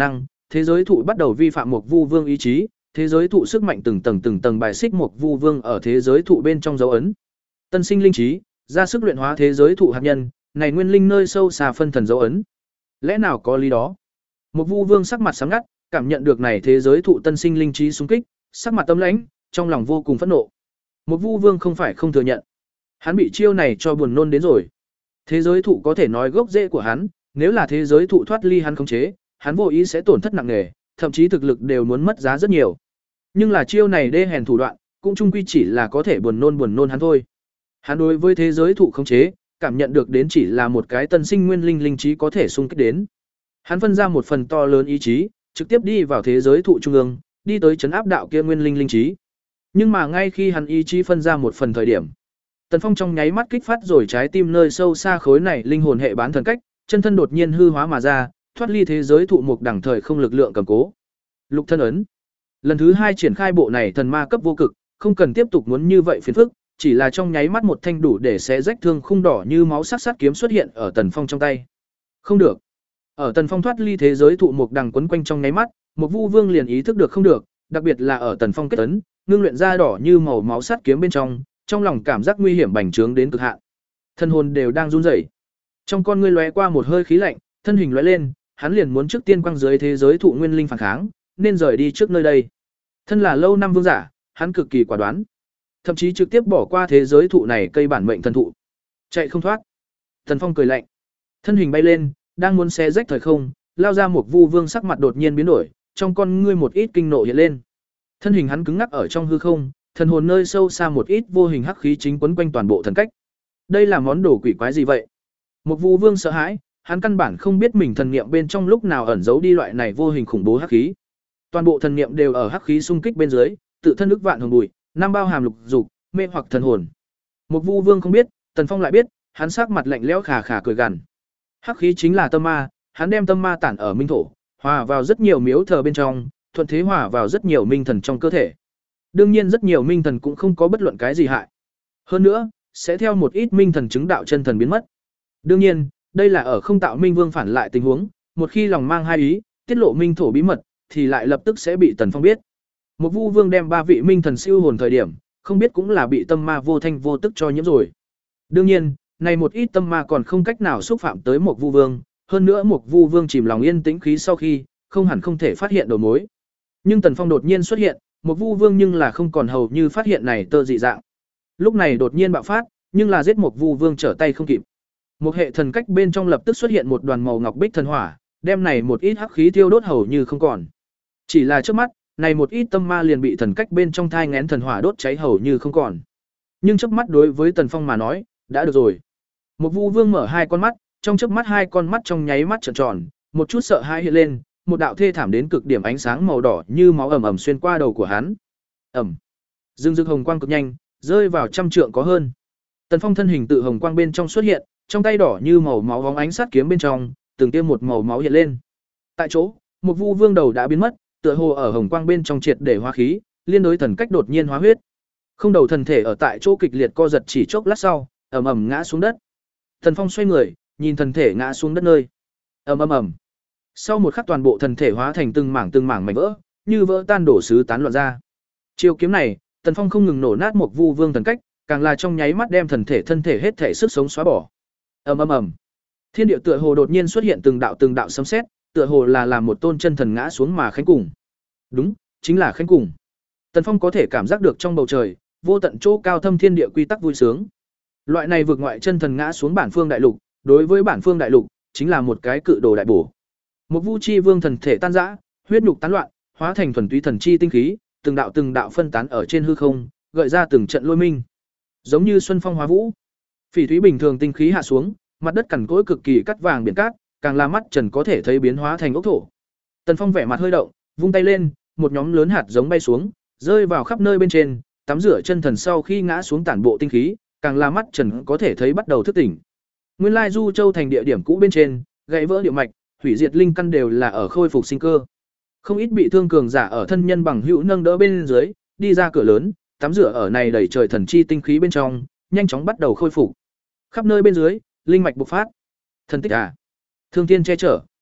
thế giới thụ bắt đầu vi phạm Mộc Vu Vương ý chí, thế giới thụ sức mạnh từng tầng từng tầng bài xích Mộc Vu Vương ở thế giới thụ bên trong dấu ấn. Tân sinh linh trí, ra sức luyện hóa thế giới thụ hạt nhân, này nguyên linh nơi sâu xa phân thần dấu ấn. Lẽ nào có lý đó? Mộc Vu Vương sắc mặt sáng ngắt, cảm nhận được này thế giới thụ tân sinh linh trí xung kích, sắc mặt tâm lãnh, trong lòng vô cùng phẫn nộ. Mộc Vu Vương không phải không thừa nhận, hắn bị chiêu này cho buồn nôn đến rồi. Thế giới thụ có thể nói gốc rễ của hắn, nếu là thế giới thụ thoát ly hắn khống chế, hắn vô ý sẽ tổn thất nặng nề, thậm chí thực lực đều muốn mất giá rất nhiều. Nhưng là chiêu này đê hèn thủ đoạn, cũng chung quy chỉ là có thể buồn nôn buồn nôn hắn thôi. Hắn đối với thế giới thụ khống chế, cảm nhận được đến chỉ là một cái tân sinh nguyên linh linh trí có thể xung kích đến. Hắn phân ra một phần to lớn ý chí, trực tiếp đi vào thế giới thụ trung ương, đi tới trấn áp đạo kia nguyên linh linh trí. Nhưng mà ngay khi hắn ý chí phân ra một phần thời điểm, Tần Phong trong nháy mắt kích phát rồi trái tim nơi sâu xa khối này linh hồn hệ bán thần cách, chân thân đột nhiên hư hóa mà ra, thoát ly thế giới thụ mục đẳng thời không lực lượng cầm cố. Lục thân ấn. Lần thứ hai triển khai bộ này thần ma cấp vô cực, không cần tiếp tục muốn như vậy phiền phức, chỉ là trong nháy mắt một thanh đủ để xé rách thương khung đỏ như máu sắc sát kiếm xuất hiện ở Tần Phong trong tay. Không được. Ở Tần Phong thoát ly thế giới thụ mục đằng quấn quanh trong nháy mắt, Mộc Vu Vương liền ý thức được không được, đặc biệt là ở Tần Phong kết ấn, ngưng luyện ra đỏ như màu máu sát kiếm bên trong, trong lòng cảm giác nguy hiểm bành trướng đến cực hạn. Thân hồn đều đang run rẩy. Trong con ngươi lóe qua một hơi khí lạnh, thân hình lóe lên, hắn liền muốn trước tiên quăng dưới thế giới thụ nguyên linh phản kháng, nên rời đi trước nơi đây. Thân là lâu năm vương giả, hắn cực kỳ quả đoán, thậm chí trực tiếp bỏ qua thế giới thụ này cây bản mệnh thần thụ. Chạy không thoát. Tần Phong cười lạnh, thân hình bay lên, đang muốn xé rách thời không, lao ra một Vu Vương sắc mặt đột nhiên biến đổi, trong con ngươi một ít kinh nộ hiện lên. Thân hình hắn cứng ngắc ở trong hư không, thần hồn nơi sâu xa một ít vô hình hắc khí chính quấn quanh toàn bộ thần cách. Đây là món đồ quỷ quái gì vậy? Một Vu Vương sợ hãi, hắn căn bản không biết mình thần niệm bên trong lúc nào ẩn giấu đi loại này vô hình khủng bố hắc khí. Toàn bộ thần niệm đều ở hắc khí xung kích bên dưới, tự thân ức vạn hồng bụi, năm bao hàm lục dục, mê hoặc thần hồn. Một Vu Vương không biết, Tần Phong lại biết, hắn sắc mặt lạnh lẽo khà khà cười gằn. Hắc khí chính là tâm ma, hắn đem tâm ma tản ở minh thổ, hòa vào rất nhiều miếu thờ bên trong, thuận thế hòa vào rất nhiều minh thần trong cơ thể. Đương nhiên rất nhiều minh thần cũng không có bất luận cái gì hại. Hơn nữa, sẽ theo một ít minh thần chứng đạo chân thần biến mất. Đương nhiên, đây là ở không tạo minh vương phản lại tình huống, một khi lòng mang hai ý, tiết lộ minh thổ bí mật, thì lại lập tức sẽ bị Tần Phong biết. Một Vu Vương đem ba vị minh thần siêu hồn thời điểm, không biết cũng là bị tâm ma vô thanh vô tức cho nhiễm rồi. Đương nhiên, này một ít tâm ma còn không cách nào xúc phạm tới một Vu Vương, hơn nữa một Vu Vương chìm lòng yên tĩnh khí sau khi, không hẳn không thể phát hiện đầu mối. Nhưng Tần Phong đột nhiên xuất hiện, một Vu Vương nhưng là không còn hầu như phát hiện này tơ dị dạng. Lúc này đột nhiên bạo phát, nhưng là giết một Vu Vương trở tay không kịp. Một hệ thần cách bên trong lập tức xuất hiện một đoàn màu ngọc bích thần hỏa, đem này một ít hắc khí tiêu đốt hầu như không còn. Chỉ là trước mắt, này một ít tâm ma liền bị thần cách bên trong thai nghén thần hỏa đốt cháy hầu như không còn. Nhưng chớp mắt đối với Tần Phong mà nói, đã được rồi. Một Vu Vương mở hai con mắt, trong chớp mắt hai con mắt trong nháy mắt trợn tròn, một chút sợ hãi hiện lên, một đạo thê thảm đến cực điểm ánh sáng màu đỏ như máu ầm ầm xuyên qua đầu của hắn. Ầm. Dương dương hồng quang cực nhanh, rơi vào trăm trượng có hơn. Tần Phong thân hình tự hồng quang bên trong xuất hiện, trong tay đỏ như màu máu bóng ánh sát kiếm bên trong, từng tiêm một màu máu hiện lên. Tại chỗ, một Vu Vương đầu đã biến mất, tựa hồ ở hồng quang bên trong triệt để hóa khí, liên đối thần cách đột nhiên hóa huyết. Không đầu thần thể ở tại chỗ kịch liệt co giật chỉ chốc lát sau, ầm ầm ngã xuống đất. Tần Phong xoay người, nhìn thần thể ngã xuống đất nơi. Ầm ầm ầm. Sau một khắc toàn bộ thần thể hóa thành từng mảng từng mảng mảnh vỡ, như vỡ tan đổ sứ tán loạn ra. Chiêu kiếm này, Tần Phong không ngừng nổ nát một Vu Vương thần cách, càng là trong nháy mắt đem thần thể thân thể hết thể sức sống xóa bỏ. Ầm ầm ầm. Thiên địa tựa hồ đột nhiên xuất hiện từng đạo từng đạo sấm sét, tựa hồ là làm một tôn chân thần ngã xuống mà khánh cùng. Đúng, chính là khánh cùng. Tần Phong có thể cảm giác được trong bầu trời, vô tận chỗ cao thâm thiên địa quy tắc vui sướng. Loại này vượt ngoại chân thần ngã xuống bản phương đại lục, đối với bản phương đại lục, chính là một cái cự đồ đại bổ. Một Vu Chi Vương thần thể tan rã, huyết nhục tán loạn, hóa thành thuần túy thần chi tinh khí, từng đạo từng đạo phân tán ở trên hư không, gợi ra từng trận lôi minh. Giống như xuân phong hóa vũ. Phỉ thúy bình thường tinh khí hạ xuống, mặt đất cằn cỗi cực kỳ cắt vàng biển cát, càng là mắt trần có thể thấy biến hóa thành ốc thổ. Tần Phong vẻ mặt hơi động, vung tay lên, một nhóm lớn hạt giống bay xuống, rơi vào khắp nơi bên trên, tắm rửa chân thần sau khi ngã xuống tản bộ tinh khí, càng là mắt trần có thể thấy bắt đầu thức tỉnh. Nguyên lai Du Châu thành địa điểm cũ bên trên, gãy vỡ địa mạch, hủy diệt linh căn đều là ở khôi phục sinh cơ. Không ít bị thương cường giả ở thân nhân bằng hữu nâng đỡ bên dưới, đi ra cửa lớn, tắm rửa ở này đầy trời thần chi tinh khí bên trong, nhanh chóng bắt đầu khôi phục. Khắp nơi bên dưới, linh mạch bộc phát. Thần tích à? Thương thiên che chở.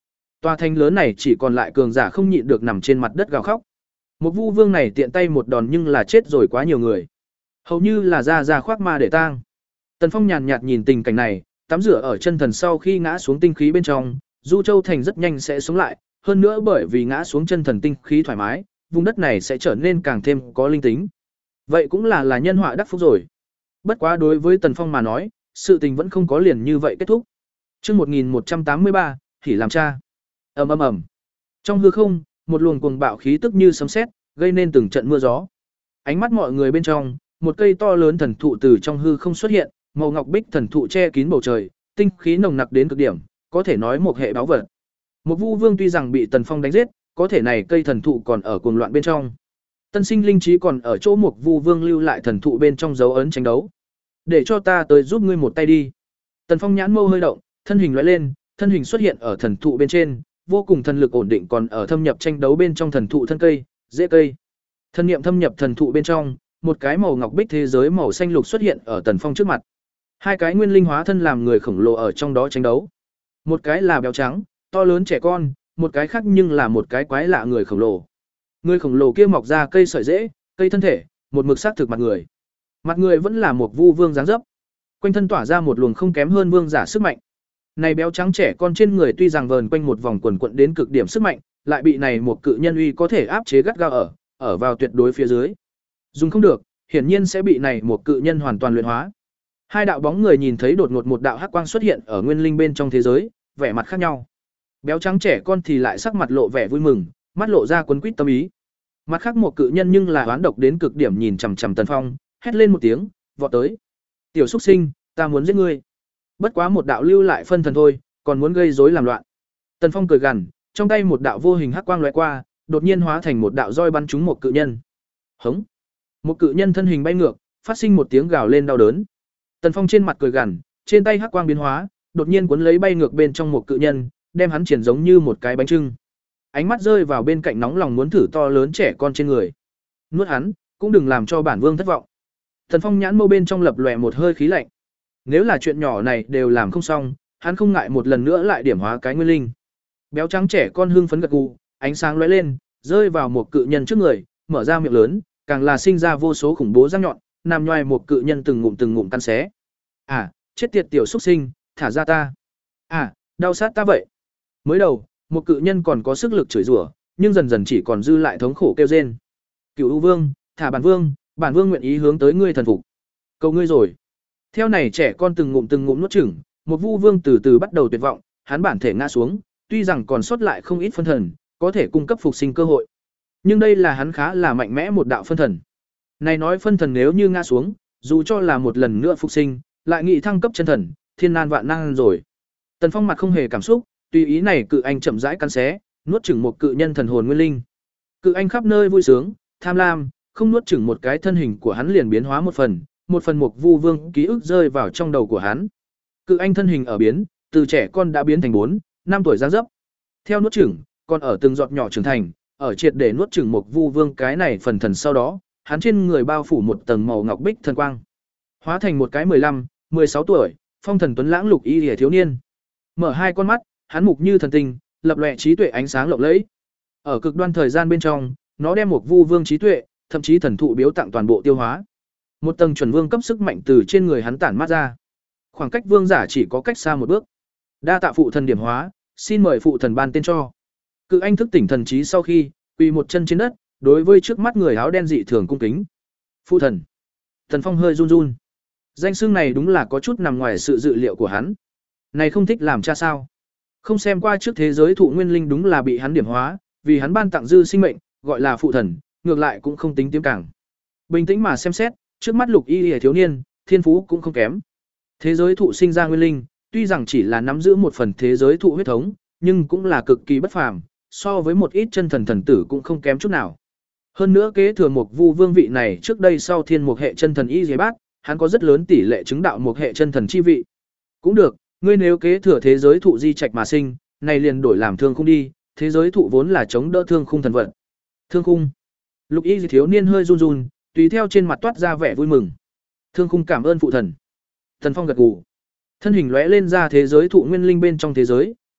Tòa thành lớn này chỉ còn lại cường giả không nhịn được nằm trên mặt đất gào khóc. Một Vu Vương này tiện tay một đòn nhưng là chết rồi quá nhiều người. Hầu như là ra ra khoác ma để tang. Tần Phong nhàn nhạt nhìn tình cảnh này, tắm rửa ở chân thần sau khi ngã xuống tinh khí bên trong, Du Châu thành rất nhanh sẽ sống lại, hơn nữa bởi vì ngã xuống chân thần tinh khí thoải mái, vùng đất này sẽ trở nên càng thêm có linh tính. Vậy cũng là là nhân họa đắc phúc rồi. Bất quá đối với Tần Phong mà nói, sự tình vẫn không có liền như vậy kết thúc. Chương một nghìn một trăm tám mươi ba, Hỉ làm cha. Ầm ầm ầm. Trong hư không, một luồng cuồng bạo khí tức như sấm sét, gây nên từng trận mưa gió. Ánh mắt mọi người bên trong, một cây to lớn thần thụ từ trong hư không xuất hiện, màu ngọc bích thần thụ che kín bầu trời, tinh khí nồng nặc đến cực điểm, có thể nói một hệ báo vật. Một Vu Vương tuy rằng bị Tần Phong đánh giết, có thể này cây thần thụ còn ở cuồng loạn bên trong. Tân sinh linh trí còn ở chỗ một Vu Vương lưu lại thần thụ bên trong dấu ấn tranh đấu. Để cho ta tới giúp ngươi một tay đi. Tần Phong nhãn mâu hơi động, thân hình lóe lên, thân hình xuất hiện ở thần thụ bên trên, vô cùng thần lực ổn định còn ở thâm nhập tranh đấu bên trong thần thụ thân cây, rễ cây. Thân niệm thâm nhập thần thụ bên trong, một cái màu ngọc bích thế giới màu xanh lục xuất hiện ở Tần Phong trước mặt. Hai cái nguyên linh hóa thân làm người khổng lồ ở trong đó tranh đấu. Một cái là béo trắng, to lớn trẻ con, một cái khác nhưng là một cái quái lạ người khổng lồ. Người khổng lồ kia mọc ra cây sợi rễ, cây thân thể, một mực xác thực mặt người. Mặt người vẫn là một Vu Vương dáng dấp. Quanh thân tỏa ra một luồng không kém hơn vương giả sức mạnh. Này béo trắng trẻ con trên người tuy rằng vờn quanh một vòng quần quận đến cực điểm sức mạnh, lại bị này một cự nhân uy có thể áp chế gắt gao ở, ở vào tuyệt đối phía dưới. Dùng không được, hiển nhiên sẽ bị này một cự nhân hoàn toàn luyện hóa. Hai đạo bóng người nhìn thấy đột ngột một đạo hắc quang xuất hiện ở nguyên linh bên trong thế giới, vẻ mặt khác nhau. Béo trắng trẻ con thì lại sắc mặt lộ vẻ vui mừng, mắt lộ ra quấn quýt tâm ý. Mặt khác một cự nhân nhưng là oán độc đến cực điểm nhìn chằm chằm Tần Phong, hét lên một tiếng, vọt tới. "Tiểu xuất sinh, ta muốn giết ngươi." Bất quá một đạo lưu lại phân thần thôi, còn muốn gây rối làm loạn. Tần Phong cười gằn, trong tay một đạo vô hình hắc quang lóe qua, đột nhiên hóa thành một đạo roi bắn trúng một cự nhân. Hống! Một cự nhân thân hình bay ngược, phát sinh một tiếng gào lên đau đớn. Tần Phong trên mặt cười gằn, trên tay hắc quang biến hóa, đột nhiên cuốn lấy bay ngược bên trong một cự nhân, đem hắn triển giống như một cái bánh chưng. Ánh mắt rơi vào bên cạnh nóng lòng muốn thử to lớn trẻ con trên người. Nuốt hắn, cũng đừng làm cho bản vương thất vọng. Tần Phong nhãn mâu bên trong lập lòe một hơi khí lạnh. Nếu là chuyện nhỏ này đều làm không xong, hắn không ngại một lần nữa lại điểm hóa cái nguyên linh. Béo trắng trẻ con hưng phấn gật gù, ánh sáng lóe lên, rơi vào một cự nhân trước người, mở ra miệng lớn, càng là sinh ra vô số khủng bố răng nhọn, nằm nhoài một cự nhân từng ngụm từng ngụm căn xé. "À, chết tiệt tiểu xuất sinh, thả ra ta." "À, đau sát ta vậy." Mới đầu, một cự nhân còn có sức lực chửi rủa, nhưng dần dần chỉ còn dư lại thống khổ kêu rên. "Cửu U Vương, thả bản vương, bản vương nguyện ý hướng tới ngươi thần phục. Cầu ngươi rồi." Theo này trẻ con từng ngụm từng ngụm nuốt chửng, một Vu Vương từ từ bắt đầu tuyệt vọng, hắn bản thể ngã xuống, tuy rằng còn sót lại không ít phân thần, có thể cung cấp phục sinh cơ hội. Nhưng đây là hắn khá là mạnh mẽ một đạo phân thần. Này nói phân thần nếu như ngã xuống, dù cho là một lần nữa phục sinh, lại nghị thăng cấp chân thần, thiên nan vạn nan rồi. Tần Phong mặt không hề cảm xúc, tùy ý này cự anh chậm rãi cắn xé, nuốt chửng một cự nhân thần hồn nguyên linh. Cự anh khắp nơi vui sướng, tham lam, không nuốt chửng một cái thân hình của hắn liền biến hóa một phần, một phần một Vu Vương ký ức rơi vào trong đầu của hắn. Cự anh thân hình ở biến, từ trẻ con đã biến thành bốn, năm tuổi dáng dấp. Theo nuốt chửng, còn ở từng giọt nhỏ trưởng thành, ở triệt để nuốt chửng một Vu Vương cái này phần thần sau đó, hắn trên người bao phủ một tầng màu ngọc bích thần quang, hóa thành một cái mười lăm, mười sáu tuổi, phong thần tuấn lãng lục y liễu thiếu niên. Mở hai con mắt, hắn mục như thần tinh, lập lòe trí tuệ ánh sáng lộng lẫy. Ở cực đoan thời gian bên trong, nó đem một Vu Vương trí tuệ, thậm chí thần thụ biếu tặng toàn bộ tiêu hóa. Một tầng chuẩn vương cấp sức mạnh từ trên người hắn tản mát ra. Khoảng cách vương giả chỉ có cách xa một bước. Đa tạ phụ thần điểm hóa, xin mời phụ thần ban tên cho. Cự anh thức tỉnh thần trí sau khi, quỳ một chân trên đất, đối với trước mắt người áo đen dị thường cung kính. Phụ thần. Tần Phong hơi run run. Danh xưng này đúng là có chút nằm ngoài sự dự liệu của hắn. Này không thích làm cha sao? Không xem qua trước thế giới thụ nguyên linh đúng là bị hắn điểm hóa, vì hắn ban tặng dư sinh mệnh, gọi là phụ thần, ngược lại cũng không tính tiếng càng. Bình tĩnh mà xem xét, trước mắt lục y liễu thiếu niên, thiên phú cũng không kém. Thế giới thụ sinh ra nguyên linh, tuy rằng chỉ là nắm giữ một phần thế giới thụ huyết thống, nhưng cũng là cực kỳ bất phàm, so với một ít chân thần thần tử cũng không kém chút nào. Hơn nữa kế thừa một Vu Vương vị này trước đây sau thiên một hệ chân thần y dế bát, hắn có rất lớn tỷ lệ chứng đạo một hệ chân thần chi vị. Cũng được, ngươi nếu kế thừa thế giới thụ di trạch mà sinh, này liền đổi làm thương khung đi, thế giới thụ vốn là chống đỡ thương khung thần vận. Thương khung. Lục y thiếu niên hơi run run, tùy theo trên mặt toát ra vẻ vui mừng. Thương khung cảm ơn phụ thần. Tần Phong gật gù. Thân hình lóe lên ra thế giới thụ nguyên linh bên trong thế giới,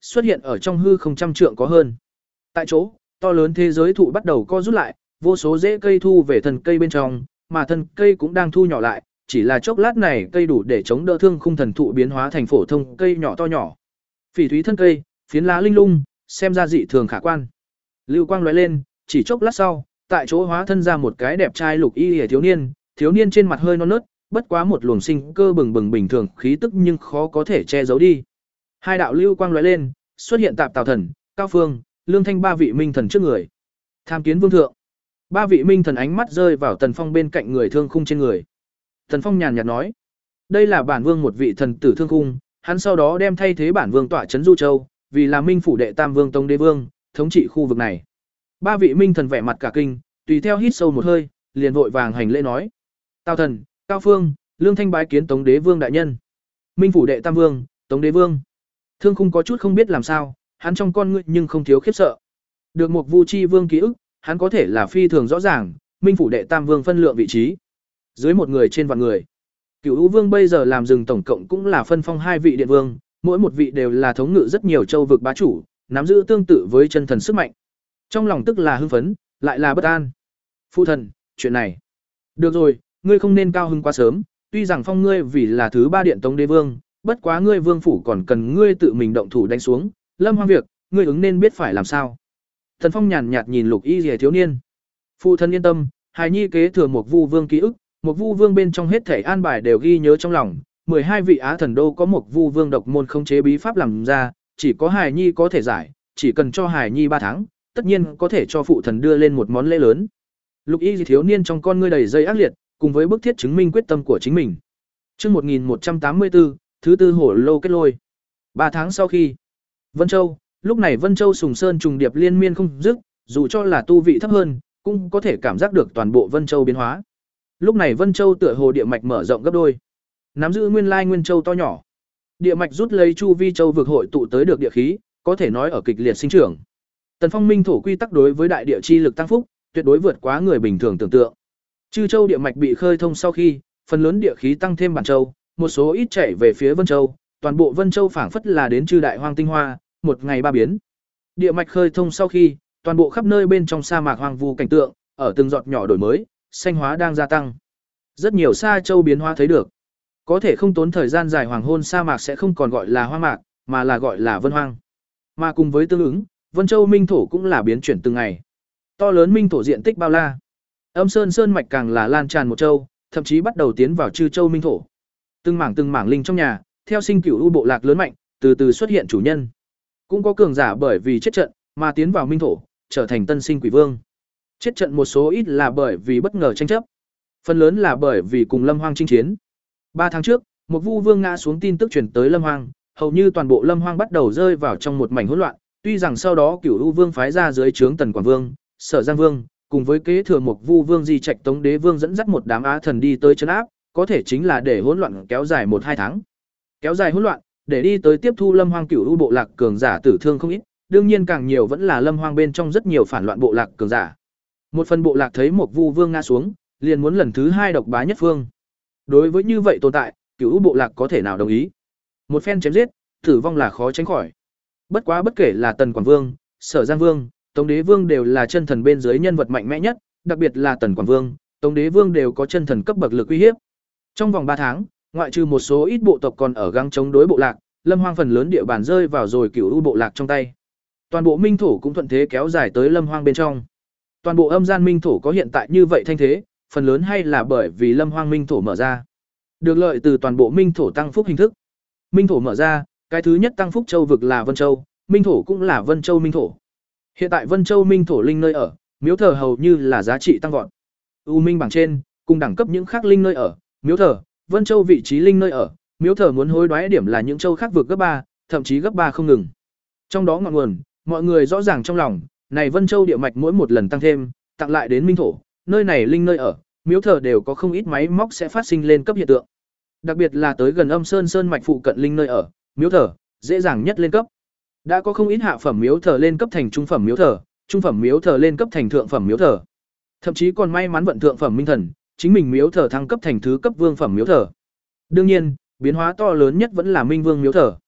xuất hiện ở trong hư không trăm trượng có hơn. Tại chỗ, to lớn thế giới thụ bắt đầu co rút lại, vô số rễ cây thu về thân cây bên trong, mà thân cây cũng đang thu nhỏ lại, chỉ là chốc lát này cây đủ để chống đỡ thương khung thần thụ biến hóa thành phổ thông cây nhỏ to nhỏ. Phỉ thúy thân cây, phiến lá linh lung, xem ra dị thường khả quan. Lưu quang lóe lên, chỉ chốc lát sau, tại chỗ hóa thân ra một cái đẹp trai lục y hề thiếu niên, thiếu niên trên mặt hơi non nớt, bất quá một luồng sinh cơ bừng bừng bình thường khí tức nhưng khó có thể che giấu đi. Hai đạo lưu quang lóe lên, xuất hiện Tạp Tào Thần, Cao Phương, Lương Thanh ba vị minh thần trước người. Tham kiến vương thượng. Ba vị minh thần ánh mắt rơi vào Tần Phong bên cạnh người thương khung trên người. Tần Phong nhàn nhạt nói, đây là bản vương một vị thần tử thương khung, hắn sau đó đem thay thế bản vương tọa trấn Du Châu, vì là minh phủ đệ tam vương Tống Đế Vương, thống trị khu vực này. Ba vị minh thần vẻ mặt cả kinh, tùy theo hít sâu một hơi, liền vội vàng hành lễ nói: Tào Thần, Cao Phương, Lương Thanh bái kiến Tống Đế Vương đại nhân. Minh phủ đệ tam vương, Tống Đế Vương. Thương Khung có chút không biết làm sao, hắn trong con ngươi nhưng không thiếu khiếp sợ. Được một Vu Chi Vương ký ức, hắn có thể là phi thường rõ ràng, Minh phủ đệ tam vương phân lượng vị trí. Dưới một người trên vạn người. Cửu U Vương bây giờ làm rừng tổng cộng cũng là phân phong hai vị điện vương, mỗi một vị đều là thống ngự rất nhiều châu vực bá chủ, nắm giữ tương tự với chân thần sức mạnh. Trong lòng tức là hưng phấn, lại là bất an. Phu thần, chuyện này. Được rồi, ngươi không nên cao hưng quá sớm, tuy rằng phong ngươi vì là thứ ba điện Tống Đế Vương, bất quá ngươi vương phủ còn cần ngươi tự mình động thủ đánh xuống, Lâm Hoang việc, ngươi ứng nên biết phải làm sao. Thần Phong nhàn nhạt nhìn Lục Y Liễu thiếu niên. Phụ thân yên tâm, hài nhi kế thừa một Vu Vương ký ức, một Vu Vương bên trong hết thể an bài đều ghi nhớ trong lòng, mười hai vị Á Thần Đô có một Vu Vương độc môn khống chế bí pháp làm ra, chỉ có hài nhi có thể giải, chỉ cần cho hài nhi ba tháng, tất nhiên có thể cho phụ thần đưa lên một món lễ lớn. Lục Y Liễu thiếu niên trong con ngươi đầy dây ác liệt, cùng với bức thiết chứng minh quyết tâm của chính mình. Chương một nghìn một trăm tám mươi tư, thứ tư hổ lô kết lôi. ba tháng sau khi, Vân Châu, lúc này Vân Châu Sùng Sơn trùng điệp liên miên không dứt, dù cho là tu vị thấp hơn, cũng có thể cảm giác được toàn bộ Vân Châu biến hóa. Lúc này Vân Châu tựa hồ địa mạch mở rộng gấp đôi, nắm giữ nguyên lai nguyên châu to nhỏ. Địa mạch rút lấy chu vi châu vực hội tụ tới được địa khí, có thể nói ở kịch liệt sinh trưởng. Tần Phong minh thổ quy tắc đối với đại địa chi lực tăng phúc, tuyệt đối vượt quá người bình thường tưởng tượng. Chư châu địa mạch bị khơi thông sau khi, phần lớn địa khí tăng thêm bản châu, một số ít chạy về phía Vân Châu, toàn bộ Vân Châu phảng phất là đến chư đại hoang tinh hoa, một ngày ba biến. Địa mạch khơi thông sau khi, toàn bộ khắp nơi bên trong sa mạc hoang vu cảnh tượng, ở từng giọt nhỏ đổi mới, xanh hóa đang gia tăng. Rất nhiều sa châu biến hóa thấy được. Có thể không tốn thời gian dài hoàng hôn sa mạc sẽ không còn gọi là hoang mạc, mà là gọi là vân hoang. Mà cùng với tương ứng, Vân Châu minh thổ cũng là biến chuyển từng ngày. To lớn minh thổ diện tích bao la. Âm Sơn sơn mạch càng là lan tràn một châu, thậm chí bắt đầu tiến vào chư châu minh thổ. Từng mảng từng mảng linh trong nhà, theo sinh cửu u bộ lạc lớn mạnh, từ từ xuất hiện chủ nhân. Cũng có cường giả bởi vì chết trận mà tiến vào minh thổ, trở thành tân sinh quỷ vương. Chết trận một số ít là bởi vì bất ngờ tranh chấp, phần lớn là bởi vì cùng Lâm Hoang chinh chiến. ba tháng trước, một Vu Vương ngã xuống tin tức truyền tới Lâm Hoang, hầu như toàn bộ Lâm Hoang bắt đầu rơi vào trong một mảnh hỗn loạn, tuy rằng sau đó Cửu U Vương phái ra dưới trướng Tần Quảng Vương, Sở Giang Vương, cùng với kế thừa một Vu Vương di trạch Tống Đế Vương dẫn dắt một đám á thần đi tới trấn áp, có thể chính là để hỗn loạn kéo dài một hai tháng. Kéo dài hỗn loạn, để đi tới tiếp thu Lâm Hoang Cửu U bộ lạc cường giả tử thương không ít, đương nhiên càng nhiều vẫn là Lâm Hoang bên trong rất nhiều phản loạn bộ lạc cường giả. Một phần bộ lạc thấy một Vu Vương ngã xuống, liền muốn lần thứ hai độc bá nhất phương. Đối với như vậy tồn tại, Cửu U bộ lạc có thể nào đồng ý? Một phen chém giết, tử vong là khó tránh khỏi. Bất quá bất kể là Tần Quảng Vương, Sở Giang Vương, Tống Đế Vương đều là chân thần bên dưới nhân vật mạnh mẽ nhất, đặc biệt là Tần Quảng Vương, Tống Đế Vương đều có chân thần cấp bậc lực uy hiếp. Trong vòng ba tháng, ngoại trừ một số ít bộ tộc còn ở gắng chống đối bộ lạc, Lâm Hoang phần lớn địa bàn rơi vào rồi Cửu U bộ lạc trong tay. Toàn bộ minh thổ cũng thuận thế kéo dài tới Lâm Hoang bên trong. Toàn bộ âm gian minh thổ có hiện tại như vậy thanh thế, phần lớn hay là bởi vì Lâm Hoang minh thổ mở ra. Được lợi từ toàn bộ minh thổ tăng phúc hình thức. Minh thổ mở ra, cái thứ nhất tăng phúc châu vực là Vân Châu, minh thổ cũng là Vân Châu minh thổ. Hiện tại Vân Châu minh thổ linh nơi ở, miếu thờ hầu như là giá trị tăng vọt. U minh bảng trên, cùng đẳng cấp những khác linh nơi ở, miếu thờ, Vân Châu vị trí linh nơi ở, miếu thờ muốn hối đoái điểm là những châu khác vượt gấp ba, thậm chí gấp ba không ngừng. Trong đó ngọn nguồn, mọi người rõ ràng trong lòng, này Vân Châu địa mạch mỗi một lần tăng thêm, tặng lại đến minh thổ, nơi này linh nơi ở, miếu thờ đều có không ít máy móc sẽ phát sinh lên cấp hiện tượng. Đặc biệt là tới gần Âm Sơn sơn mạch phụ cận linh nơi ở, miếu thờ dễ dàng nhất lên cấp. Đã có không ít hạ phẩm miếu thờ lên cấp thành trung phẩm miếu thờ, trung phẩm miếu thờ lên cấp thành thượng phẩm miếu thờ. Thậm chí còn may mắn vận thượng phẩm minh thần, chính mình miếu thờ thăng cấp thành thứ cấp vương phẩm miếu thờ. Đương nhiên, biến hóa to lớn nhất vẫn là Minh Vương miếu thờ.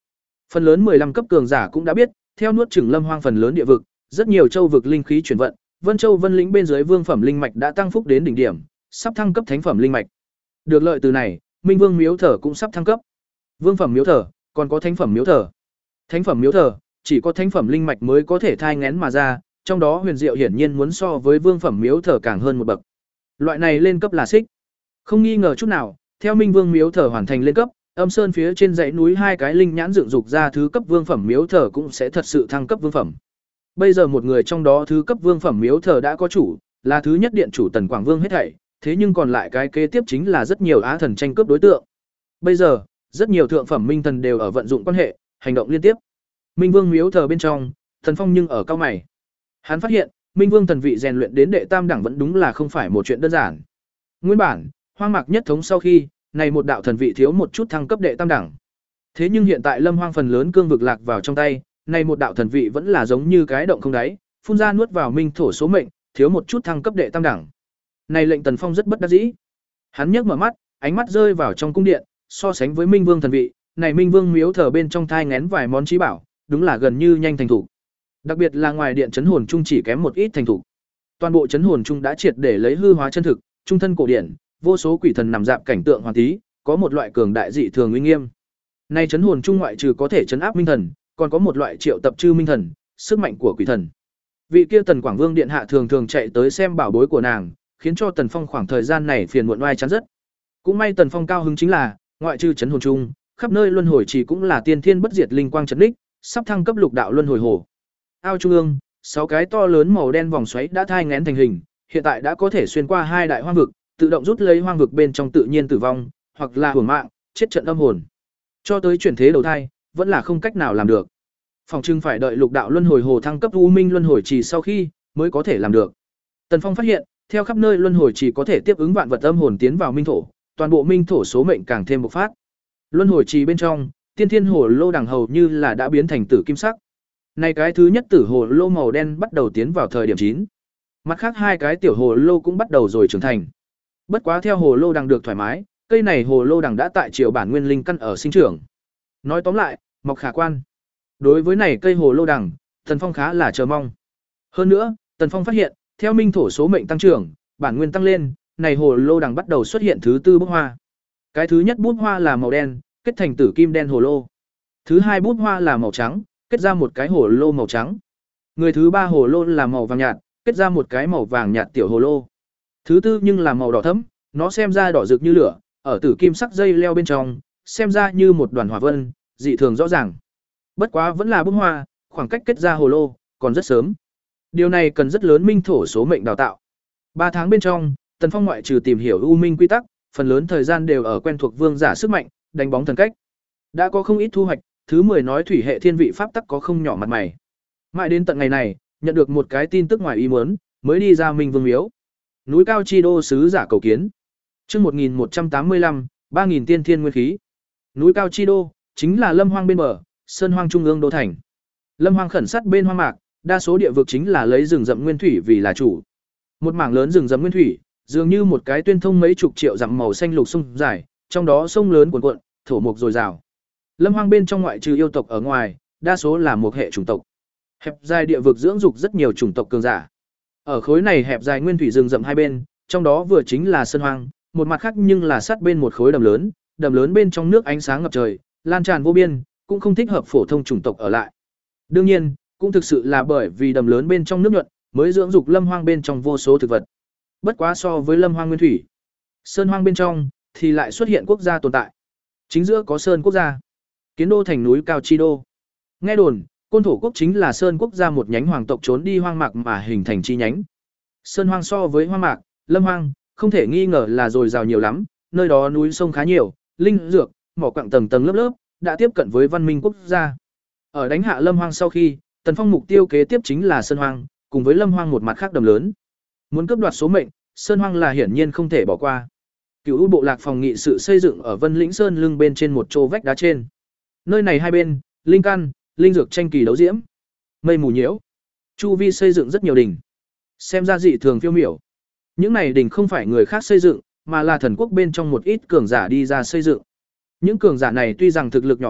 Phần lớn mười lăm cấp cường giả cũng đã biết, theo nuốt chửng Lâm Hoang phần lớn địa vực, rất nhiều châu vực linh khí chuyển vận, Vân Châu Vân Lĩnh bên dưới vương phẩm linh mạch đã tăng phúc đến đỉnh điểm, sắp thăng cấp thánh phẩm linh mạch. Được lợi từ này, Minh Vương miếu thờ cũng sắp thăng cấp. Vương phẩm miếu thờ, còn có thánh phẩm miếu thờ. Thánh phẩm miếu thờ, chỉ có thánh phẩm linh mạch mới có thể thai nghén mà ra, trong đó huyền diệu hiển nhiên muốn so với vương phẩm miếu thờ càng hơn một bậc. Loại này lên cấp là xích. Không nghi ngờ chút nào, theo Minh Vương miếu thờ hoàn thành lên cấp, Âm Sơn phía trên dãy núi hai cái linh nhãn dựng dục ra thứ cấp vương phẩm miếu thờ cũng sẽ thật sự thăng cấp vương phẩm. Bây giờ một người trong đó thứ cấp vương phẩm miếu thờ đã có chủ, là thứ nhất điện chủ Tần Quảng Vương hết thảy, thế nhưng còn lại cái kế tiếp chính là rất nhiều á thần tranh cướp đối tượng. Bây giờ, rất nhiều thượng phẩm minh thần đều ở vận dụng quan hệ, hành động liên tiếp. Minh Vương miếu thờ bên trong, Thần Phong nhưng ở cao mày. Hắn phát hiện, Minh Vương thần vị rèn luyện đến đệ tam đẳng vẫn đúng là không phải một chuyện đơn giản. Nguyên bản, Hoang Mạc nhất thống sau khi, này một đạo thần vị thiếu một chút thăng cấp đệ tam đẳng. Thế nhưng hiện tại Lâm Hoang phần lớn cương vực lạc vào trong tay, này một đạo thần vị vẫn là giống như cái động không đáy, phun ra nuốt vào minh thổ số mệnh, thiếu một chút thăng cấp đệ tam đẳng. Này lệnh Tần Phong rất bất đắc dĩ. Hắn nhấc mở mắt, ánh mắt rơi vào trong cung điện, so sánh với Minh Vương thần vị, này Minh Vương miếu thờ bên trong thai nghén vài món trí bảo, đúng là gần như nhanh thành thủ. Đặc biệt là ngoài điện chấn hồn trung chỉ kém một ít thành thủ. Toàn bộ chấn hồn trung đã triệt để lấy hư hóa chân thực, trung thân cổ điển, vô số quỷ thần nằm dạp cảnh tượng hoàn tí, có một loại cường đại dị thường uy nghiêm. Này chấn hồn trung ngoại trừ có thể chấn áp minh thần, còn có một loại triệu tập chư minh thần, sức mạnh của quỷ thần. Vị kia Tần Quảng Vương điện hạ thường thường chạy tới xem bảo bối của nàng, khiến cho Tần Phong khoảng thời gian này phiền muộn oai chán rất. Cũng may Tần Phong cao hứng chính là, ngoại trừ chấn hồn trung, khắp nơi luân hồi chỉ cũng là tiên thiên bất diệt linh quang chấn đích, sắp thăng cấp lục đạo luân hồi hồ. Ao trung ương, sáu cái to lớn màu đen vòng xoáy đã thai nghén thành hình, hiện tại đã có thể xuyên qua hai đại hoang vực, tự động rút lấy hoang vực bên trong tự nhiên tử vong, hoặc là hưởng mạng, chết trận âm hồn. Cho tới chuyển thế đầu thai, vẫn là không cách nào làm được. Phòng trưng phải đợi lục đạo luân hồi hồ thăng cấp u minh luân hồi trì sau khi mới có thể làm được. Tần Phong phát hiện, theo khắp nơi luân hồi trì có thể tiếp ứng vạn vật âm hồn tiến vào minh thổ, toàn bộ minh thổ số mệnh càng thêm bộc phát. Luân hồi trì bên trong, tiên thiên hồ lô đằng hầu như là đã biến thành tử kim sắc. Này cái thứ nhất tử hồ lô màu đen bắt đầu tiến vào thời điểm chín. Mặt khác hai cái tiểu hồ lô cũng bắt đầu rồi trưởng thành. Bất quá theo hồ lô đằng được thoải mái, cây này hồ lô đằng đã tại triều bản nguyên linh căn ở sinh trưởng. Nói tóm lại, mọc khả quan. Đối với này cây hồ lô đằng, Tần Phong khá là chờ mong. Hơn nữa, Tần Phong phát hiện, theo minh thổ số mệnh tăng trưởng, bản nguyên tăng lên, này hồ lô đằng bắt đầu xuất hiện thứ tư bút hoa. Cái thứ nhất bút hoa là màu đen, kết thành tử kim đen hồ lô. Thứ hai bút hoa là màu trắng, kết ra một cái hồ lô màu trắng. Người thứ ba hồ lô là màu vàng nhạt, kết ra một cái màu vàng nhạt tiểu hồ lô. Thứ tư nhưng là màu đỏ thẫm, nó xem ra đỏ rực như lửa, ở tử kim sắc dây leo bên trong, xem ra như một đoàn hỏa vân, dị thường rõ ràng. Bất quá vẫn là bút hoa, khoảng cách kết ra hồ lô còn rất sớm. Điều này cần rất lớn minh thổ số mệnh đào tạo. ba tháng bên trong, Tần Phong ngoại trừ tìm hiểu u minh quy tắc, phần lớn thời gian đều ở quen thuộc vương giả sức mạnh, đánh bóng thần cách. Đã có không ít thu hoạch, thứ mười nói thủy hệ thiên vị pháp tắc có không nhỏ mặt mày. Mãi đến tận ngày này, nhận được một cái tin tức ngoài ý muốn, mới đi ra Minh Vương miếu. Núi cao chi đô sứ giả cầu kiến. Chương một nghìn một trăm tám mươi lăm, ba nghìn tiên thiên nguyên khí. Núi cao chi đô chính là Lâm Hoang bên bờ, sơn hoang trung ương đô thành. Lâm Hoang khẩn sát bên hoang mạc, đa số địa vực chính là lấy rừng rậm nguyên thủy vì là chủ. Một mảng lớn rừng rậm nguyên thủy, dường như một cái tuyên thông mấy chục triệu dặm màu xanh lục sông dài, trong đó sông lớn cuồn cuộn, thổ mục dồi dào. Lâm Hoang bên trong ngoại trừ yêu tộc ở ngoài, đa số là một hệ chủng tộc. Hẹp dài địa vực dưỡng dục rất nhiều chủng tộc cường giả. Ở khối này hẹp dài nguyên thủy rừng rậm hai bên, trong đó vừa chính là sơn hoang, một mặt khác nhưng là sát bên một khối đầm lớn, đầm lớn bên trong nước ánh sáng ngập trời, lan tràn vô biên, cũng không thích hợp phổ thông chủng tộc ở lại. Đương nhiên, cũng thực sự là bởi vì đầm lớn bên trong nước nhuận, mới dưỡng dục Lâm Hoang bên trong vô số thực vật. Bất quá so với Lâm Hoang nguyên thủy, sơn hoang bên trong thì lại xuất hiện quốc gia tồn tại. Chính giữa có sơn quốc gia, kiến đô thành núi cao chi đô. Nghe đồn, Côn Thổ quốc chính là sơn quốc gia một nhánh hoàng tộc trốn đi hoang mạc mà hình thành chi nhánh. Sơn hoang so với hoang mạc, Lâm Hoang không thể nghi ngờ là dồi dào nhiều lắm, nơi đó núi sông khá nhiều, linh dược, mỏ quặng tầng tầng lớp lớp, đã tiếp cận với văn minh quốc gia. Ở đánh hạ Lâm Hoang sau khi, Tần Phong mục tiêu kế tiếp chính là sơn hoang, cùng với Lâm Hoang một mặt khác đầm lớn. Muốn cướp đoạt số mệnh, sơn hoang là hiển nhiên không thể bỏ qua. Cửu bộ lạc phòng nghị sự xây dựng ở Vân Lĩnh Sơn lưng bên trên một chỗ vách đá trên. Nơi này hai bên, linh căn, linh dược tranh kỳ đấu diễm. Mây mù nhiễu. Chu vi xây dựng rất nhiều đỉnh. Xem ra dị thường phiêu miểu. Những này đỉnh không phải người khác xây dựng, mà là thần quốc bên trong một ít cường giả đi ra xây dựng. Những cường giả này tuy rằng thực lực nhỏ yếu,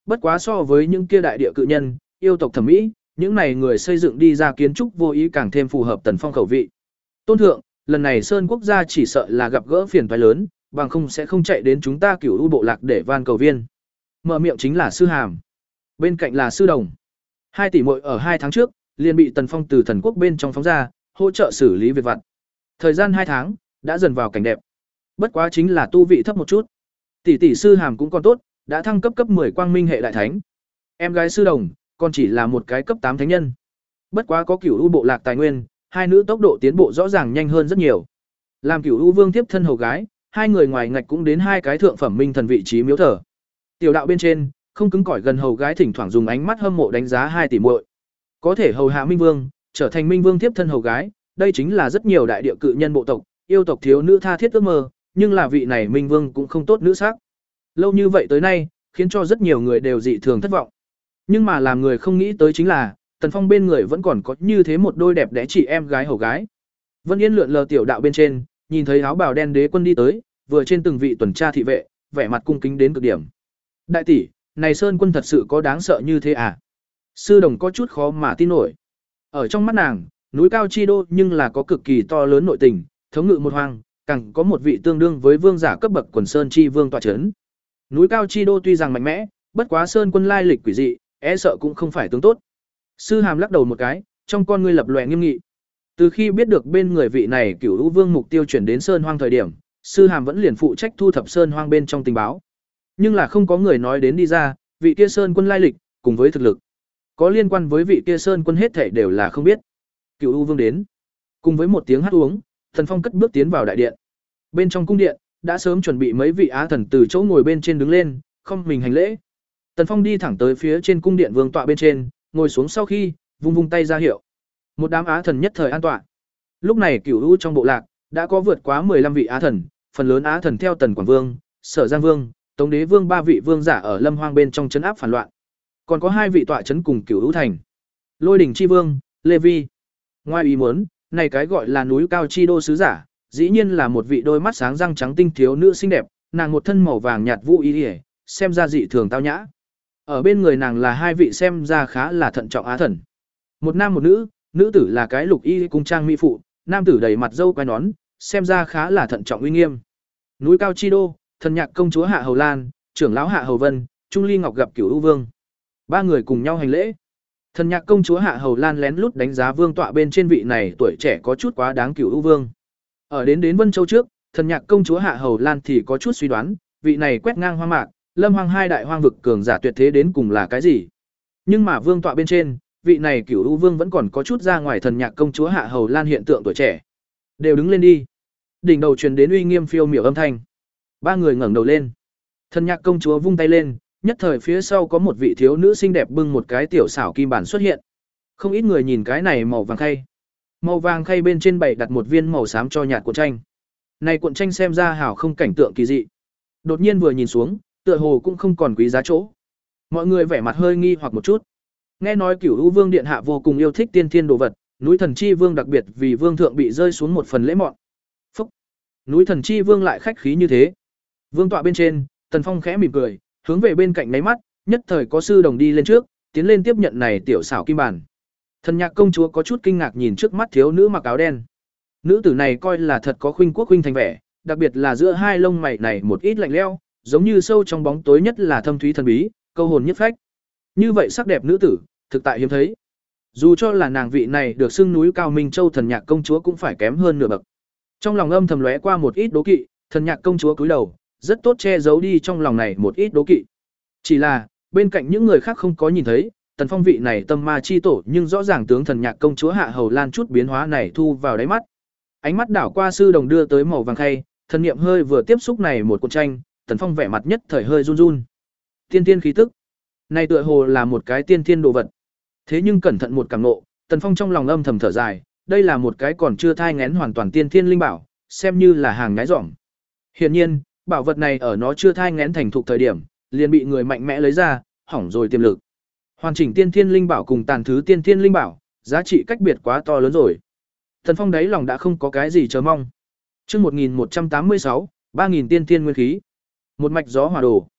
bất quá so với những kia đại địa cự nhân, yêu tộc thẩm mỹ, những này người xây dựng đi ra kiến trúc vô ý càng thêm phù hợp Tần Phong khẩu vị. Tôn thượng, lần này Sơn quốc gia chỉ sợ là gặp gỡ phiền toái lớn, bằng không sẽ không chạy đến chúng ta Cửu U bộ lạc để van cầu viên. Mở miệng chính là Sư Hàm, bên cạnh là Sư Đồng. Hai tỷ muội ở hai tháng trước liền bị Tần Phong từ thần quốc bên trong phóng ra, hỗ trợ xử lý việc vặt. Thời gian hai tháng đã dần vào cảnh đẹp. Bất quá chính là tu vị thấp một chút. Tỷ tỷ Sư Hàm cũng còn tốt, đã thăng cấp cấp mười quang minh hệ đại thánh. Em gái Sư Đồng còn chỉ là một cái cấp tám thánh nhân. Bất quá có Cửu U bộ lạc tài nguyên, hai nữ tốc độ tiến bộ rõ ràng nhanh hơn rất nhiều. Làm Cửu U vương tiếp thân hầu gái, hai người ngoài ngạch cũng đến hai cái thượng phẩm minh thần vị trí miếu thờ. Tiểu đạo bên trên, không cứng cỏi gần hầu gái thỉnh thoảng dùng ánh mắt hâm mộ đánh giá hai tỷ muội. Có thể hầu hạ minh vương, trở thành minh vương tiếp thân hầu gái, đây chính là rất nhiều đại địa cự nhân bộ tộc, yêu tộc thiếu nữ tha thiết ước mơ, nhưng là vị này minh vương cũng không tốt nữ sắc. Lâu như vậy tới nay, khiến cho rất nhiều người đều dị thường thất vọng. Nhưng mà làm người không nghĩ tới chính là, Tần Phong bên người vẫn còn có như thế một đôi đẹp đẽ chị em gái hầu gái. Vân Yên lượn lờ tiểu đạo bên trên, nhìn thấy áo bào đen đế quân đi tới, vừa trên từng vị tuần tra thị vệ, vẻ mặt cung kính đến cực điểm. Đại tỷ, này Sơn quân thật sự có đáng sợ như thế à? Sư Đồng có chút khó mà tin nổi. Ở trong mắt nàng, núi cao chi đô nhưng là có cực kỳ to lớn nội tình, thống ngự một hoàng, càng có một vị tương đương với vương giả cấp bậc quần sơn chi vương tọa chấn. Núi cao chi đô tuy rằng mạnh mẽ, bất quá Sơn quân lai lịch quỷ dị, e sợ cũng không phải tướng tốt. Sư Hàm lắc đầu một cái, trong con ngươi lập lòe nghiêm nghị. Từ khi biết được bên người vị này Cửu U vương mục tiêu chuyển đến Sơn Hoang thời điểm, Sư Hàm vẫn liền phụ trách thu thập Sơn Hoang bên trong tình báo. Nhưng là không có người nói đến đi ra, vị kia Sơn quân lai lịch, cùng với thực lực. Có liên quan với vị kia Sơn quân hết thảy đều là không biết. Cửu U vương đến. Cùng với một tiếng hát uống, Thần Phong cất bước tiến vào đại điện. Bên trong cung điện, đã sớm chuẩn bị mấy vị á thần từ chỗ ngồi bên trên đứng lên, không mình hành lễ. Tần Phong đi thẳng tới phía trên cung điện vương tọa bên trên, ngồi xuống sau khi, vung vung tay ra hiệu. Một đám á thần nhất thời an tọa. Lúc này Cửu U trong bộ lạc đã có vượt quá mười lăm vị á thần, phần lớn á thần theo Tần Quảng Vương, Sở Giang Vương, Tống Đế Vương ba vị vương giả ở Lâm Hoang bên trong trấn áp phản loạn. Còn có hai vị tọa trấn cùng Cửu U thành. Lôi đỉnh chi vương, Lê Vi. Ngoài ý muốn, này cái gọi là núi cao chi đô sứ giả, dĩ nhiên là một vị đôi mắt sáng răng trắng tinh thiếu nữ xinh đẹp, nàng một thân màu vàng nhạt vũ y, xem ra dị thường tao nhã. Ở bên người nàng là hai vị xem ra khá là thận trọng á thần. Một nam một nữ, nữ tử là cái lục y cung trang mỹ phụ, nam tử đầy mặt râu quai nón, xem ra khá là thận trọng uy nghiêm. Núi cao chi đô, thần nhạc công chúa Hạ Hầu Lan, trưởng lão Hạ Hầu Vân, Trung Ly Ngọc gặp Cửu U vương. Ba người cùng nhau hành lễ. Thần nhạc công chúa Hạ Hầu Lan lén lút đánh giá vương tọa bên trên vị này tuổi trẻ có chút quá đáng Cửu U vương. Ở đến đến Vân Châu trước, thần nhạc công chúa Hạ Hầu Lan thì có chút suy đoán, vị này quét ngang hoang mạc, Lâm Hoang hai đại hoang vực cường giả tuyệt thế đến cùng là cái gì. Nhưng mà vương tọa bên trên, vị này Cửu U vương vẫn còn có chút ra ngoài thần nhạc công chúa Hạ Hầu Lan hiện tượng tuổi trẻ. Đều đứng lên đi. Đỉnh đầu truyền đến uy nghiêm phiêu miểu âm thanh. Ba người ngẩng đầu lên. Thần nhạc công chúa vung tay lên, nhất thời phía sau có một vị thiếu nữ xinh đẹp bưng một cái tiểu xảo kim bản xuất hiện. Không ít người nhìn cái này màu vàng khay. Màu vàng khay bên trên bày đặt một viên màu xám cho nhạt cuộn tranh. Này cuộn tranh xem ra hảo không cảnh tượng kỳ dị. Đột nhiên vừa nhìn xuống, tựa hồ cũng không còn quý giá chỗ. Mọi người vẻ mặt hơi nghi hoặc một chút. Nghe nói Cửu U vương điện hạ vô cùng yêu thích tiên thiên đồ vật, núi thần chi vương đặc biệt vì vương thượng bị rơi xuống một phần lễ mọn. Phúc! Núi thần chi vương lại khách khí như thế. Vương tọa bên trên, Tần Phong khẽ mỉm cười, hướng về bên cạnh máy mắt, nhất thời có sư đồng đi lên trước, tiến lên tiếp nhận này tiểu xảo kim bản. Thần nhạc công chúa có chút kinh ngạc nhìn trước mắt thiếu nữ mặc áo đen. Nữ tử này coi là thật có khuynh quốc khuynh thành vẻ, đặc biệt là giữa hai lông mày này một ít lạnh lẽo, giống như sâu trong bóng tối nhất là thâm thúy thần bí, câu hồn nhất phách. Như vậy sắc đẹp nữ tử, thực tại hiếm thấy. Dù cho là nàng vị này được xưng núi cao Minh Châu thần nhạc công chúa cũng phải kém hơn nửa bậc. Trong lòng âm thầm lóe qua một ít đố kỵ, thần nhạc công chúa cúi đầu, rất tốt che giấu đi trong lòng này một ít đố kỵ. Chỉ là, bên cạnh những người khác không có nhìn thấy, Tần Phong vị này tâm ma chi tổ, nhưng rõ ràng tướng thần nhạc công chúa Hạ Hầu Lan chút biến hóa này thu vào đáy mắt. Ánh mắt đảo qua sư đồng đưa tới màu vàng khay, thần niệm hơi vừa tiếp xúc này một cuộn tranh, Tần Phong vẻ mặt nhất thời hơi run run. Tiên tiên khí tức. Này tựa hồ là một cái tiên tiên đồ vật. Thế nhưng cẩn thận một cảm ngộ, Tần Phong trong lòng âm thầm thở dài, đây là một cái còn chưa thai nghén hoàn toàn tiên tiên linh bảo, xem như là hàng nhái dỏm. Hiển nhiên, bảo vật này ở nó chưa thai nghén thành thục thời điểm, liền bị người mạnh mẽ lấy ra, hỏng rồi tiềm lực. Hoàn chỉnh tiên thiên linh bảo cùng tàn thứ tiên thiên linh bảo, giá trị cách biệt quá to lớn rồi. Tần Phong đáy lòng đã không có cái gì chờ mong. Chương một nghìn một trăm tám mươi sáu, ba nghìn tiên thiên nguyên khí. Một mạch gió hỏa đồ.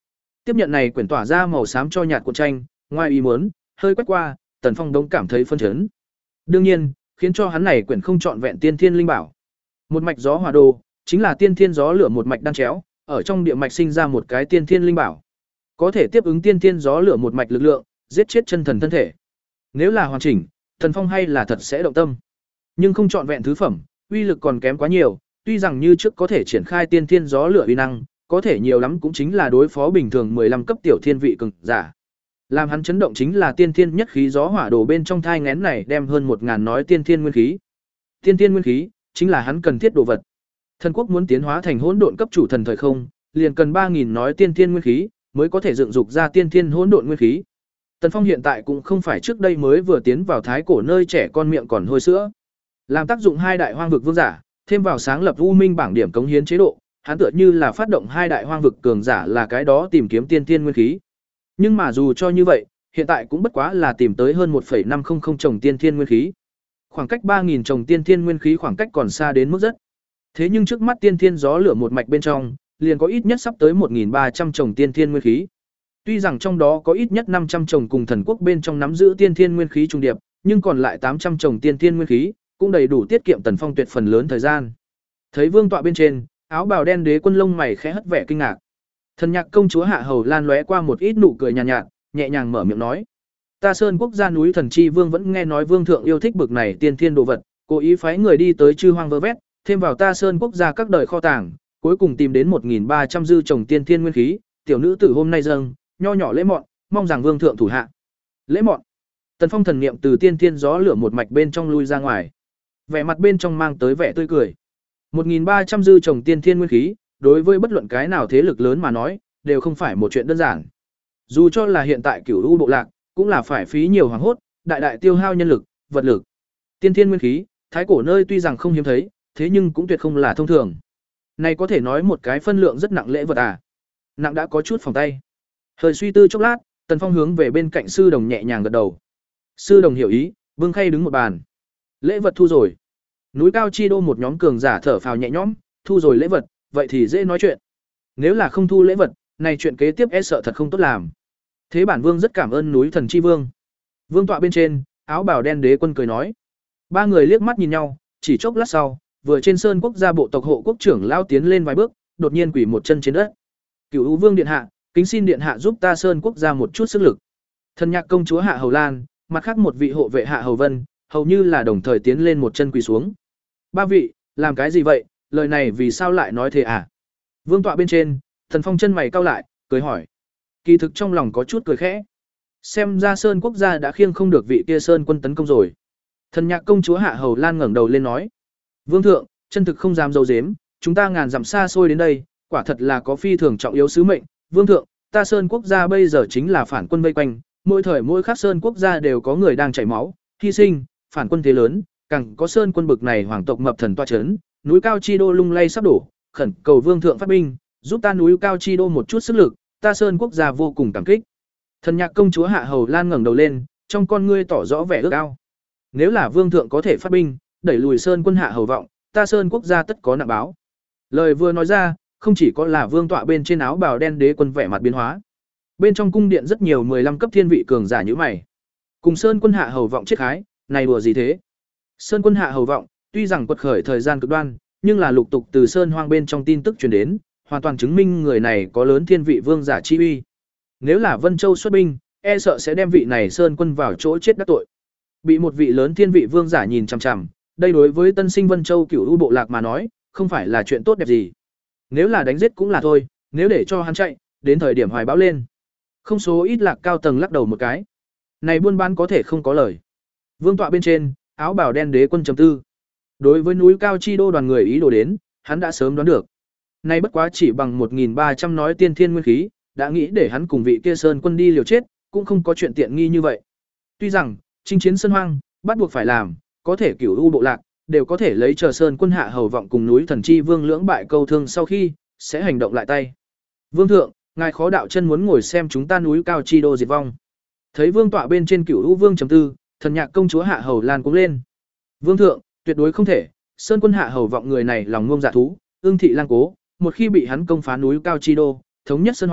Tiếp nhận này quyển tỏa ra màu xám cho nhạt cuộn tranh, ngoài ý muốn, hơi quét qua, Tần Phong đống cảm thấy phân chấn. Đương nhiên, khiến cho hắn này quyển không trọn vẹn tiên thiên linh bảo. Một mạch gió hỏa đồ, chính là tiên thiên gió lửa một mạch đan chéo, ở trong địa mạch sinh ra một cái tiên thiên linh bảo. Có thể tiếp ứng tiên thiên gió lửa một mạch lực lượng, giết chết chân thần thân thể. Nếu là hoàn chỉnh, Tần Phong hay là thật sẽ động tâm. Nhưng không trọn vẹn thứ phẩm, uy lực còn kém quá nhiều, tuy rằng như trước có thể triển khai tiên thiên gió lửa uy năng, có thể nhiều lắm cũng chính là đối phó bình thường mười lăm cấp tiểu thiên vị cường giả. Làm hắn chấn động chính là tiên thiên nhất khí gió hỏa đồ bên trong thai nghén này đem hơn một ngàn nói tiên thiên nguyên khí. Tiên thiên nguyên khí chính là hắn cần thiết đồ vật. Thần quốc muốn tiến hóa thành hỗn độn cấp chủ thần thời không, liền cần ba nghìn nói tiên thiên nguyên khí mới có thể dựng dục ra tiên thiên hỗn độn nguyên khí. Tần Phong hiện tại cũng không phải trước đây mới vừa tiến vào thái cổ nơi trẻ con miệng còn hôi sữa. Làm tác dụng hai đại hoang vực vương giả, thêm vào sáng lập U Minh bảng điểm cống hiến chế độ, hắn tựa như là phát động hai đại hoang vực cường giả là cái đó tìm kiếm tiên thiên nguyên khí. Nhưng mà dù cho như vậy, hiện tại cũng bất quá là tìm tới hơn một phẩy năm không không chồng tiên thiên nguyên khí. Khoảng cách ba nghìn chồng tiên thiên nguyên khí khoảng cách còn xa đến mức rất. Thế nhưng trước mắt tiên thiên gió lửa một mạch bên trong, liền có ít nhất sắp tới một nghìn ba trăm chồng tiên thiên nguyên khí. Tuy rằng trong đó có ít nhất năm trăm chồng cùng thần quốc bên trong nắm giữ tiên thiên nguyên khí trung điệp, nhưng còn lại tám trăm chồng tiên thiên nguyên khí, cũng đầy đủ tiết kiệm Tần Phong tuyệt phần lớn thời gian. Thấy vương tọa bên trên, áo bào đen đế quân lông mày khẽ hất vẻ kinh ngạc. Thần Nhạc công chúa Hạ Hầu Lan lóe qua một ít nụ cười nhàn nhạt, nhạt, nhẹ nhàng mở miệng nói: "Ta Sơn quốc gia núi Thần Chi Vương vẫn nghe nói vương thượng yêu thích bực này tiên thiên đồ vật, cố ý phái người đi tới Chư Hoang vơ vét, thêm vào ta Sơn quốc gia các đời kho tàng, cuối cùng tìm đến một nghìn ba trăm dư chồng tiên thiên nguyên khí, tiểu nữ tử hôm nay dâng, nho nhỏ lễ mọn, mong rằng vương thượng thủ hạ." Lễ mọn. Tần Phong thần niệm từ tiên thiên gió lửa một mạch bên trong lui ra ngoài. Vẻ mặt bên trong mang tới vẻ tươi cười. một nghìn ba trăm dư chồng tiên thiên nguyên khí, đối với bất luận cái nào thế lực lớn mà nói, đều không phải một chuyện đơn giản. Dù cho là hiện tại Cửu U bộ lạc, cũng là phải phí nhiều hoàng hốt, đại đại tiêu hao nhân lực, vật lực. Tiên thiên nguyên khí, thái cổ nơi tuy rằng không hiếm thấy, thế nhưng cũng tuyệt không là thông thường. Này có thể nói một cái phân lượng rất nặng lễ vật à? Nặng đã có chút phòng tay. Hơi suy tư chốc lát, Tần Phong hướng về bên cạnh sư đồng nhẹ nhàng gật đầu. Sư đồng hiểu ý, vương khay đứng một bàn. Lễ vật thu rồi. Núi Cao Chi Đô một nhóm cường giả thở phào nhẹ nhõm, thu rồi lễ vật, vậy thì dễ nói chuyện. Nếu là không thu lễ vật, này chuyện kế tiếp e sợ thật không tốt làm. Thế bản vương rất cảm ơn núi Thần Chi Vương. Vương tọa bên trên, áo bào đen đế quân cười nói. Ba người liếc mắt nhìn nhau, chỉ chốc lát sau, vừa trên sơn quốc gia bộ tộc hộ quốc trưởng lao tiến lên vài bước, đột nhiên quỳ một chân trên đất. Cửu U Vương điện hạ, kính xin điện hạ giúp ta sơn quốc gia một chút sức lực. Thần Nhạc công chúa Hạ Hầu Lan, mặt khác một vị hộ vệ Hạ Hầu Vân, hầu như là đồng thời tiến lên một chân quỳ xuống. Ba vị, làm cái gì vậy, lời này vì sao lại nói thế à? Vương tọa bên trên, Thần Phong chân mày cau lại, cười hỏi. Kỳ thực trong lòng có chút cười khẽ. Xem ra Sơn quốc gia đã khiêng không được vị kia Sơn quân tấn công rồi. Thần Nhạc công chúa Hạ Hầu Lan ngẩng đầu lên nói. Vương thượng, chân thực không dám giấu giếm, chúng ta ngàn dặm xa xôi đến đây, quả thật là có phi thường trọng yếu sứ mệnh. Vương thượng, ta Sơn quốc gia bây giờ chính là phản quân vây quanh, mỗi thời mỗi khắc Sơn quốc gia đều có người đang chảy máu, hy sinh, phản quân thế lớn, càng có Sơn quân bực này hoàng tộc mập thần toa chấn, núi Cao Chi Đô lung lay sắp đổ, khẩn cầu vương thượng phát binh, giúp ta núi Cao Chi Đô một chút sức lực, ta Sơn quốc gia vô cùng cảm kích. Thần Nhạc công chúa Hạ Hầu Lan ngẩng đầu lên, trong con ngươi tỏ rõ vẻ ước ao. Nếu là vương thượng có thể phát binh, đẩy lùi Sơn quân Hạ Hầu vọng, ta Sơn quốc gia tất có nặng báo. Lời vừa nói ra, không chỉ có là vương tọa bên trên áo bào đen đế quân vẻ mặt biến hóa. Bên trong cung điện rất nhiều mười lăm cấp thiên vị cường giả như mày. Cùng Sơn quân Hạ Hầu vọng chết khái, này đùa gì thế? Sơn quân Hạ Hầu vọng, tuy rằng quật khởi thời gian cực đoan, nhưng là lục tục từ Sơn Hoang bên trong tin tức truyền đến, hoàn toàn chứng minh người này có lớn thiên vị vương giả chi uy. Nếu là Vân Châu xuất binh, e sợ sẽ đem vị này Sơn quân vào chỗ chết đắc tội. Bị một vị lớn thiên vị vương giả nhìn chằm chằm, đây đối với tân sinh Vân Châu Cửu U bộ lạc mà nói, không phải là chuyện tốt đẹp gì. Nếu là đánh giết cũng là thôi, nếu để cho hắn chạy, đến thời điểm hoài bão lên. Không số ít lạc cao tầng lắc đầu một cái. Này buôn bán có thể không có lời. Vương tọa bên trên, áo bào đen đế quân trầm tư. Đối với núi Cao Chi Đô đoàn người ý đồ đến, hắn đã sớm đoán được. Nay bất quá chỉ bằng một nghìn ba trăm nói tiên thiên nguyên khí, đã nghĩ để hắn cùng vị kia Sơn quân đi liều chết, cũng không có chuyện tiện nghi như vậy. Tuy rằng, chinh chiến Sơn Hoang, bắt buộc phải làm, có thể Cửu U bộ lạc, đều có thể lấy chờ Sơn quân Hạ Hầu vọng cùng núi Thần Chi Vương lưỡng bại câu thương sau khi, sẽ hành động lại tay. Vương thượng, ngài khó đạo chân muốn ngồi xem chúng ta núi Cao Chi Đô diệt vong. Thấy vương tọa bên trên Cửu U Vương chấm tư, Thần Nhạc công chúa Hạ Hầu Lan cũng lên. Vương thượng, tuyệt đối không thể, Sơn quân Hạ Hầu vọng người này lòng ngông dạ thú, ương thị lang cố, một khi bị hắn công phá núi Cao Chi Đô, thống nhất Sơn Hoang,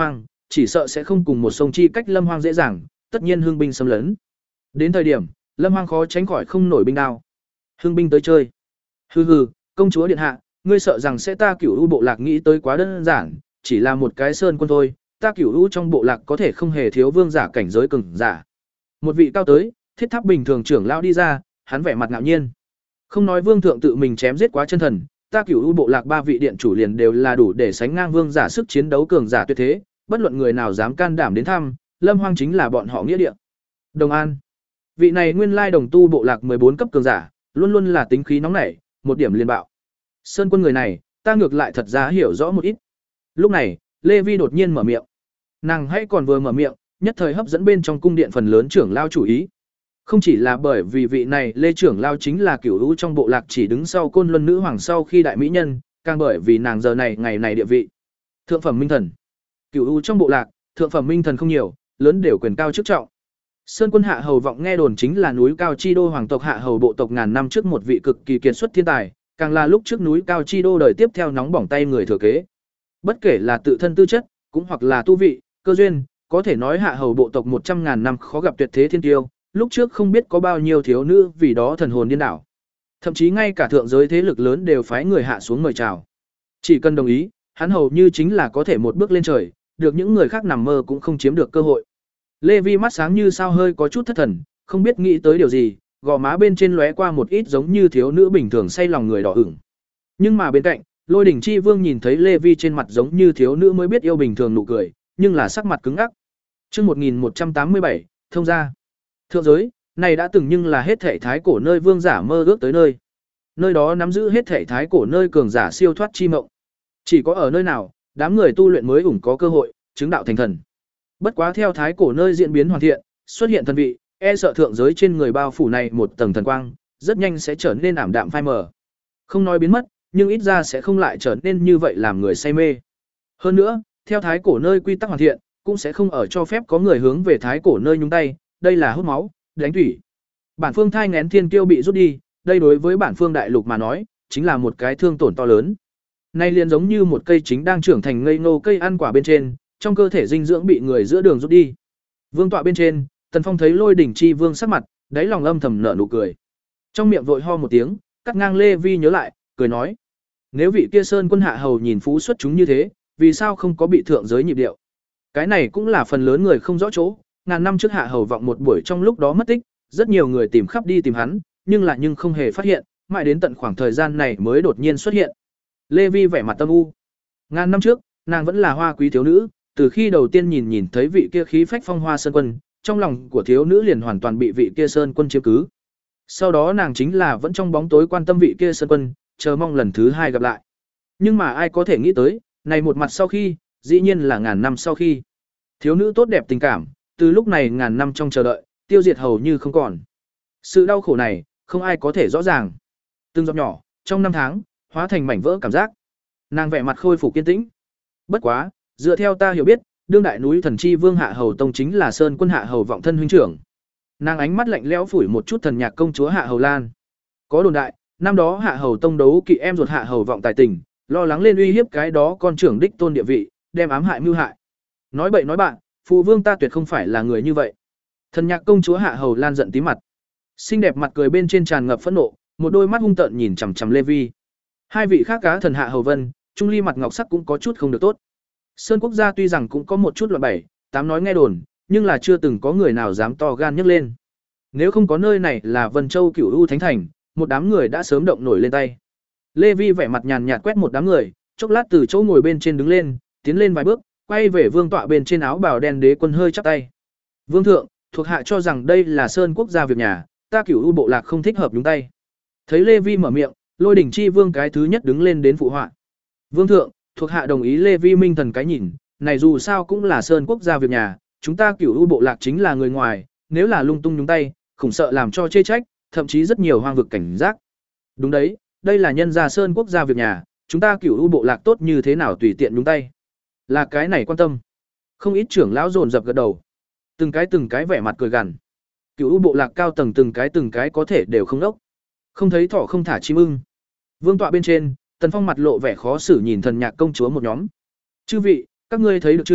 chỉ sợ sẽ không cùng một sông chi cách Lâm Hoang dễ dàng, tất nhiên hương binh xâm lấn. Đến thời điểm, Lâm Hoang khó tránh khỏi không nổi binh đao. Hương binh tới chơi. Hừ hừ, công chúa điện hạ, ngươi sợ rằng sẽ ta Cửu U bộ lạc nghĩ tới quá đơn giản, chỉ là một cái sơn quân thôi, ta Cửu U trong bộ lạc có thể không hề thiếu vương giả cảnh giới cường giả. Một vị cao tới, thiết tháp bình thường trưởng lão đi ra, hắn vẻ mặt ngạo nhiên. Không nói vương thượng tự mình chém giết quá chân thần, ta Cửu U bộ lạc ba vị điện chủ liền đều là đủ để sánh ngang vương giả sức chiến đấu cường giả tuyệt thế, bất luận người nào dám can đảm đến thăm, Lâm Hoang chính là bọn họ nghĩa địa. Đồng An, vị này nguyên lai đồng tu bộ lạc mười bốn cấp cường giả, luôn luôn là tính khí nóng nảy, một điểm liền bạo. Sơn quân người này, ta ngược lại thật ra hiểu rõ một ít. Lúc này, Lê Vi đột nhiên mở miệng. Nàng hãy còn vừa mở miệng, nhất thời hấp dẫn bên trong cung điện phần lớn trưởng lao chủ ý. Không chỉ là bởi vì vị này Lê trưởng lao chính là Cửu U trong bộ lạc chỉ đứng sau Côn Luân nữ hoàng sau khi đại mỹ nhân, càng bởi vì nàng giờ này ngày này địa vị. Thượng phẩm minh thần. Cửu U trong bộ lạc, thượng phẩm minh thần không nhiều, lớn đều quyền cao chức trọng. Sơn quân Hạ Hầu Vọng nghe đồn chính là núi cao chi đô hoàng tộc Hạ Hầu bộ tộc ngàn năm trước một vị cực kỳ kiệt xuất thiên tài, càng là lúc trước núi cao chi đô đời tiếp theo nóng bỏng tay người thừa kế. Bất kể là tự thân tư chất, cũng hoặc là tu vị, cơ duyên, có thể nói Hạ Hầu bộ tộc một trăm ngàn năm khó gặp tuyệt thế thiên tiêu, lúc trước không biết có bao nhiêu thiếu nữ vì đó thần hồn điên đảo. Thậm chí ngay cả thượng giới thế lực lớn đều phái người hạ xuống mời chào. Chỉ cần đồng ý, hắn hầu như chính là có thể một bước lên trời, được những người khác nằm mơ cũng không chiếm được cơ hội. Lê Vi mắt sáng như sao hơi có chút thất thần, không biết nghĩ tới điều gì, gò má bên trên lóe qua một ít giống như thiếu nữ bình thường say lòng người đỏ ửng. Nhưng mà bên cạnh, Lôi Đỉnh Chi Vương nhìn thấy Lê Vi trên mặt giống như thiếu nữ mới biết yêu bình thường nụ cười, nhưng là sắc mặt cứng ngắc. Chương một nghìn một trăm tám mươi bảy, thông gia. Thượng giới, này đã từng nhưng là hết thảy thái cổ nơi vương giả mơ ước tới nơi. Nơi đó nắm giữ hết thảy thái cổ nơi cường giả siêu thoát chi mộng. Chỉ có ở nơi nào, đám người tu luyện mới ủng có cơ hội chứng đạo thành thần. Bất quá theo thái cổ nơi diễn biến hoàn thiện, xuất hiện thần vị, e sợ thượng giới trên người bao phủ này một tầng thần quang, rất nhanh sẽ trở nên ảm đạm phai mờ. Không nói biến mất, nhưng ít ra sẽ không lại trở nên như vậy làm người say mê. Hơn nữa, theo thái cổ nơi quy tắc hoàn thiện, cũng sẽ không ở cho phép có người hướng về thái cổ nơi nhúng tay, đây là hút máu, đánh thủy. Bản phương thai nghén thiên kiêu bị rút đi, đây đối với bản phương đại lục mà nói, chính là một cái thương tổn to lớn. Nay liền giống như một cây chính đang trưởng thành ngây ngô cây ăn quả bên trên, trong cơ thể dinh dưỡng bị người giữa đường rút đi. Vương tọa bên trên, Tần Phong thấy Lôi Đỉnh Chi Vương sắc mặt, đáy lòng âm thầm nở nụ cười. Trong miệng vội ho một tiếng, cắt ngang Lê Vi nhớ lại, cười nói: "Nếu vị kia Sơn quân Hạ Hầu nhìn phú xuất chúng như thế, vì sao không có bị thượng giới nhịp điệu?" Cái này cũng là phần lớn người không rõ chỗ, ngàn năm trước Hạ Hầu Vọng một buổi trong lúc đó mất tích, rất nhiều người tìm khắp đi tìm hắn, nhưng là nhưng không hề phát hiện, mãi đến tận khoảng thời gian này mới đột nhiên xuất hiện. Lê Vi vẻ mặt tâm u. Ngàn năm trước, nàng vẫn là hoa quý thiếu nữ, từ khi đầu tiên nhìn nhìn thấy vị kia khí phách phong hoa sơn quân, trong lòng của thiếu nữ liền hoàn toàn bị vị kia sơn quân chiếm cứ. Sau đó nàng chính là vẫn trong bóng tối quan tâm vị kia sơn quân, chờ mong lần thứ hai gặp lại. Nhưng mà ai có thể nghĩ tới, này một mặt sau khi, dĩ nhiên là ngàn năm sau khi. Thiếu nữ tốt đẹp tình cảm, từ lúc này ngàn năm trong chờ đợi, tiêu diệt hầu như không còn. Sự đau khổ này, không ai có thể rõ ràng. Từng giọt nhỏ, trong năm tháng, hóa thành mảnh vỡ cảm giác. Nàng vẻ mặt khôi phục kiên tĩnh. Bất quá, dựa theo ta hiểu biết, đương đại núi thần chi vương Hạ Hầu Tông chính là Sơn quân Hạ Hầu Vọng thân huynh trưởng. Nàng ánh mắt lạnh lẽo phủi một chút thần nhạc công chúa Hạ Hầu Lan. Có đồn đại, năm đó Hạ Hầu Tông đấu kỵ em ruột Hạ Hầu Vọng tài tình, lo lắng lên uy hiếp cái đó con trưởng đích tôn địa vị, đem ám hại mưu hại. Nói bậy nói bạn, phụ vương ta tuyệt không phải là người như vậy. Thần nhạc công chúa Hạ Hầu Lan giận tím mặt. Xinh đẹp mặt cười bên trên tràn ngập phẫn nộ, một đôi mắt hung tợn nhìn chằm chằm Lê Vi. Hai vị khác cá thần Hạ Hầu Vân, Trung Ly mặt ngọc sắc cũng có chút không được tốt. Sơn quốc gia tuy rằng cũng có một chút loạn bảy, tám nói nghe đồn, nhưng là chưa từng có người nào dám to gan nhấc lên. Nếu không có nơi này là Vân Châu Cửu U Thánh Thành, một đám người đã sớm động nổi lên tay. Lê Vi vẻ mặt nhàn nhạt quét một đám người, chốc lát từ chỗ ngồi bên trên đứng lên, tiến lên vài bước, quay về vương tọa bên trên áo bào đen đế quân hơi chắp tay. Vương thượng, thuộc hạ cho rằng đây là Sơn quốc gia việc nhà, ta Cửu U bộ lạc không thích hợp nhúng tay. Thấy Lê Vi mở miệng, Lôi Đỉnh Chi Vương cái thứ nhất đứng lên đến phụ họa. Vương thượng, thuộc hạ đồng ý Lê Vi minh thần cái nhìn, này dù sao cũng là Sơn quốc gia việc nhà, chúng ta Cửu U bộ lạc chính là người ngoài, nếu là lung tung nhúng tay, khủng sợ làm cho chê trách, thậm chí rất nhiều hoang vực cảnh giác. Đúng đấy, đây là nhân gia Sơn quốc gia việc nhà, chúng ta Cửu U bộ lạc tốt như thế nào tùy tiện nhúng tay. Là cái này quan tâm. Không ít trưởng lão dồn dập gật đầu. Từng cái từng cái vẻ mặt cười gằn. Cửu U bộ lạc cao tầng từng cái từng cái có thể đều không đốc. Không thấy thỏ không thả chim ưng. Vương tọa bên trên, Tần Phong mặt lộ vẻ khó xử nhìn thần nhạc công chúa một nhóm. Chư vị, các ngươi thấy được chưa,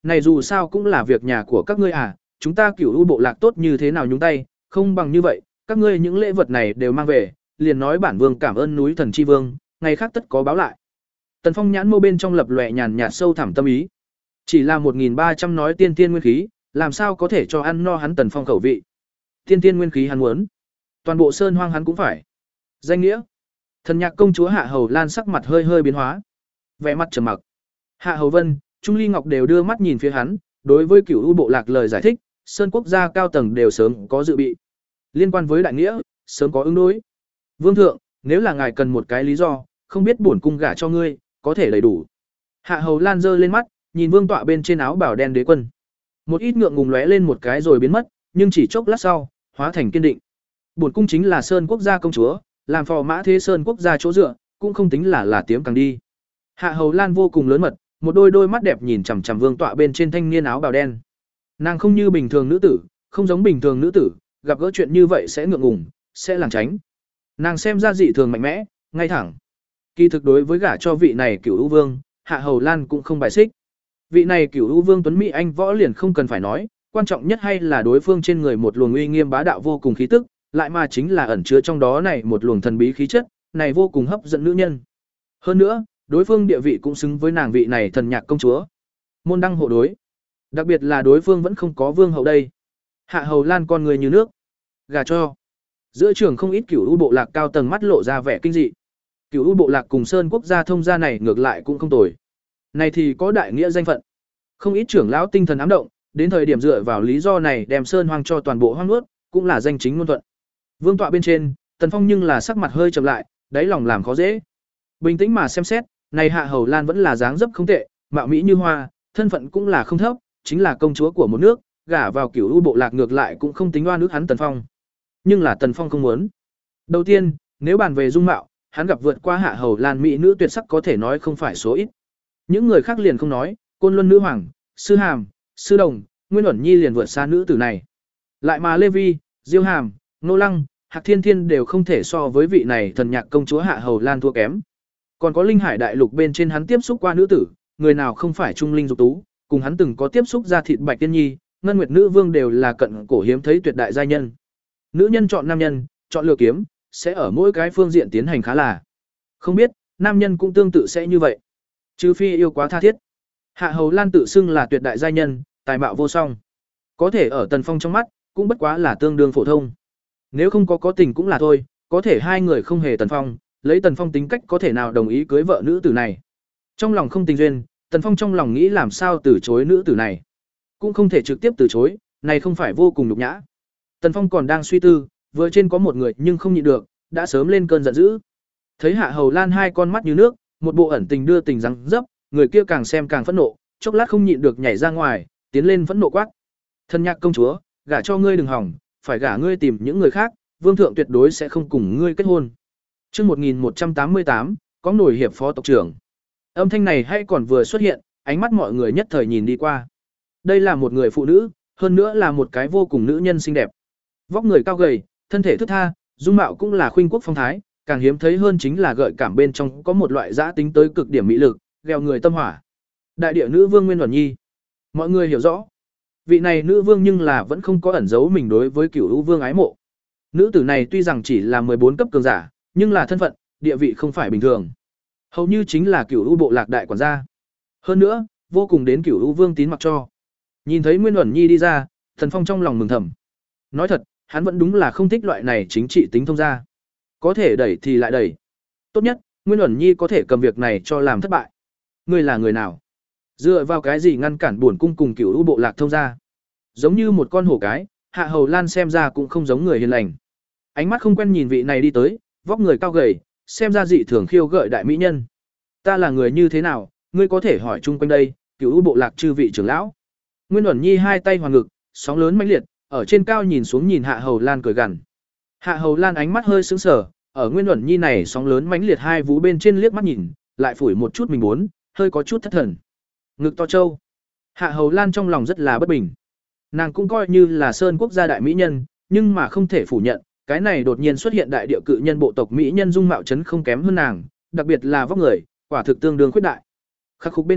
Này dù sao cũng là việc nhà của các ngươi à, chúng ta Cửu U bộ lạc tốt như thế nào nhúng tay, không bằng như vậy, các ngươi những lễ vật này đều mang về, liền nói bản vương cảm ơn núi thần chi vương, ngày khác tất có báo lại. Tần Phong nhãn mâu bên trong lập lòe nhàn nhạt sâu thẳm tâm ý. Chỉ là một nghìn ba trăm nói tiên tiên nguyên khí, làm sao có thể cho ăn no hắn Tần Phong khẩu vị. Tiên tiên nguyên khí hắn muốn, toàn bộ sơn hoang hắn cũng phải. Danh nghĩa. Thần Nhạc công chúa Hạ Hầu Lan sắc mặt hơi hơi biến hóa, vẻ mặt trầm mặc. Hạ Hầu Vân, Trung Ly Ngọc đều đưa mắt nhìn phía hắn, đối với Cửu U bộ lạc lời giải thích, sơn quốc gia cao tầng đều sớm có dự bị. Liên quan với đại nghĩa, sớm có ứng đối. Vương thượng, nếu là ngài cần một cái lý do, không biết bổn cung gả cho ngươi, có thể đầy đủ. Hạ Hầu Lan giơ lên mắt, nhìn vương tọa bên trên áo bào đen đế quân. Một ít ngượng ngùng lóe lên một cái rồi biến mất, nhưng chỉ chốc lát sau, hóa thành kiên định. Bổn cung chính là sơn quốc gia công chúa, làm phò mã thế sơn quốc gia chỗ dựa, cũng không tính là là tiếng càng đi. Hạ Hầu Lan vô cùng lớn mật, một đôi đôi mắt đẹp nhìn chằm chằm vương tọa bên trên thanh niên áo bào đen. Nàng không như bình thường nữ tử, không giống bình thường nữ tử, gặp gỡ chuyện như vậy sẽ ngượng ngùng, sẽ lảng tránh. Nàng xem ra dị thường mạnh mẽ, ngay thẳng. Kỳ thực đối với gả cho vị này Cửu U vương, Hạ Hầu Lan cũng không bài xích. Vị này Cửu U vương tuấn mỹ anh võ liền không cần phải nói, quan trọng nhất hay là đối phương trên người một luồng uy nghiêm bá đạo vô cùng khí tức, lại mà chính là ẩn chứa trong đó này một luồng thần bí khí chất, này vô cùng hấp dẫn nữ nhân. Hơn nữa, đối phương địa vị cũng xứng với nàng vị này thần nhạc công chúa. Môn đăng hộ đối. Đặc biệt là đối phương vẫn không có vương hậu đây. Hạ Hầu Lan con người như nước. Gà cho. Giữa trường không ít Cửu U bộ lạc cao tầng mắt lộ ra vẻ kinh dị. Cửu U bộ lạc cùng Sơn quốc gia thông gia này ngược lại cũng không tồi. Này thì có đại nghĩa danh phận. Không ít trưởng lão tinh thần ám động, đến thời điểm dựa vào lý do này đem Sơn hoang cho toàn bộ hoang nuốt, cũng là danh chính ngôn thuận. Vương tọa bên trên, Tần Phong nhưng là sắc mặt hơi trầm lại, đáy lòng làm khó dễ. Bình tĩnh mà xem xét, này Hạ Hầu Lan vẫn là dáng dấp không tệ, mạo mỹ như hoa, thân phận cũng là không thấp, chính là công chúa của một nước, gả vào Cửu U bộ lạc ngược lại cũng không tính oan ức hắn Tần Phong. Nhưng là Tần Phong không muốn. Đầu tiên, nếu bàn về dung mạo, hắn gặp vượt qua Hạ Hầu Lan mỹ nữ tuyệt sắc có thể nói không phải số ít. Những người khác liền không nói, Côn Luân nữ hoàng, Sư Hàm, Sư Đồng, Nguyên Uẩn Nhi liền vượt xa nữ tử này. Lại mà Lê Vi, Diêu Hàm, Nô Lăng, Hạc Thiên Thiên đều không thể so với vị này thần nhạc công chúa Hạ Hầu Lan thua kém. Còn có Linh Hải đại lục bên trên hắn tiếp xúc qua nữ tử, người nào không phải trung linh dục tú, cùng hắn từng có tiếp xúc ra thịt Bạch Tiên Nhi, Ngân Nguyệt nữ vương đều là cận cổ hiếm thấy tuyệt đại giai nhân. Nữ nhân chọn nam nhân, chọn lựa kiếm, sẽ ở mỗi cái phương diện tiến hành khá là. Không biết, nam nhân cũng tương tự sẽ như vậy. Trừ phi yêu quá tha thiết. Hạ Hầu Lan tự xưng là tuyệt đại giai nhân, tài mạo vô song. Có thể ở Tần Phong trong mắt, cũng bất quá là tương đương phổ thông. Nếu không có có tình cũng là thôi, có thể hai người không hề Tần Phong, lấy Tần Phong tính cách có thể nào đồng ý cưới vợ nữ tử này. Trong lòng không tình duyên, Tần Phong trong lòng nghĩ làm sao từ chối nữ tử này. Cũng không thể trực tiếp từ chối, này không phải vô cùng nhục nhã. Tần Phong còn đang suy tư, vừa trên có một người nhưng không nhịn được, đã sớm lên cơn giận dữ. Thấy Hạ Hầu Lan hai con mắt như nước, một bộ ẩn tình đưa tình răng dấp, người kia càng xem càng phẫn nộ, chốc lát không nhịn được nhảy ra ngoài, tiến lên phẫn nộ quát: "Thân nhạc công chúa, gả cho ngươi đừng hỏng, phải gả ngươi tìm những người khác, vương thượng tuyệt đối sẽ không cùng ngươi kết hôn." Chương một nghìn một trăm tám mươi tám, có nổi hiệp phó tộc trưởng. Âm thanh này hay còn vừa xuất hiện, ánh mắt mọi người nhất thời nhìn đi qua. Đây là một người phụ nữ, hơn nữa là một cái vô cùng nữ nhân xinh đẹp. Vóc người cao gầy, thân thể thướt tha, dung mạo cũng là khuynh quốc phong thái, càng hiếm thấy hơn chính là gợi cảm bên trong có một loại dã tính tới cực điểm mỹ lực, gheo người tâm hỏa. Đại địa nữ vương Nguyên Uẩn Nhi. Mọi người hiểu rõ, vị này nữ vương nhưng là vẫn không có ẩn giấu mình đối với Cửu U vương ái mộ. Nữ tử này tuy rằng chỉ là mười bốn cấp cường giả, nhưng là thân phận, địa vị không phải bình thường. Hầu như chính là Cửu U bộ lạc đại quản gia. Hơn nữa, vô cùng đến Cửu U vương tín mặc cho. Nhìn thấy Nguyên Uẩn Nhi đi ra, Thần Phong trong lòng mừng thầm. Nói thật, hắn vẫn đúng là không thích loại này chính trị tính thông gia. Có thể đẩy thì lại đẩy. Tốt nhất, Nguyên Uẩn Nhi có thể cầm việc này cho làm thất bại. Ngươi là người nào? Dựa vào cái gì ngăn cản bổn cung cùng Cửu U bộ lạc thông gia? Giống như một con hổ cái, Hạ Hầu Lan xem ra cũng không giống người hiền lành. Ánh mắt không quen nhìn vị này đi tới, vóc người cao gầy, xem ra dị thường khiêu gợi đại mỹ nhân. Ta là người như thế nào, ngươi có thể hỏi chung quanh đây, Cửu U bộ lạc chư vị trưởng lão. Nguyên Uẩn Nhi hai tay hoàn ngực, sóng lớn mãnh liệt, ở trên cao nhìn xuống nhìn Hạ Hầu Lan cười gằn. Hạ Hầu Lan ánh mắt hơi sững sờ, ở Nguyên Uẩn Nhi này sóng lớn mãnh liệt hai vú bên trên liếc mắt nhìn, lại phủi một chút mình bốn, hơi có chút thất thần. Ngực to trâu. Hạ Hầu Lan trong lòng rất là bất bình. Nàng cũng coi như là sơn quốc gia đại mỹ nhân, nhưng mà không thể phủ nhận, cái này đột nhiên xuất hiện đại địa cự nhân bộ tộc mỹ nhân dung mạo chấn không kém hơn nàng, đặc biệt là vóc người, quả thực tương đương khuyết đại. Khắc khục bên cạnh,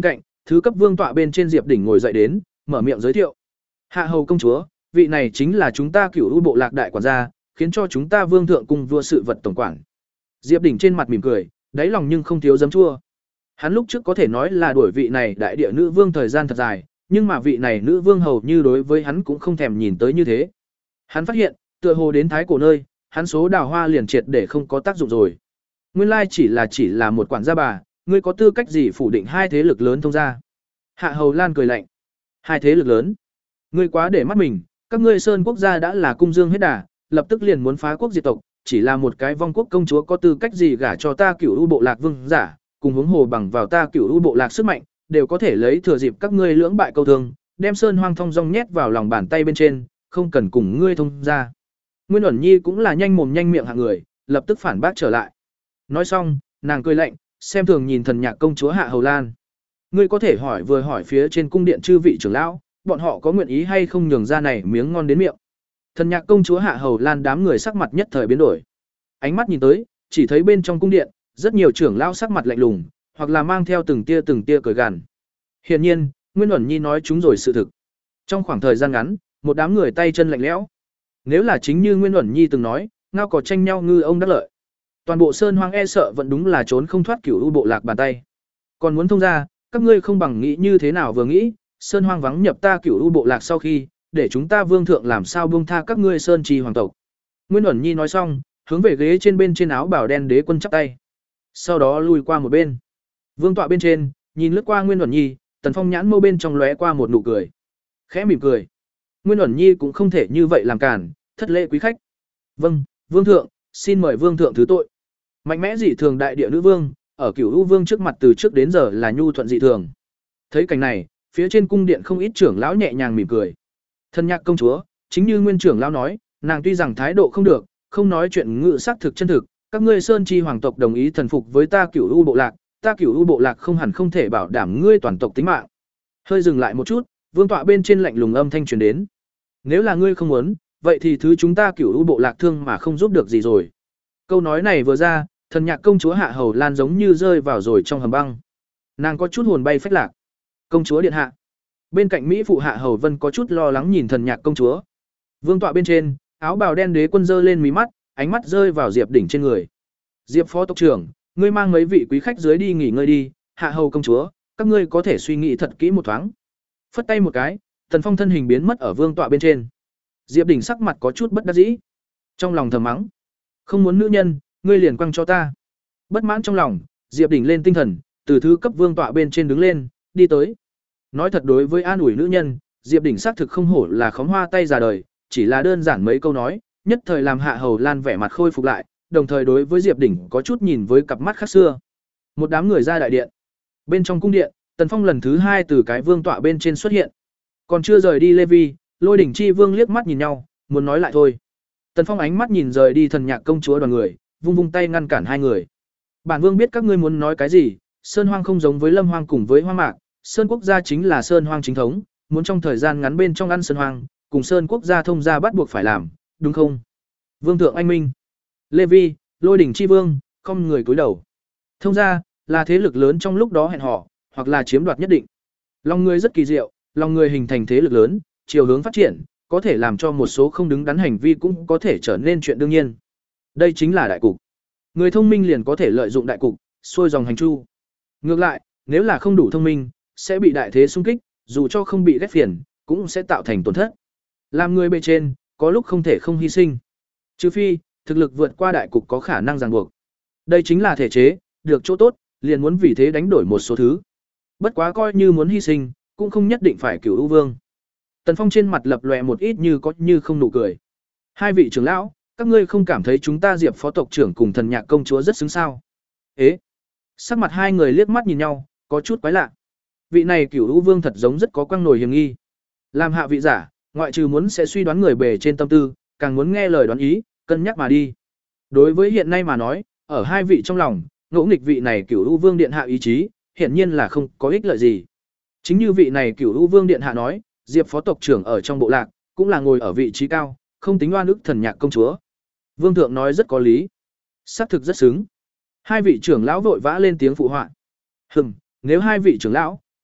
thứ cấp vương tọa bên trên Diệp Đỉnh ngồi dậy đến, mở miệng giới thiệu. Hạ hầu công chúa, vị này chính là chúng ta Cửu U bộ lạc đại quản gia, khiến cho chúng ta vương thượng cùng vua sự vật tổng quản. Diệp Đỉnh trên mặt mỉm cười, đáy lòng nhưng không thiếu giấm chua. Hắn lúc trước có thể nói là đuổi vị này đại địa nữ vương thời gian thật dài, nhưng mà vị này nữ vương hầu như đối với hắn cũng không thèm nhìn tới như thế. Hắn phát hiện, tựa hồ đến thái cổ nơi, hắn số đào hoa liền triệt để không có tác dụng rồi. Nguyên lai chỉ là chỉ là một quản gia bà, ngươi có tư cách gì phủ định hai thế lực lớn thông gia? Hạ Hầu Lan cười lạnh. Hai thế lực lớn? Ngươi quá để mắt mình, các ngươi Sơn quốc gia đã là cung dương hết đà, lập tức liền muốn phá quốc diệt tộc, chỉ là một cái vong quốc công chúa có tư cách gì gả cho ta Cửu U bộ lạc vương giả, cùng huống hồ bằng vào ta Cửu U bộ lạc sức mạnh, đều có thể lấy thừa dịp các ngươi lưỡng bại câu thương, đem Sơn Hoang Thông Dong nhét vào lòng bàn tay bên trên, không cần cùng ngươi thông gia. Nguyên Uẩn Nhi cũng là nhanh mồm nhanh miệng hạng người, lập tức phản bác trở lại. Nói xong, nàng cười lạnh, xem thường nhìn Thần Nhạc công chúa Hạ Hầu Lan. Ngươi có thể hỏi vừa hỏi phía trên cung điện chư vị trưởng lão, bọn họ có nguyện ý hay không nhường ra này miếng ngon đến miệng. Thần Nhạc công chúa Hạ Hầu Lan đám người sắc mặt nhất thời biến đổi. Ánh mắt nhìn tới, chỉ thấy bên trong cung điện, rất nhiều trưởng lão sắc mặt lạnh lùng, hoặc là mang theo từng tia từng tia cười gằn. Hiển nhiên, Nguyên Uẩn Nhi nói chúng rồi sự thực. Trong khoảng thời gian ngắn, một đám người tay chân lạnh lẽo. Nếu là chính như Nguyên Uẩn Nhi từng nói, ngao cỏ tranh nhau ngư ông đắc lợi. Toàn bộ Sơn Hoang e sợ vẫn đúng là trốn không thoát Cửu U bộ lạc bàn tay. Còn muốn thông ra, các ngươi không bằng nghĩ như thế nào vừa nghĩ, Sơn Hoang vắng nhập ta Cửu U bộ lạc sau khi, để chúng ta vương thượng làm sao buông tha các ngươi Sơn Trì hoàng tộc. Nguyên Uẩn Nhi nói xong, hướng về ghế trên bên trên áo bào đen đế quân chắp tay. Sau đó lùi qua một bên. Vương tọa bên trên, nhìn lướt qua Nguyên Uẩn Nhi, Tần Phong nhãn mâu bên trong lóe qua một nụ cười. Khẽ mỉm cười. Nguyên Uẩn Nhi cũng không thể như vậy làm cản, thất lễ quý khách. Vâng, vương thượng, xin mời vương thượng thứ tội. Mạnh mẽ dị thường đại địa nữ vương, ở Cửu U vương trước mặt từ trước đến giờ là nhu thuận dị thường. Thấy cảnh này, phía trên cung điện không ít trưởng lão nhẹ nhàng mỉm cười. Thần Nhạc công chúa, chính như nguyên trưởng lão nói, nàng tuy rằng thái độ không được, không nói chuyện ngự xác thực chân thực, các ngươi Sơn Chi hoàng tộc đồng ý thần phục với ta Cửu U bộ lạc, ta Cửu U bộ lạc không hẳn không thể bảo đảm ngươi toàn tộc tính mạng. Hơi dừng lại một chút, vương tọa bên trên lạnh lùng âm thanh truyền đến. Nếu là ngươi không muốn, vậy thì thứ chúng ta Cửu U bộ lạc thương mà không giúp được gì rồi. Câu nói này vừa ra, Thần Nhạc công chúa Hạ Hầu Lan giống như rơi vào rồi trong hầm băng. Nàng có chút hồn bay phách lạc. Công chúa điện hạ. Bên cạnh mỹ phụ Hạ Hầu Vân có chút lo lắng nhìn Thần Nhạc công chúa. Vương tọa bên trên, áo bào đen đế quân giơ lên mí mắt, ánh mắt rơi vào Diệp Đỉnh trên người. Diệp phó tộc trưởng, ngươi mang mấy vị quý khách dưới đi nghỉ ngơi đi, Hạ Hầu công chúa, các ngươi có thể suy nghĩ thật kỹ một thoáng. Phất tay một cái, Tần Phong thân hình biến mất ở vương tọa bên trên. Diệp Đỉnh sắc mặt có chút bất đắc dĩ, trong lòng thầm mắng, không muốn nữ nhân, ngươi liền quăng cho ta. Bất mãn trong lòng, Diệp Đỉnh lên tinh thần, từ thứ cấp vương tọa bên trên đứng lên, đi tới. Nói thật đối với an ủi nữ nhân, Diệp Đỉnh xác thực không hổ là khóm hoa tay già đời, chỉ là đơn giản mấy câu nói, nhất thời làm Hạ Hầu Lan vẻ mặt khôi phục lại, đồng thời đối với Diệp Đỉnh có chút nhìn với cặp mắt khác xưa. Một đám người ra đại điện. Bên trong cung điện, Tần Phong lần thứ hai từ cái vương tọa bên trên xuất hiện. Còn chưa rời đi Lê Vi, Lôi Đỉnh Chi Vương liếc mắt nhìn nhau, muốn nói lại thôi. Tần Phong ánh mắt nhìn rời đi Thần Nhạc công chúa đoàn người, vung vung tay ngăn cản hai người. Bản vương biết các ngươi muốn nói cái gì, Sơn Hoang không giống với Lâm Hoang cùng với Hoang Mạc, Sơn quốc gia chính là Sơn Hoang chính thống, muốn trong thời gian ngắn bên trong ăn Sơn Hoang, cùng Sơn quốc gia thông gia bắt buộc phải làm, đúng không? Vương thượng anh minh. Lê Vi, Lôi Đỉnh Chi Vương, không người cúi đầu. Thông gia là thế lực lớn trong lúc đó hẹn hò, hoặc là chiếm đoạt nhất định. Lòng người rất kỳ diệu, lòng người hình thành thế lực lớn, chiều hướng phát triển, có thể làm cho một số không đứng đắn hành vi cũng có thể trở nên chuyện đương nhiên. Đây chính là đại cục. Người thông minh liền có thể lợi dụng đại cục, xuôi dòng hành chu. Ngược lại, nếu là không đủ thông minh, sẽ bị đại thế xung kích, dù cho không bị ghét phiền, cũng sẽ tạo thành tổn thất. Làm người bề trên, có lúc không thể không hy sinh. Trừ phi, thực lực vượt qua đại cục có khả năng ràng buộc. Đây chính là thể chế, được chỗ tốt, liền muốn vì thế đánh đổi một số thứ. Bất quá coi như muốn hy sinh, cũng không nhất định phải Cửu U vương. Tần Phong trên mặt lập lòe một ít như có như không nụ cười. Hai vị trưởng lão, các ngươi không cảm thấy chúng ta Diệp phó tộc trưởng cùng Thần Nhạc công chúa rất xứng sao? Ế. Sắc mặt hai người liếc mắt nhìn nhau, có chút quái lạ. Vị này Cửu U vương thật giống rất có quang nổi hiềm nghi. Làm hạ vị giả, ngoại trừ muốn sẽ suy đoán người bề trên tâm tư, càng muốn nghe lời đoán ý, cân nhắc mà đi. Đối với hiện nay mà nói, ở hai vị trong lòng, ngỗ nghịch vị này Cửu U vương điện hạ ý chí, hiển nhiên là không có ích lợi gì. Chính như vị này Cửu U vương điện hạ nói, Diệp phó tộc trưởng ở trong bộ lạc, cũng là ngồi ở vị trí cao, không tính oan ức Thần Nhạc công chúa. Vương thượng nói rất có lý, xác thực rất xứng. Hai vị trưởng lão vội vã lên tiếng phụ họa. Hừm, nếu hai vị trưởng lão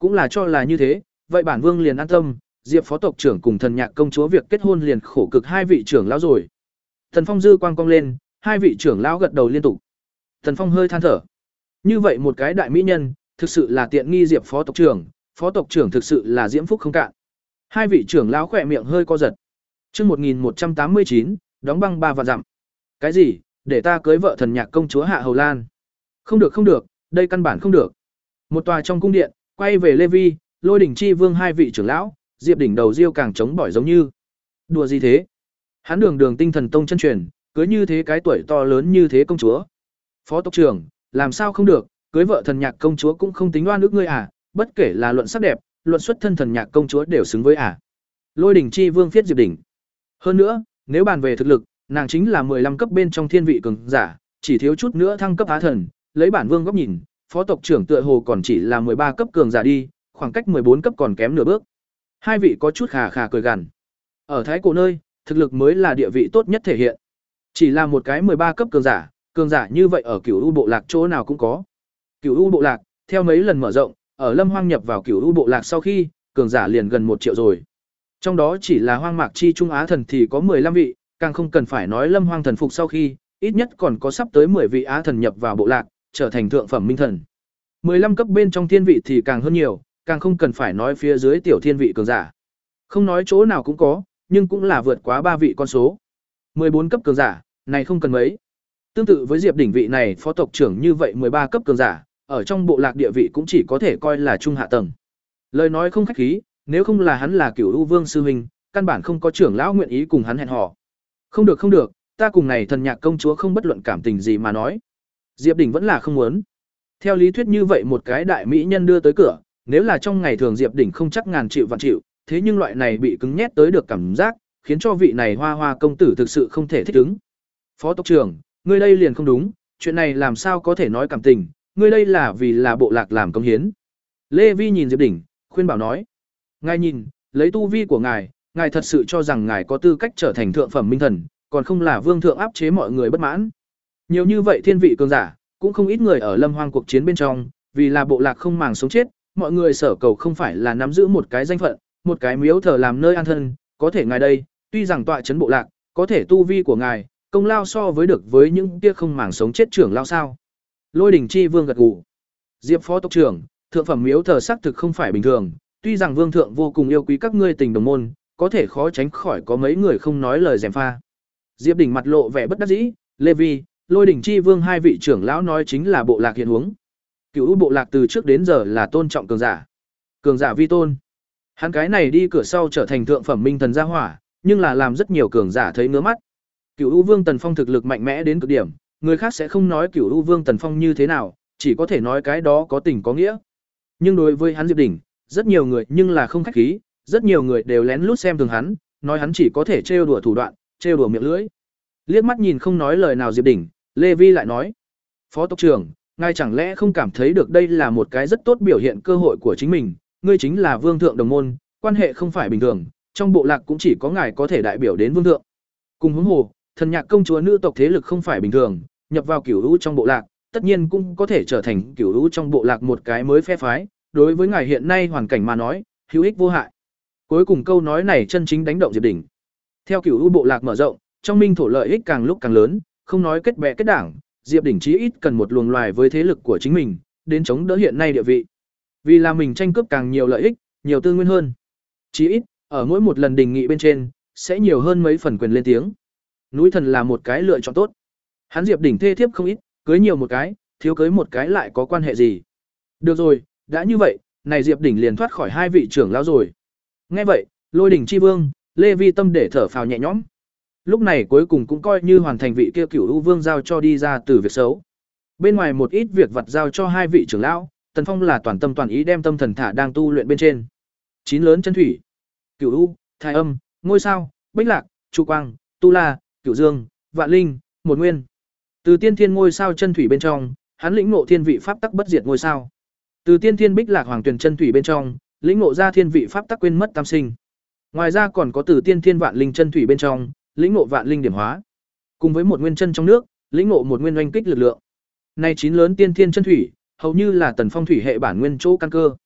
Cũng là cho là như thế, vậy bản vương liền an tâm, Diệp phó tộc trưởng cùng Thần Nhạc công chúa việc kết hôn liền khổ cực hai vị trưởng lão rồi. Thần Phong dư quang cong lên, hai vị trưởng lão gật đầu liên tục. Thần Phong hơi than thở. Như vậy một cái đại mỹ nhân, thực sự là tiện nghi Diệp phó tộc trưởng, phó tộc trưởng thực sự là diễm phúc không cạn. Hai vị trưởng lão khỏe miệng hơi co giật. Chương một nghìn một trăm tám mươi chín, đóng băng ba vạn dặm. Cái gì? Để ta cưới vợ Thần Nhạc công chúa Hạ Hầu Lan? Không được không được, đây căn bản không được. Một tòa trong cung điện, quay về Lê Vi, Lôi Đỉnh Chi Vương hai vị trưởng lão, Diệp Đỉnh đầu riêu càng chống bỏi giống như. Đùa gì thế? Hắn đường đường Tinh Thần Tông chân truyền, cưới như thế cái tuổi to lớn như thế công chúa. Phó tộc trưởng, làm sao không được, cưới vợ Thần Nhạc công chúa cũng không tính oan ức ngươi à, bất kể là luận sắc đẹp, luận xuất thân Thần Nhạc công chúa đều xứng với à. Lôi Đỉnh Chi Vương phiết Diệp Đỉnh. Hơn nữa, nếu bàn về thực lực, nàng chính là mười lăm cấp bên trong thiên vị cường giả, chỉ thiếu chút nữa thăng cấp á thần, lấy bản vương góc nhìn, phó tộc trưởng tựa hồ còn chỉ là mười ba cấp cường giả đi, khoảng cách mười bốn cấp còn kém nửa bước. Hai vị có chút khà khà cười gằn. Ở Thái Cổ nơi, thực lực mới là địa vị tốt nhất thể hiện. Chỉ là một cái mười ba cấp cường giả, cường giả như vậy ở Cửu U bộ lạc chỗ nào cũng có. Cửu U bộ lạc, theo mấy lần mở rộng, ở Lâm Hoang nhập vào Cửu U bộ lạc sau khi, cường giả liền gần một triệu rồi. Trong đó chỉ là Hoang Mạc chi Trung Á thần thì có mười lăm vị, càng không cần phải nói Lâm Hoang thần phục sau khi, ít nhất còn có sắp tới mười vị Á thần nhập vào bộ lạc, trở thành thượng phẩm minh thần. mười lăm cấp bên trong thiên vị thì càng hơn nhiều, càng không cần phải nói phía dưới tiểu thiên vị cường giả. Không nói chỗ nào cũng có, nhưng cũng là vượt quá ba vị con số. mười bốn cấp cường giả, này không cần mấy. Tương tự với Diệp Đỉnh vị này phó tộc trưởng như vậy mười ba cấp cường giả, ở trong bộ lạc địa vị cũng chỉ có thể coi là trung hạ tầng. Lời nói không khách khí, nếu không là hắn là Cửu U Vương sư huynh, căn bản không có trưởng lão nguyện ý cùng hắn hẹn hò. Không được không được, ta cùng này Thần Nhạc công chúa không bất luận cảm tình gì mà nói. Diệp Đỉnh vẫn là không muốn. Theo lý thuyết như vậy một cái đại mỹ nhân đưa tới cửa, nếu là trong ngày thường Diệp Đỉnh không chắc ngàn chịu vạn chịu, thế nhưng loại này bị cứng nhét tới được cảm giác, khiến cho vị này Hoa Hoa công tử thực sự không thể thích ứng. Phó tộc trưởng, ngươi đây liền không đúng, chuyện này làm sao có thể nói cảm tình, ngươi đây là vì là bộ lạc làm công hiến. Lê Vi nhìn Diệp Đỉnh, khuyên bảo nói: "Ngài nhìn, lấy tu vi của ngài, ngài thật sự cho rằng ngài có tư cách trở thành thượng phẩm minh thần, còn không là vương thượng áp chế mọi người bất mãn. Nhiều như vậy thiên vị cường giả, cũng không ít người ở Lâm Hoang cuộc chiến bên trong, vì là bộ lạc không màng sống chết, mọi người sở cầu không phải là nắm giữ một cái danh phận, một cái miếu thờ làm nơi an thân, có thể ngài đây, tuy rằng tọa trấn bộ lạc, có thể tu vi của ngài, công lao so với được với những kia không màng sống chết trưởng lao sao?" Lôi Đỉnh Chi Vương gật gù. Diệp phó tộc trưởng, thượng phẩm miếu thờ xác thực không phải bình thường, tuy rằng vương thượng vô cùng yêu quý các ngươi tình đồng môn, có thể khó tránh khỏi có mấy người không nói lời gièm pha. Diệp Đỉnh mặt lộ vẻ bất đắc dĩ, Lê Vi, Lôi Đỉnh Chi Vương hai vị trưởng lão nói chính là bộ lạc hiện huống. Cửu bộ lạc từ trước đến giờ là tôn trọng cường giả. Cường giả vi tôn. Hắn cái này đi cửa sau trở thành thượng phẩm minh thần gia hỏa, nhưng là làm rất nhiều cường giả thấy ngứa mắt. Cửu Vương Tần Phong thực lực mạnh mẽ đến cực điểm, người khác sẽ không nói Cửu Vương Tần Phong như thế nào, chỉ có thể nói cái đó có tình có nghĩa. Nhưng đối với hắn Diệp Đỉnh, rất nhiều người nhưng là không khách khí, rất nhiều người đều lén lút xem thường hắn, nói hắn chỉ có thể trêu đùa thủ đoạn, trêu đùa miệng lưỡi. Liếc mắt nhìn không nói lời nào Diệp Đỉnh, Lê Vi lại nói: "Phó tộc trưởng, ngài chẳng lẽ không cảm thấy được đây là một cái rất tốt biểu hiện cơ hội của chính mình, ngươi chính là vương thượng đồng môn, quan hệ không phải bình thường, trong bộ lạc cũng chỉ có ngài có thể đại biểu đến vương thượng. Cùng huống hồ, Thần Nhạc công chúa nữ tộc thế lực không phải bình thường, nhập vào Cửu U trong bộ lạc, tất nhiên cũng có thể trở thành Cửu U trong bộ lạc một cái mới phe phái, đối với ngài hiện nay hoàn cảnh mà nói, hữu ích vô hại." Cuối cùng câu nói này chân chính đánh động Diệp Đỉnh. Theo Cửu U bộ lạc mở rộng, trong minh thổ lợi ích càng lúc càng lớn, không nói kết bè kết đảng, Diệp Đỉnh chí ít cần một luồng loài với thế lực của chính mình, đến chống đỡ hiện nay địa vị. Vì là mình tranh cướp càng nhiều lợi ích, nhiều tư nguyên hơn. Chí ít, ở mỗi một lần đình nghị bên trên, sẽ nhiều hơn mấy phần quyền lên tiếng. Núi Thần là một cái lựa chọn tốt. Hắn Diệp Đỉnh thê thiếp không ít, cưới nhiều một cái, thiếu cưới một cái lại có quan hệ gì? Được rồi, đã như vậy, này Diệp Đỉnh liền thoát khỏi hai vị trưởng lão rồi. Nghe vậy, Lôi Đỉnh Chi Vương, Lê Vi tâm để thở phào nhẹ nhõm. Lúc này cuối cùng cũng coi như hoàn thành vị kia Cửu U Vương giao cho đi ra từ việc xấu. Bên ngoài một ít việc vặt giao cho hai vị trưởng lão, Tần Phong là toàn tâm toàn ý đem tâm thần thả đang tu luyện bên trên. Chín lớn chân thủy, Cửu U, Thái Âm, Ngôi Sao, Bích Lạc, Chu Quang, Tu La, Cửu Dương, Vạn Linh, Một Nguyên. Từ Tiên Thiên Ngôi Sao chân thủy bên trong, hắn lĩnh ngộ thiên vị pháp tắc bất diệt ngôi sao. Từ Tiên Thiên Bích Lạc Hoàng Tuyền chân thủy bên trong, lĩnh ngộ ra thiên vị pháp tắc quên mất tam sinh. Ngoài ra còn có từ Tiên Thiên Vạn Linh chân thủy bên trong, lĩnh ngộ vạn linh điểm hóa, cùng với một nguyên chân trong nước, lĩnh ngộ một nguyên oanh kích lực lượng. Nay chín lớn tiên thiên chân thủy, hầu như là Tần Phong thủy hệ bản nguyên chỗ căn cơ.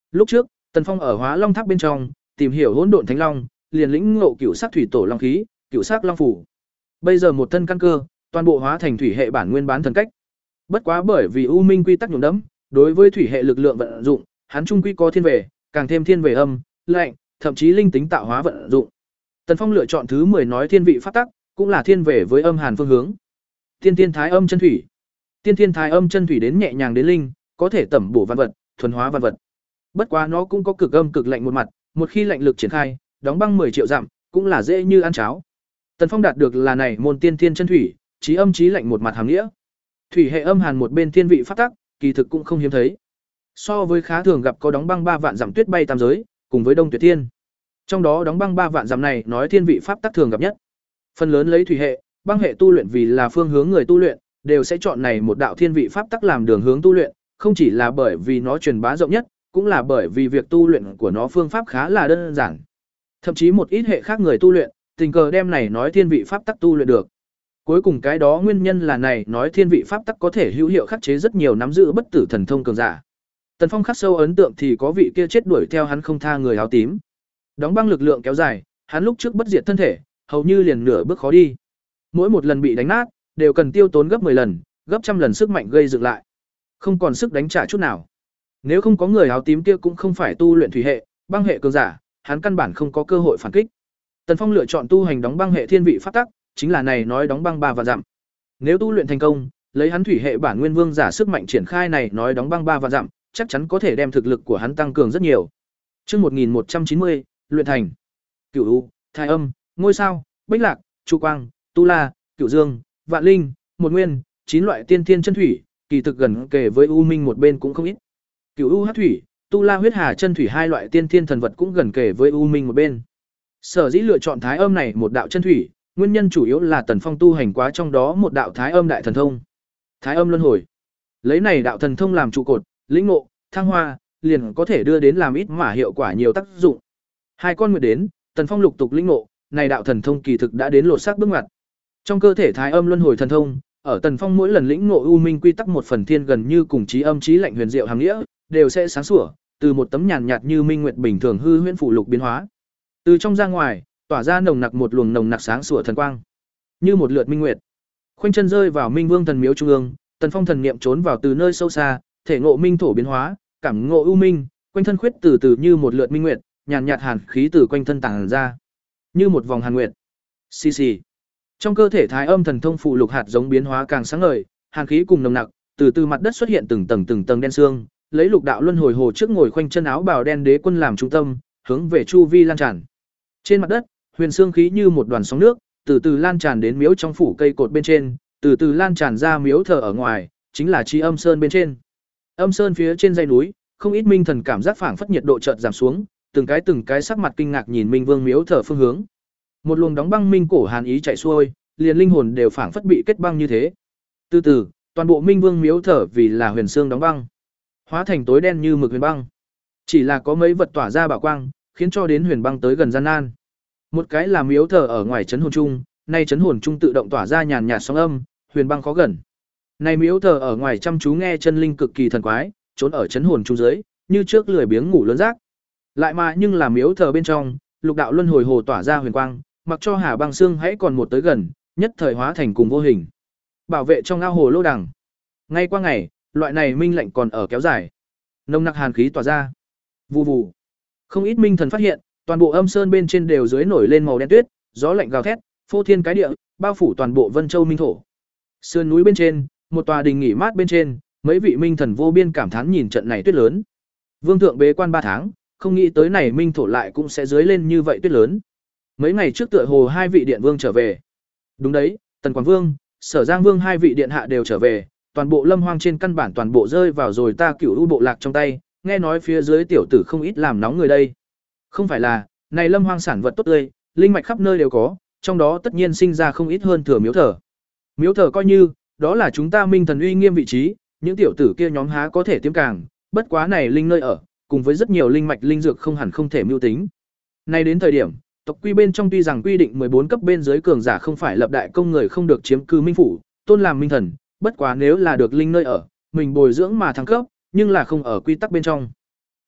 Lúc trước, Tần Phong ở Hóa Long Tháp bên trong, tìm hiểu Hỗn Độn Thánh Long, liền lĩnh ngộ cửu sắc thủy tổ long khí, cửu sắc long phủ. Bây giờ một thân căn cơ, toàn bộ hóa thành thủy hệ bản nguyên bán thần cách. Bất quá bởi vì u minh quy tắc nhuộm đẫm, đối với thủy hệ lực lượng vận dụng, hắn trung quy có thiên về, càng thêm thiên về âm, lạnh, thậm chí linh tính tạo hóa vận dụng. Tần Phong lựa chọn thứ mười nói thiên vị pháp tắc, cũng là thiên về với âm hàn phương hướng. Tiên Tiên Thái Âm chân thủy. Tiên Tiên Thái Âm chân thủy đến nhẹ nhàng đến linh, có thể tẩm bổ vạn vật, thuần hóa vạn vật. Bất quá nó cũng có cực âm cực lạnh một mặt, một khi lạnh lực triển khai, đóng băng mười triệu dặm, cũng là dễ như ăn cháo. Tần Phong đạt được là này môn tiên thiên chân thủy, chí âm chí lạnh một mặt hàm nghĩa. Thủy hệ âm hàn một bên thiên vị pháp tắc, kỳ thực cũng không hiếm thấy. So với khá thường gặp có đóng băng ba vạn dặm tuyết bay tam giới, cùng với Đông Tuyệt Thiên. Trong đó đóng băng ba vạn dặm này nói thiên vị pháp tắc thường gặp nhất. Phần lớn lấy thủy hệ, băng hệ tu luyện vì là phương hướng người tu luyện, đều sẽ chọn này một đạo thiên vị pháp tắc làm đường hướng tu luyện, không chỉ là bởi vì nó truyền bá rộng nhất, cũng là bởi vì việc tu luyện của nó phương pháp khá là đơn giản. Thậm chí một ít hệ khác người tu luyện, tình cờ đem này nói thiên vị pháp tắc tu luyện được. Cuối cùng cái đó nguyên nhân là này nói thiên vị pháp tắc có thể hữu hiệu khắc chế rất nhiều nắm giữ bất tử thần thông cường giả. Tần Phong khắc sâu ấn tượng thì có vị kia chết đuổi theo hắn không tha người áo tím. Đóng băng lực lượng kéo dài, hắn lúc trước bất diệt thân thể, hầu như liền nửa bước khó đi. Mỗi một lần bị đánh nát, đều cần tiêu tốn gấp mười lần, gấp trăm lần sức mạnh gây dựng lại. Không còn sức đánh trả chút nào. Nếu không có người áo tím kia cũng không phải tu luyện thủy hệ, băng hệ cường giả, hắn căn bản không có cơ hội phản kích. Tần Phong lựa chọn tu hành đóng băng hệ thiên vị pháp tắc, chính là này nói đóng băng ba vạn dặm. Nếu tu luyện thành công, lấy hắn thủy hệ bản nguyên vương giả sức mạnh triển khai này nói đóng băng ba vạn dặm, chắc chắn có thể đem thực lực của hắn tăng cường rất nhiều. Chương một nghìn một trăm chín mươi, luyện thành. Cửu U, Thái Âm, Ngôi Sao, Bích Lạc, Chu Quang, Tu La, Cửu Dương, Vạn Linh, Một Nguyên, chín loại tiên thiên chân thủy, kỳ thực gần kề với U Minh một bên cũng không ít. Cửu U Hắc Thủy, Tu La Huyết Hà chân thủy hai loại tiên thiên thần vật cũng gần kề với U Minh một bên. Sở dĩ lựa chọn Thái Âm này một đạo chân thủy, nguyên nhân chủ yếu là Tần Phong tu hành quá trong đó một đạo Thái Âm đại thần thông. Thái Âm luân hồi. Lấy này đạo thần thông làm trụ cột, lĩnh ngộ, thăng hoa, liền có thể đưa đến làm ít mà hiệu quả nhiều tác dụng. Hai con nguyệt đến, Tần Phong lục tục lĩnh ngộ, này đạo thần thông kỳ thực đã đến lột xác bước ngoặt. Trong cơ thể Thái Âm luân hồi thần thông, ở Tần Phong mỗi lần lĩnh ngộ u minh quy tắc một phần thiên gần như cùng chí âm chí lạnh huyền diệu hàm nghĩa, đều sẽ sáng sủa, từ một tấm nhàn nhạt như minh nguyệt bình thường hư huyễn phụ lục biến hóa. Từ trong ra ngoài, tỏa ra nồng nặc một luồng nồng nặc sáng sủa thần quang, như một lượt minh nguyệt. Khoanh chân rơi vào Minh Vương thần miếu trung ương, Tần Phong thần niệm trốn vào từ nơi sâu xa, thể ngộ minh thổ biến hóa, cảm ngộ u minh, quanh thân khuyết từ từ như một lượt minh nguyệt, nhàn nhạt hàn khí từ quanh thân tàng ra, như một vòng hàn nguyệt. Xì xì. Trong cơ thể Thái Âm thần thông phụ lục hạt giống biến hóa càng sáng ngời, hàn khí cùng nồng nặc, từ từ mặt đất xuất hiện từng tầng từng tầng đen xương, lấy lục đạo luân hồi hồ trước ngồi khoanh chân áo bào đen đế quân làm trung tâm, hướng về chu vi lan tràn. Trên mặt đất, huyền xương khí như một đoàn sóng nước, từ từ lan tràn đến miếu trong phủ cây cột bên trên, từ từ lan tràn ra miếu thờ ở ngoài, chính là Chi Âm Sơn bên trên. Âm Sơn phía trên dãy núi, không ít minh thần cảm giác phảng phất nhiệt độ chợt giảm xuống, từng cái từng cái sắc mặt kinh ngạc nhìn Minh Vương miếu thờ phương hướng. Một luồng đóng băng minh cổ hàn ý chạy xuôi, liền linh hồn đều phảng phất bị kết băng như thế. Từ từ, toàn bộ Minh Vương miếu thờ vì là huyền xương đóng băng, hóa thành tối đen như mực huyền băng. Chỉ là có mấy vật tỏa ra bảo quang, khiến cho đến huyền băng tới gần gian nan. Một cái là miếu thờ ở ngoài trấn hồn trung, nay trấn hồn trung tự động tỏa ra nhàn nhạt sóng âm, huyền băng khó gần. Này miếu thờ ở ngoài chăm chú nghe chân linh cực kỳ thần quái, trốn ở trấn hồn trung dưới, như trước lười biếng ngủ lớn rác. Lại mà nhưng là miếu thờ bên trong, lục đạo luân hồi hồ tỏa ra huyền quang, mặc cho Hà Băng Xương hãy còn một tới gần, nhất thời hóa thành cùng vô hình. Bảo vệ trong ao hồ lô đằng. Ngay qua ngày, loại này minh lệnh còn ở kéo dài. Nồng nặc hàn khí tỏa ra. Vù vù. Không ít minh thần phát hiện, toàn bộ Âm Sơn bên trên đều dưới nổi lên màu đen tuyết, gió lạnh gào thét, phô thiên cái địa, bao phủ toàn bộ Vân Châu minh thổ. Sườn núi bên trên, một tòa đình nghỉ mát bên trên, mấy vị minh thần vô biên cảm thán nhìn trận này tuyết lớn. Vương thượng bế quan ba tháng, không nghĩ tới này minh thổ lại cũng sẽ dưới lên như vậy tuyết lớn. Mấy ngày trước tựa hồ hai vị điện vương trở về. Đúng đấy, Tần Quảng Vương, Sở Giang Vương hai vị điện hạ đều trở về, toàn bộ Lâm Hoang trên căn bản toàn bộ rơi vào rồi ta Cửu U bộ lạc trong tay, nghe nói phía dưới tiểu tử không ít làm nóng người đây. Không phải là, này Lâm Hoang sản vật tốt tươi, linh mạch khắp nơi đều có, trong đó tất nhiên sinh ra không ít hơn thừa miếu thờ. Miếu thờ coi như, đó là chúng ta minh thần uy nghiêm vị trí, những tiểu tử kia nhóm há có thể tiêm càng, bất quá này linh nơi ở, cùng với rất nhiều linh mạch linh dược không hẳn không thể mưu tính. Nay đến thời điểm, tộc quy bên trong tuy rằng quy định mười bốn cấp bên dưới cường giả không phải lập đại công người không được chiếm cư minh phủ, tôn làm minh thần, bất quá nếu là được linh nơi ở, mình bồi dưỡng mà thăng cấp, nhưng là không ở quy tắc bên trong.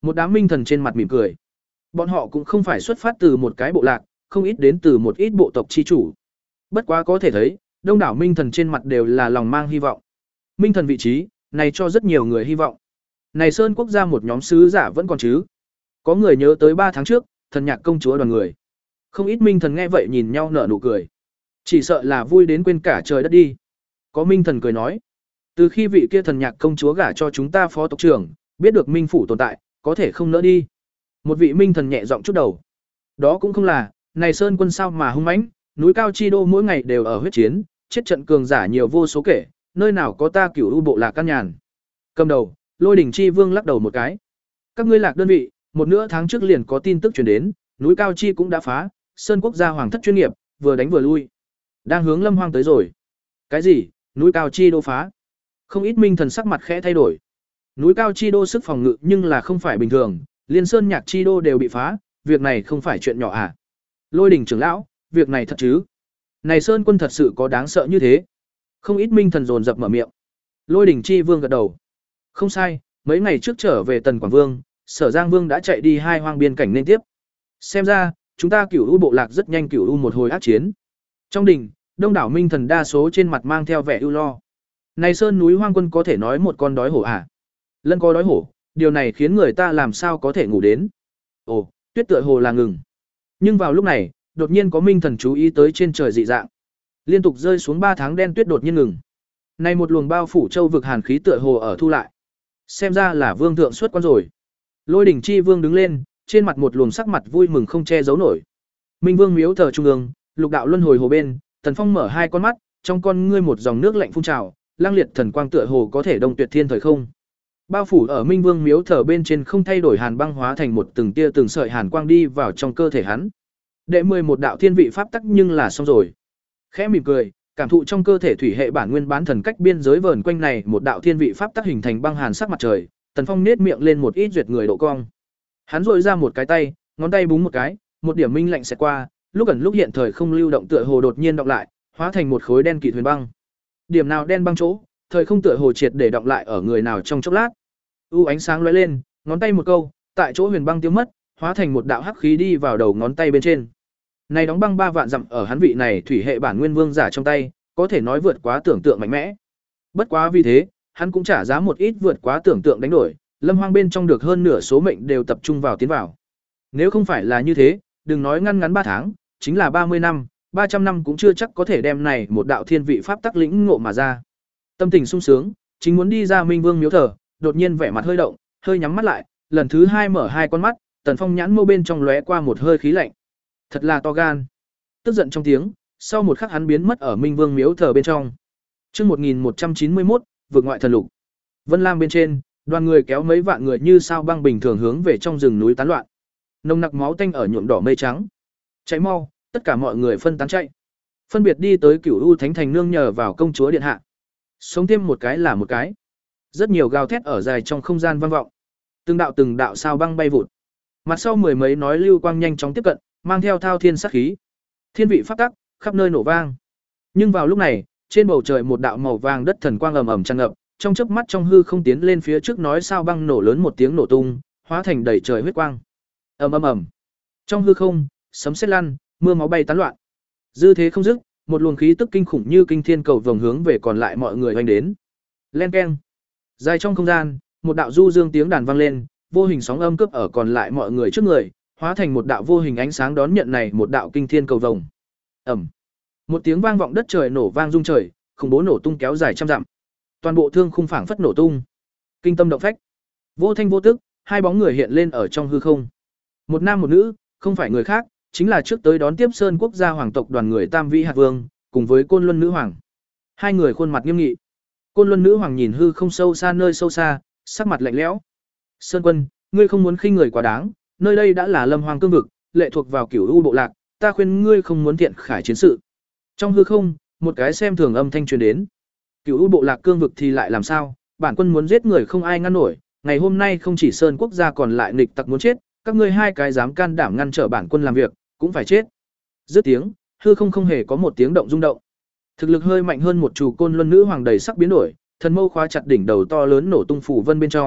Một đám minh thần trên mặt mỉm cười. Bọn họ cũng không phải xuất phát từ một cái bộ lạc, không ít đến từ một ít bộ tộc chi chủ. Bất quá có thể thấy, đông đảo minh thần trên mặt đều là lòng mang hy vọng. Minh thần vị trí, này cho rất nhiều người hy vọng. Này Sơn quốc gia một nhóm sứ giả vẫn còn chứ? Có người nhớ tới ba tháng trước, thần nhạc công chúa đoàn người. Không ít minh thần nghe vậy nhìn nhau nở nụ cười. Chỉ sợ là vui đến quên cả trời đất đi. Có minh thần cười nói, từ khi vị kia thần nhạc công chúa gả cho chúng ta phó tộc trưởng, biết được minh phủ tồn tại, có thể không nỡ đi. Một vị minh thần nhẹ giọng chút đầu. Đó cũng không là, này Sơn quân sao mà hung mãnh, núi cao chi đô mỗi ngày đều ở huyết chiến, chết trận cường giả nhiều vô số kể, nơi nào có ta cửu u bộ lạc căn nhàn. Cầm đầu, Lôi đỉnh chi vương lắc đầu một cái. Các ngươi lạc đơn vị, một nửa tháng trước liền có tin tức truyền đến, núi cao chi cũng đã phá, Sơn quốc gia hoàng thất chuyên nghiệp, vừa đánh vừa lui. Đang hướng Lâm Hoang tới rồi. Cái gì? Núi cao chi đô phá? Không ít minh thần sắc mặt khẽ thay đổi. Núi cao chi đô sức phòng ngự nhưng là không phải bình thường, liên sơn nhạc chi đô đều bị phá, việc này không phải chuyện nhỏ à? Lôi đỉnh trưởng lão, việc này thật chứ? Này Sơn quân thật sự có đáng sợ như thế? Không ít minh thần dồn dập mở miệng. Lôi đỉnh chi vương gật đầu. Không sai, mấy ngày trước trở về Tần Quảng Vương, Sở Giang Vương đã chạy đi hai hoang biên cảnh liên tiếp. Xem ra, chúng ta Cửu U bộ lạc rất nhanh Cửu U một hồi ác chiến. Trong đình, đông đảo minh thần đa số trên mặt mang theo vẻ ưu lo. Này Sơn núi hoang quân có thể nói một con đói hổ à? Lân có đói hổ, điều này khiến người ta làm sao có thể ngủ đến. Ồ, tuyết tựa hồ là ngừng. Nhưng vào lúc này, đột nhiên có minh thần chú ý tới trên trời dị dạng. Liên tục rơi xuống ba tháng đen tuyết đột nhiên ngừng. Này một luồng bao phủ châu vực hàn khí tựa hồ ở thu lại. Xem ra là vương thượng xuất quan rồi. Lôi đỉnh chi vương đứng lên, trên mặt một luồng sắc mặt vui mừng không che giấu nổi. Minh vương miếu thờ trung ương, lục đạo luân hồi hồ bên, Tần Phong mở hai con mắt, trong con ngươi một dòng nước lạnh phun trào, lang liệt thần quang tựa hồ có thể đông tuyệt thiên thời không. Bao phủ ở Minh vương miếu thờ bên trên không thay đổi hàn băng hóa thành một từng tia từng sợi hàn quang đi vào trong cơ thể hắn. Đệ mười một đạo thiên vị pháp tắc nhưng là xong rồi. Khẽ mỉm cười, cảm thụ trong cơ thể thủy hệ bản nguyên bán thần cách biên giới vờn quanh này một đạo thiên vị pháp tắc hình thành băng hàn sắc mặt trời, Tần Phong nết miệng lên một ít duyệt người độ cong. Hắn rội ra một cái tay, ngón tay búng một cái, một điểm minh lạnh sẽ qua, lúc ẩn lúc hiện thời không lưu động tựa hồ đột nhiên động lại, hóa thành một khối đen kỵ thuyền băng. Điểm nào đen băng chỗ, thời không tựa hồ triệt để động lại ở người nào trong chốc lát. U ánh sáng lóe lên, ngón tay một câu, tại chỗ huyền băng tiêu mất, hóa thành một đạo hắc khí đi vào đầu ngón tay bên trên. Này đóng băng ba vạn dặm ở hắn vị này thủy hệ bản nguyên vương giả trong tay, có thể nói vượt quá tưởng tượng mạnh mẽ. Bất quá vì thế, hắn cũng trả giá một ít vượt quá tưởng tượng đánh đổi, Lâm Hoang bên trong được hơn nửa số mệnh đều tập trung vào tiến vào. Nếu không phải là như thế, đừng nói ngăn ngắn ba tháng, chính là ba mươi năm, ba trăm năm cũng chưa chắc có thể đem này một đạo thiên vị pháp tắc lĩnh ngộ mà ra. Tâm tình sung sướng, chính muốn đi ra Minh Vương miếu thờ, đột nhiên vẻ mặt hơi động, hơi nhắm mắt lại, lần thứ hai mở hai con mắt, Tần Phong nhãn mâu bên trong lóe qua một hơi khí lạnh. Thật là to gan. Tức giận trong tiếng, sau một khắc hắn biến mất ở Minh Vương miếu thờ bên trong. Chương một nghìn một trăm chín mươi mốt, vượt ngoại thần lục. Vân Lam bên trên, đoàn người kéo mấy vạn người như sao băng bình thường hướng về trong rừng núi tán loạn. Nồng nặc máu tanh ở nhuộm đỏ mây trắng. Cháy mau, tất cả mọi người phân tán chạy. Phân biệt đi tới Cửu U Thánh Thành nương nhờ vào công chúa điện hạ. Sống thêm một cái là một cái. Rất nhiều gào thét ở dài trong không gian vang vọng. Từng đạo từng đạo sao băng bay vụt. Mặt sau mười mấy nói lưu quang nhanh chóng tiếp cận, mang theo thao thiên sát khí. Thiên vị pháp tắc, khắp nơi nổ vang. Nhưng vào lúc này, trên bầu trời một đạo màu vàng đất thần quang ầm ầm tràn ngập, trong chớp mắt trong hư không tiến lên phía trước nói sao băng nổ lớn một tiếng nổ tung, hóa thành đầy trời huyết quang. Ầm ầm ầm. Trong hư không, sấm sét lăn, mưa máu bay tán loạn. Dư thế không dứt, một luồng khí tức kinh khủng như kinh thiên cầu vồng hướng về còn lại mọi người hoành đến. Len keng. Dài trong không gian, một đạo du dương tiếng đàn vang lên, vô hình sóng âm cướp ở còn lại mọi người trước người, hóa thành một đạo vô hình ánh sáng đón nhận này một đạo kinh thiên cầu vồng. Ầm. Một tiếng vang vọng đất trời nổ vang rung trời, khủng bố nổ tung kéo dài trăm dặm. Toàn bộ thương khung phảng phất nổ tung. Kinh tâm động phách. Vô thanh vô tức, hai bóng người hiện lên ở trong hư không. Một nam một nữ, không phải người khác, chính là trước tới đón tiếp Sơn quốc gia hoàng tộc đoàn người Tam Vĩ Hạt Vương, cùng với Côn Luân nữ hoàng. Hai người khuôn mặt nghiêm nghị. Côn Luân nữ hoàng nhìn hư không sâu xa nơi sâu xa, sắc mặt lạnh lẽo. Sơn quân, ngươi không muốn khinh người quá đáng, nơi đây đã là Lâm Hoang cương vực, lệ thuộc vào Cửu U bộ lạc, ta khuyên ngươi không muốn thiện khải chiến sự. Trong hư không, một cái xem thường âm thanh truyền đến. Cửu U bộ lạc cương vực thì lại làm sao, bản quân muốn giết người không ai ngăn nổi, ngày hôm nay không chỉ Sơn quốc gia còn lại nghịch tặc muốn chết, các ngươi hai cái dám can đảm ngăn trở bản quân làm việc, cũng phải chết. Dứt tiếng, hư không không hề có một tiếng động rung động. Thực lực hơi mạnh hơn một chủ Côn Luân nữ hoàng đầy sắc biến đổi, thần mâu khóa chặt đỉnh đầu to lớn nổ tung phủ vân bên trong,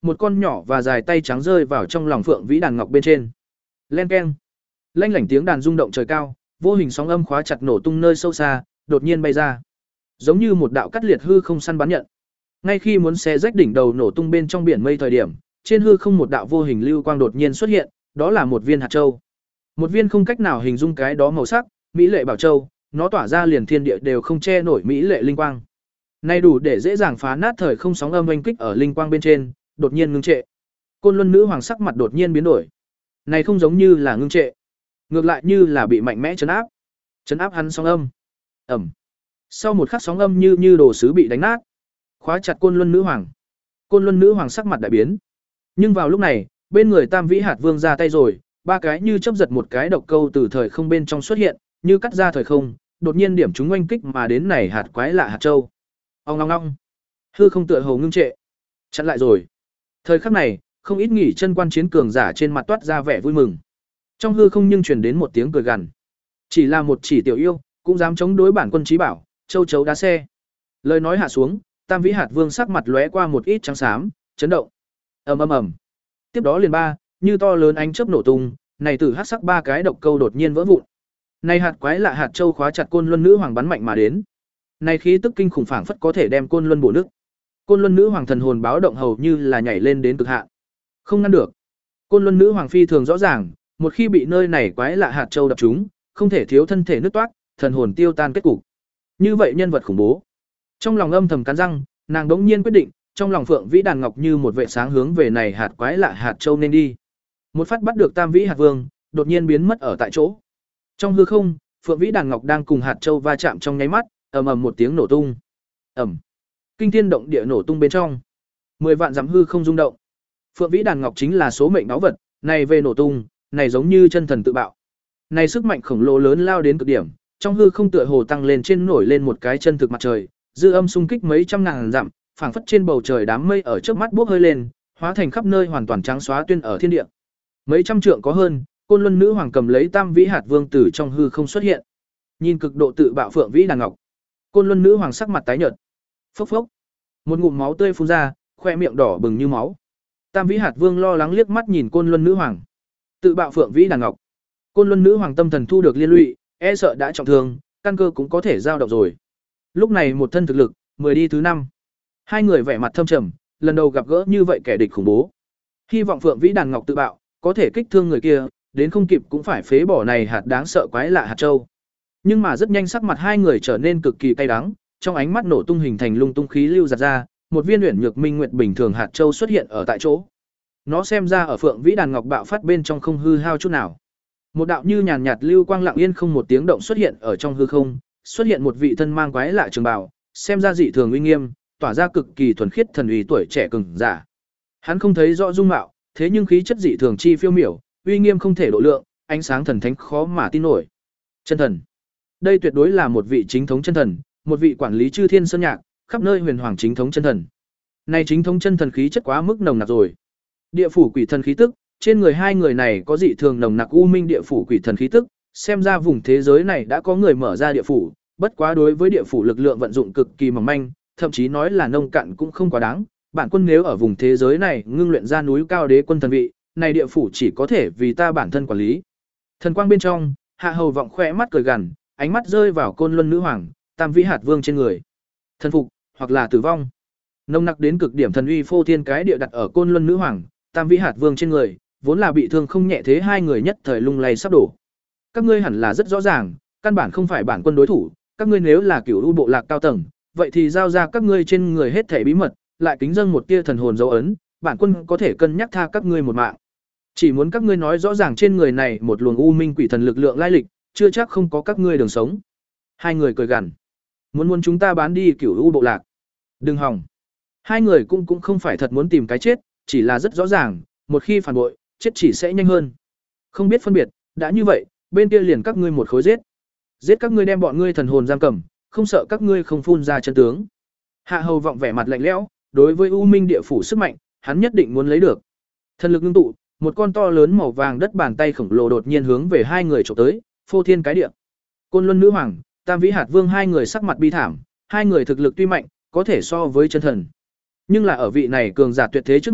một con nhỏ và dài tay trắng rơi vào trong lòng Phượng Vĩ đàn ngọc bên trên. Len keng. Lanh lảnh tiếng đàn rung động trời cao, vô hình sóng âm khóa chặt nổ tung nơi sâu xa, đột nhiên bay ra. Giống như một đạo cắt liệt hư không săn bắn nhận. Ngay khi muốn xé rách đỉnh đầu nổ tung bên trong biển mây thời điểm, trên hư không một đạo vô hình lưu quang đột nhiên xuất hiện, đó là một viên hạt châu. Một viên không cách nào hình dung cái đó màu sắc, mỹ lệ bảo châu, nó tỏa ra liền thiên địa đều không che nổi mỹ lệ linh quang. Nay đủ để dễ dàng phá nát thời không sóng âm oanh kích ở linh quang bên trên, đột nhiên ngưng trệ. Côn Luân nữ hoàng sắc mặt đột nhiên biến đổi. Này không giống như là ngưng trệ, ngược lại như là bị mạnh mẽ trấn áp. Trấn áp hắn sóng âm. Ầm. Sau một khắc sóng âm như như đồ sứ bị đánh nát, khóa chặt Côn Luân nữ hoàng. Côn Luân nữ hoàng sắc mặt đại biến. Nhưng vào lúc này, bên người Tam Vĩ Hạt Vương ra tay rồi, ba cái như chớp giật một cái độc câu từ thời không bên trong xuất hiện, như cắt ra thời không, đột nhiên điểm chúng oanh kích mà đến này hạt quái lạ hạt châu. Ong ong ong. Hư không tựa hồ ngưng trệ, chặn lại rồi. Thời khắc này, không ít nghỉ chân quan chiến cường giả trên mặt toát ra vẻ vui mừng. Trong hư không nhưng truyền đến một tiếng cười gằn. Chỉ là một chỉ tiểu yêu, cũng dám chống đối bản quân trí bảo, châu chấu đá xe. Lời nói hạ xuống, Tam Vĩ Hạt Vương sắc mặt lóe qua một ít trắng xám, chấn động. Ầm ầm ầm. Tiếp đó liền ba, như to lớn ánh chớp nổ tung, này tử hắc sắc ba cái độc câu đột nhiên vỡ vụn. Này hạt quái lạ hạt châu khóa chặt Côn Luân nữ hoàng bắn mạnh mà đến. Này khí tức kinh khủng phảng phất có thể đem Côn Luân bổ nước. Côn Luân nữ hoàng thần hồn báo động hầu như là nhảy lên đến cực hạn. Không ngăn được. Côn Luân nữ hoàng phi thường rõ ràng, một khi bị nơi này quái lạ hạt châu đập trúng, không thể thiếu thân thể nứt toát, thần hồn tiêu tan kết cục. Như vậy nhân vật khủng bố. Trong lòng âm thầm cắn răng, nàng đống nhiên quyết định, trong lòng Phượng Vĩ đàn ngọc như một vệ sáng hướng về này hạt quái lạ hạt châu nên đi. Một phát bắt được Tam Vĩ Hạt Vương, đột nhiên biến mất ở tại chỗ. Trong hư không, Phượng Vĩ đàn ngọc đang cùng hạt châu va chạm trong nháy mắt, ầm ầm một tiếng nổ tung. Ầm. Kinh thiên động địa nổ tung bên trong. Mười vạn dặm hư không rung động. Phượng Vĩ đàn ngọc chính là số mệnh báu vật, này về nổ tung, này giống như chân thần tự bạo. Này sức mạnh khổng lồ lớn lao đến cực điểm, trong hư không tựa hồ tăng lên trên nổi lên một cái chân thực mặt trời, dư âm xung kích mấy trăm ngàn dặm, phảng phất trên bầu trời đám mây ở trước mắt bốc hơi lên, hóa thành khắp nơi hoàn toàn trắng xóa tuyên ở thiên địa. Mấy trăm trượng có hơn, Côn Luân nữ hoàng cầm lấy Tam Vĩ Hạt Vương tử trong hư không xuất hiện. Nhìn cực độ tự bạo Phượng Vĩ đàn ngọc, Côn Luân nữ hoàng sắc mặt tái nhợt. Phốc phốc. Một ngụm máu tươi phun ra, khoe miệng đỏ bừng như máu. Tam Vĩ Hạt Vương lo lắng liếc mắt nhìn Côn Luân nữ hoàng. Tự bạo Phượng Vĩ đàn ngọc. Côn Luân nữ hoàng tâm thần thu được liên lụy, e sợ đã trọng thương, căn cơ cũng có thể dao động rồi. Lúc này một thân thực lực, mười đi thứ năm. Hai người vẻ mặt thâm trầm, lần đầu gặp gỡ như vậy kẻ địch khủng bố. Hy vọng Phượng Vĩ đàn ngọc tự bạo, có thể kích thương người kia, đến không kịp cũng phải phế bỏ này hạt đáng sợ quái lạ hạt châu. Nhưng mà rất nhanh sắc mặt hai người trở nên cực kỳ cay đắng, trong ánh mắt nổ tung hình thành lung tung khí lưu giật ra, một viên uyển nhược minh nguyệt bình thường hạt châu xuất hiện ở tại chỗ. Nó xem ra ở Phượng Vĩ đàn ngọc bạo phát bên trong không hư hao chút nào. Một đạo như nhàn nhạt lưu quang lặng yên không một tiếng động xuất hiện ở trong hư không, xuất hiện một vị thân mang quái lạ trường bào, xem ra dị thường uy nghiêm, tỏa ra cực kỳ thuần khiết thần uy tuổi trẻ cường giả. Hắn không thấy rõ dung mạo, thế nhưng khí chất dị thường chi phiêu miểu, uy nghiêm không thể độ lượng, ánh sáng thần thánh khó mà tin nổi. Chân thần. Đây tuyệt đối là một vị chính thống chân thần, một vị quản lý chư thiên sơn nhạc, khắp nơi huyền hoàng chính thống chân thần. Này chính thống chân thần khí chất quá mức nồng nặc rồi. Địa phủ quỷ thần khí tức, trên người hai người này có dị thường nồng nặc u minh địa phủ quỷ thần khí tức, xem ra vùng thế giới này đã có người mở ra địa phủ, bất quá đối với địa phủ lực lượng vận dụng cực kỳ mỏng manh, thậm chí nói là nông cạn cũng không quá đáng. Bản quân nếu ở vùng thế giới này ngưng luyện ra núi cao đế quân thần vị, này địa phủ chỉ có thể vì ta bản thân quản lý. Thần quang bên trong, Hạ Hầu vọng khẽ mắt cười gằn, ánh mắt rơi vào Côn Luân nữ hoàng, Tam Vĩ Hạt Vương trên người. Thần phục, hoặc là tử vong. Nông nặc đến cực điểm thần uy phô thiên cái địa đặt ở Côn Luân nữ hoàng, Tam Vĩ Hạt Vương trên người, vốn là bị thương không nhẹ thế hai người nhất thời lung lay sắp đổ. Các ngươi hẳn là rất rõ ràng, căn bản không phải bản quân đối thủ, các ngươi nếu là Cửu U bộ lạc cao tầng, vậy thì giao ra các ngươi trên người hết thảy bí mật, lại kính dâng một tia thần hồn dấu ấn, bản quân có thể cân nhắc tha các ngươi một mạng. Chỉ muốn các ngươi nói rõ ràng trên người này một luồng u minh quỷ thần lực lượng lai lịch, chưa chắc không có các ngươi đường sống. Hai người cười gằn. Muốn muốn chúng ta bán đi Cửu U bộ lạc. Đừng hòng. Hai người cũng cũng không phải thật muốn tìm cái chết, chỉ là rất rõ ràng, một khi phản bội, chết chỉ sẽ nhanh hơn. Không biết phân biệt, đã như vậy, bên kia liền các ngươi một khối giết. Giết các ngươi đem bọn ngươi thần hồn giam cầm, không sợ các ngươi không phun ra chân tướng. Hạ Hầu vọng vẻ mặt lạnh lẽo, đối với U Minh địa phủ sức mạnh, hắn nhất định muốn lấy được. Thần lực ngưng tụ, một con to lớn màu vàng đất bàn tay khổng lồ đột nhiên hướng về hai người chụp tới, phô thiên cái địa. Côn Luân nữ hoàng, Tam Vĩ Hạt Vương hai người sắc mặt bi thảm, hai người thực lực tuy mạnh, có thể so với chân thần. Nhưng là ở vị này cường giả tuyệt thế trước mặt,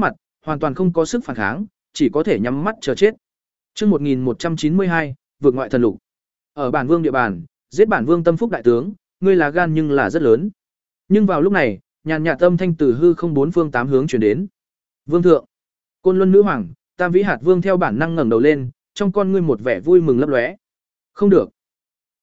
hoàn toàn không có sức phản kháng, chỉ có thể nhắm mắt chờ chết. Chương một nghìn một trăm chín mươi hai, vượt ngoại thần lục. Ở bản vương địa bàn, giết bản vương tâm phúc đại tướng, ngươi là gan nhưng là rất lớn. Nhưng vào lúc này, nhàn nhạt âm thanh từ hư không bốn phương tám hướng truyền đến. Vương thượng, Côn Luân nữ hoàng, Tam Vĩ Hạt Vương theo bản năng ngẩng đầu lên, trong con ngươi một vẻ vui mừng lấp lóe. Không được.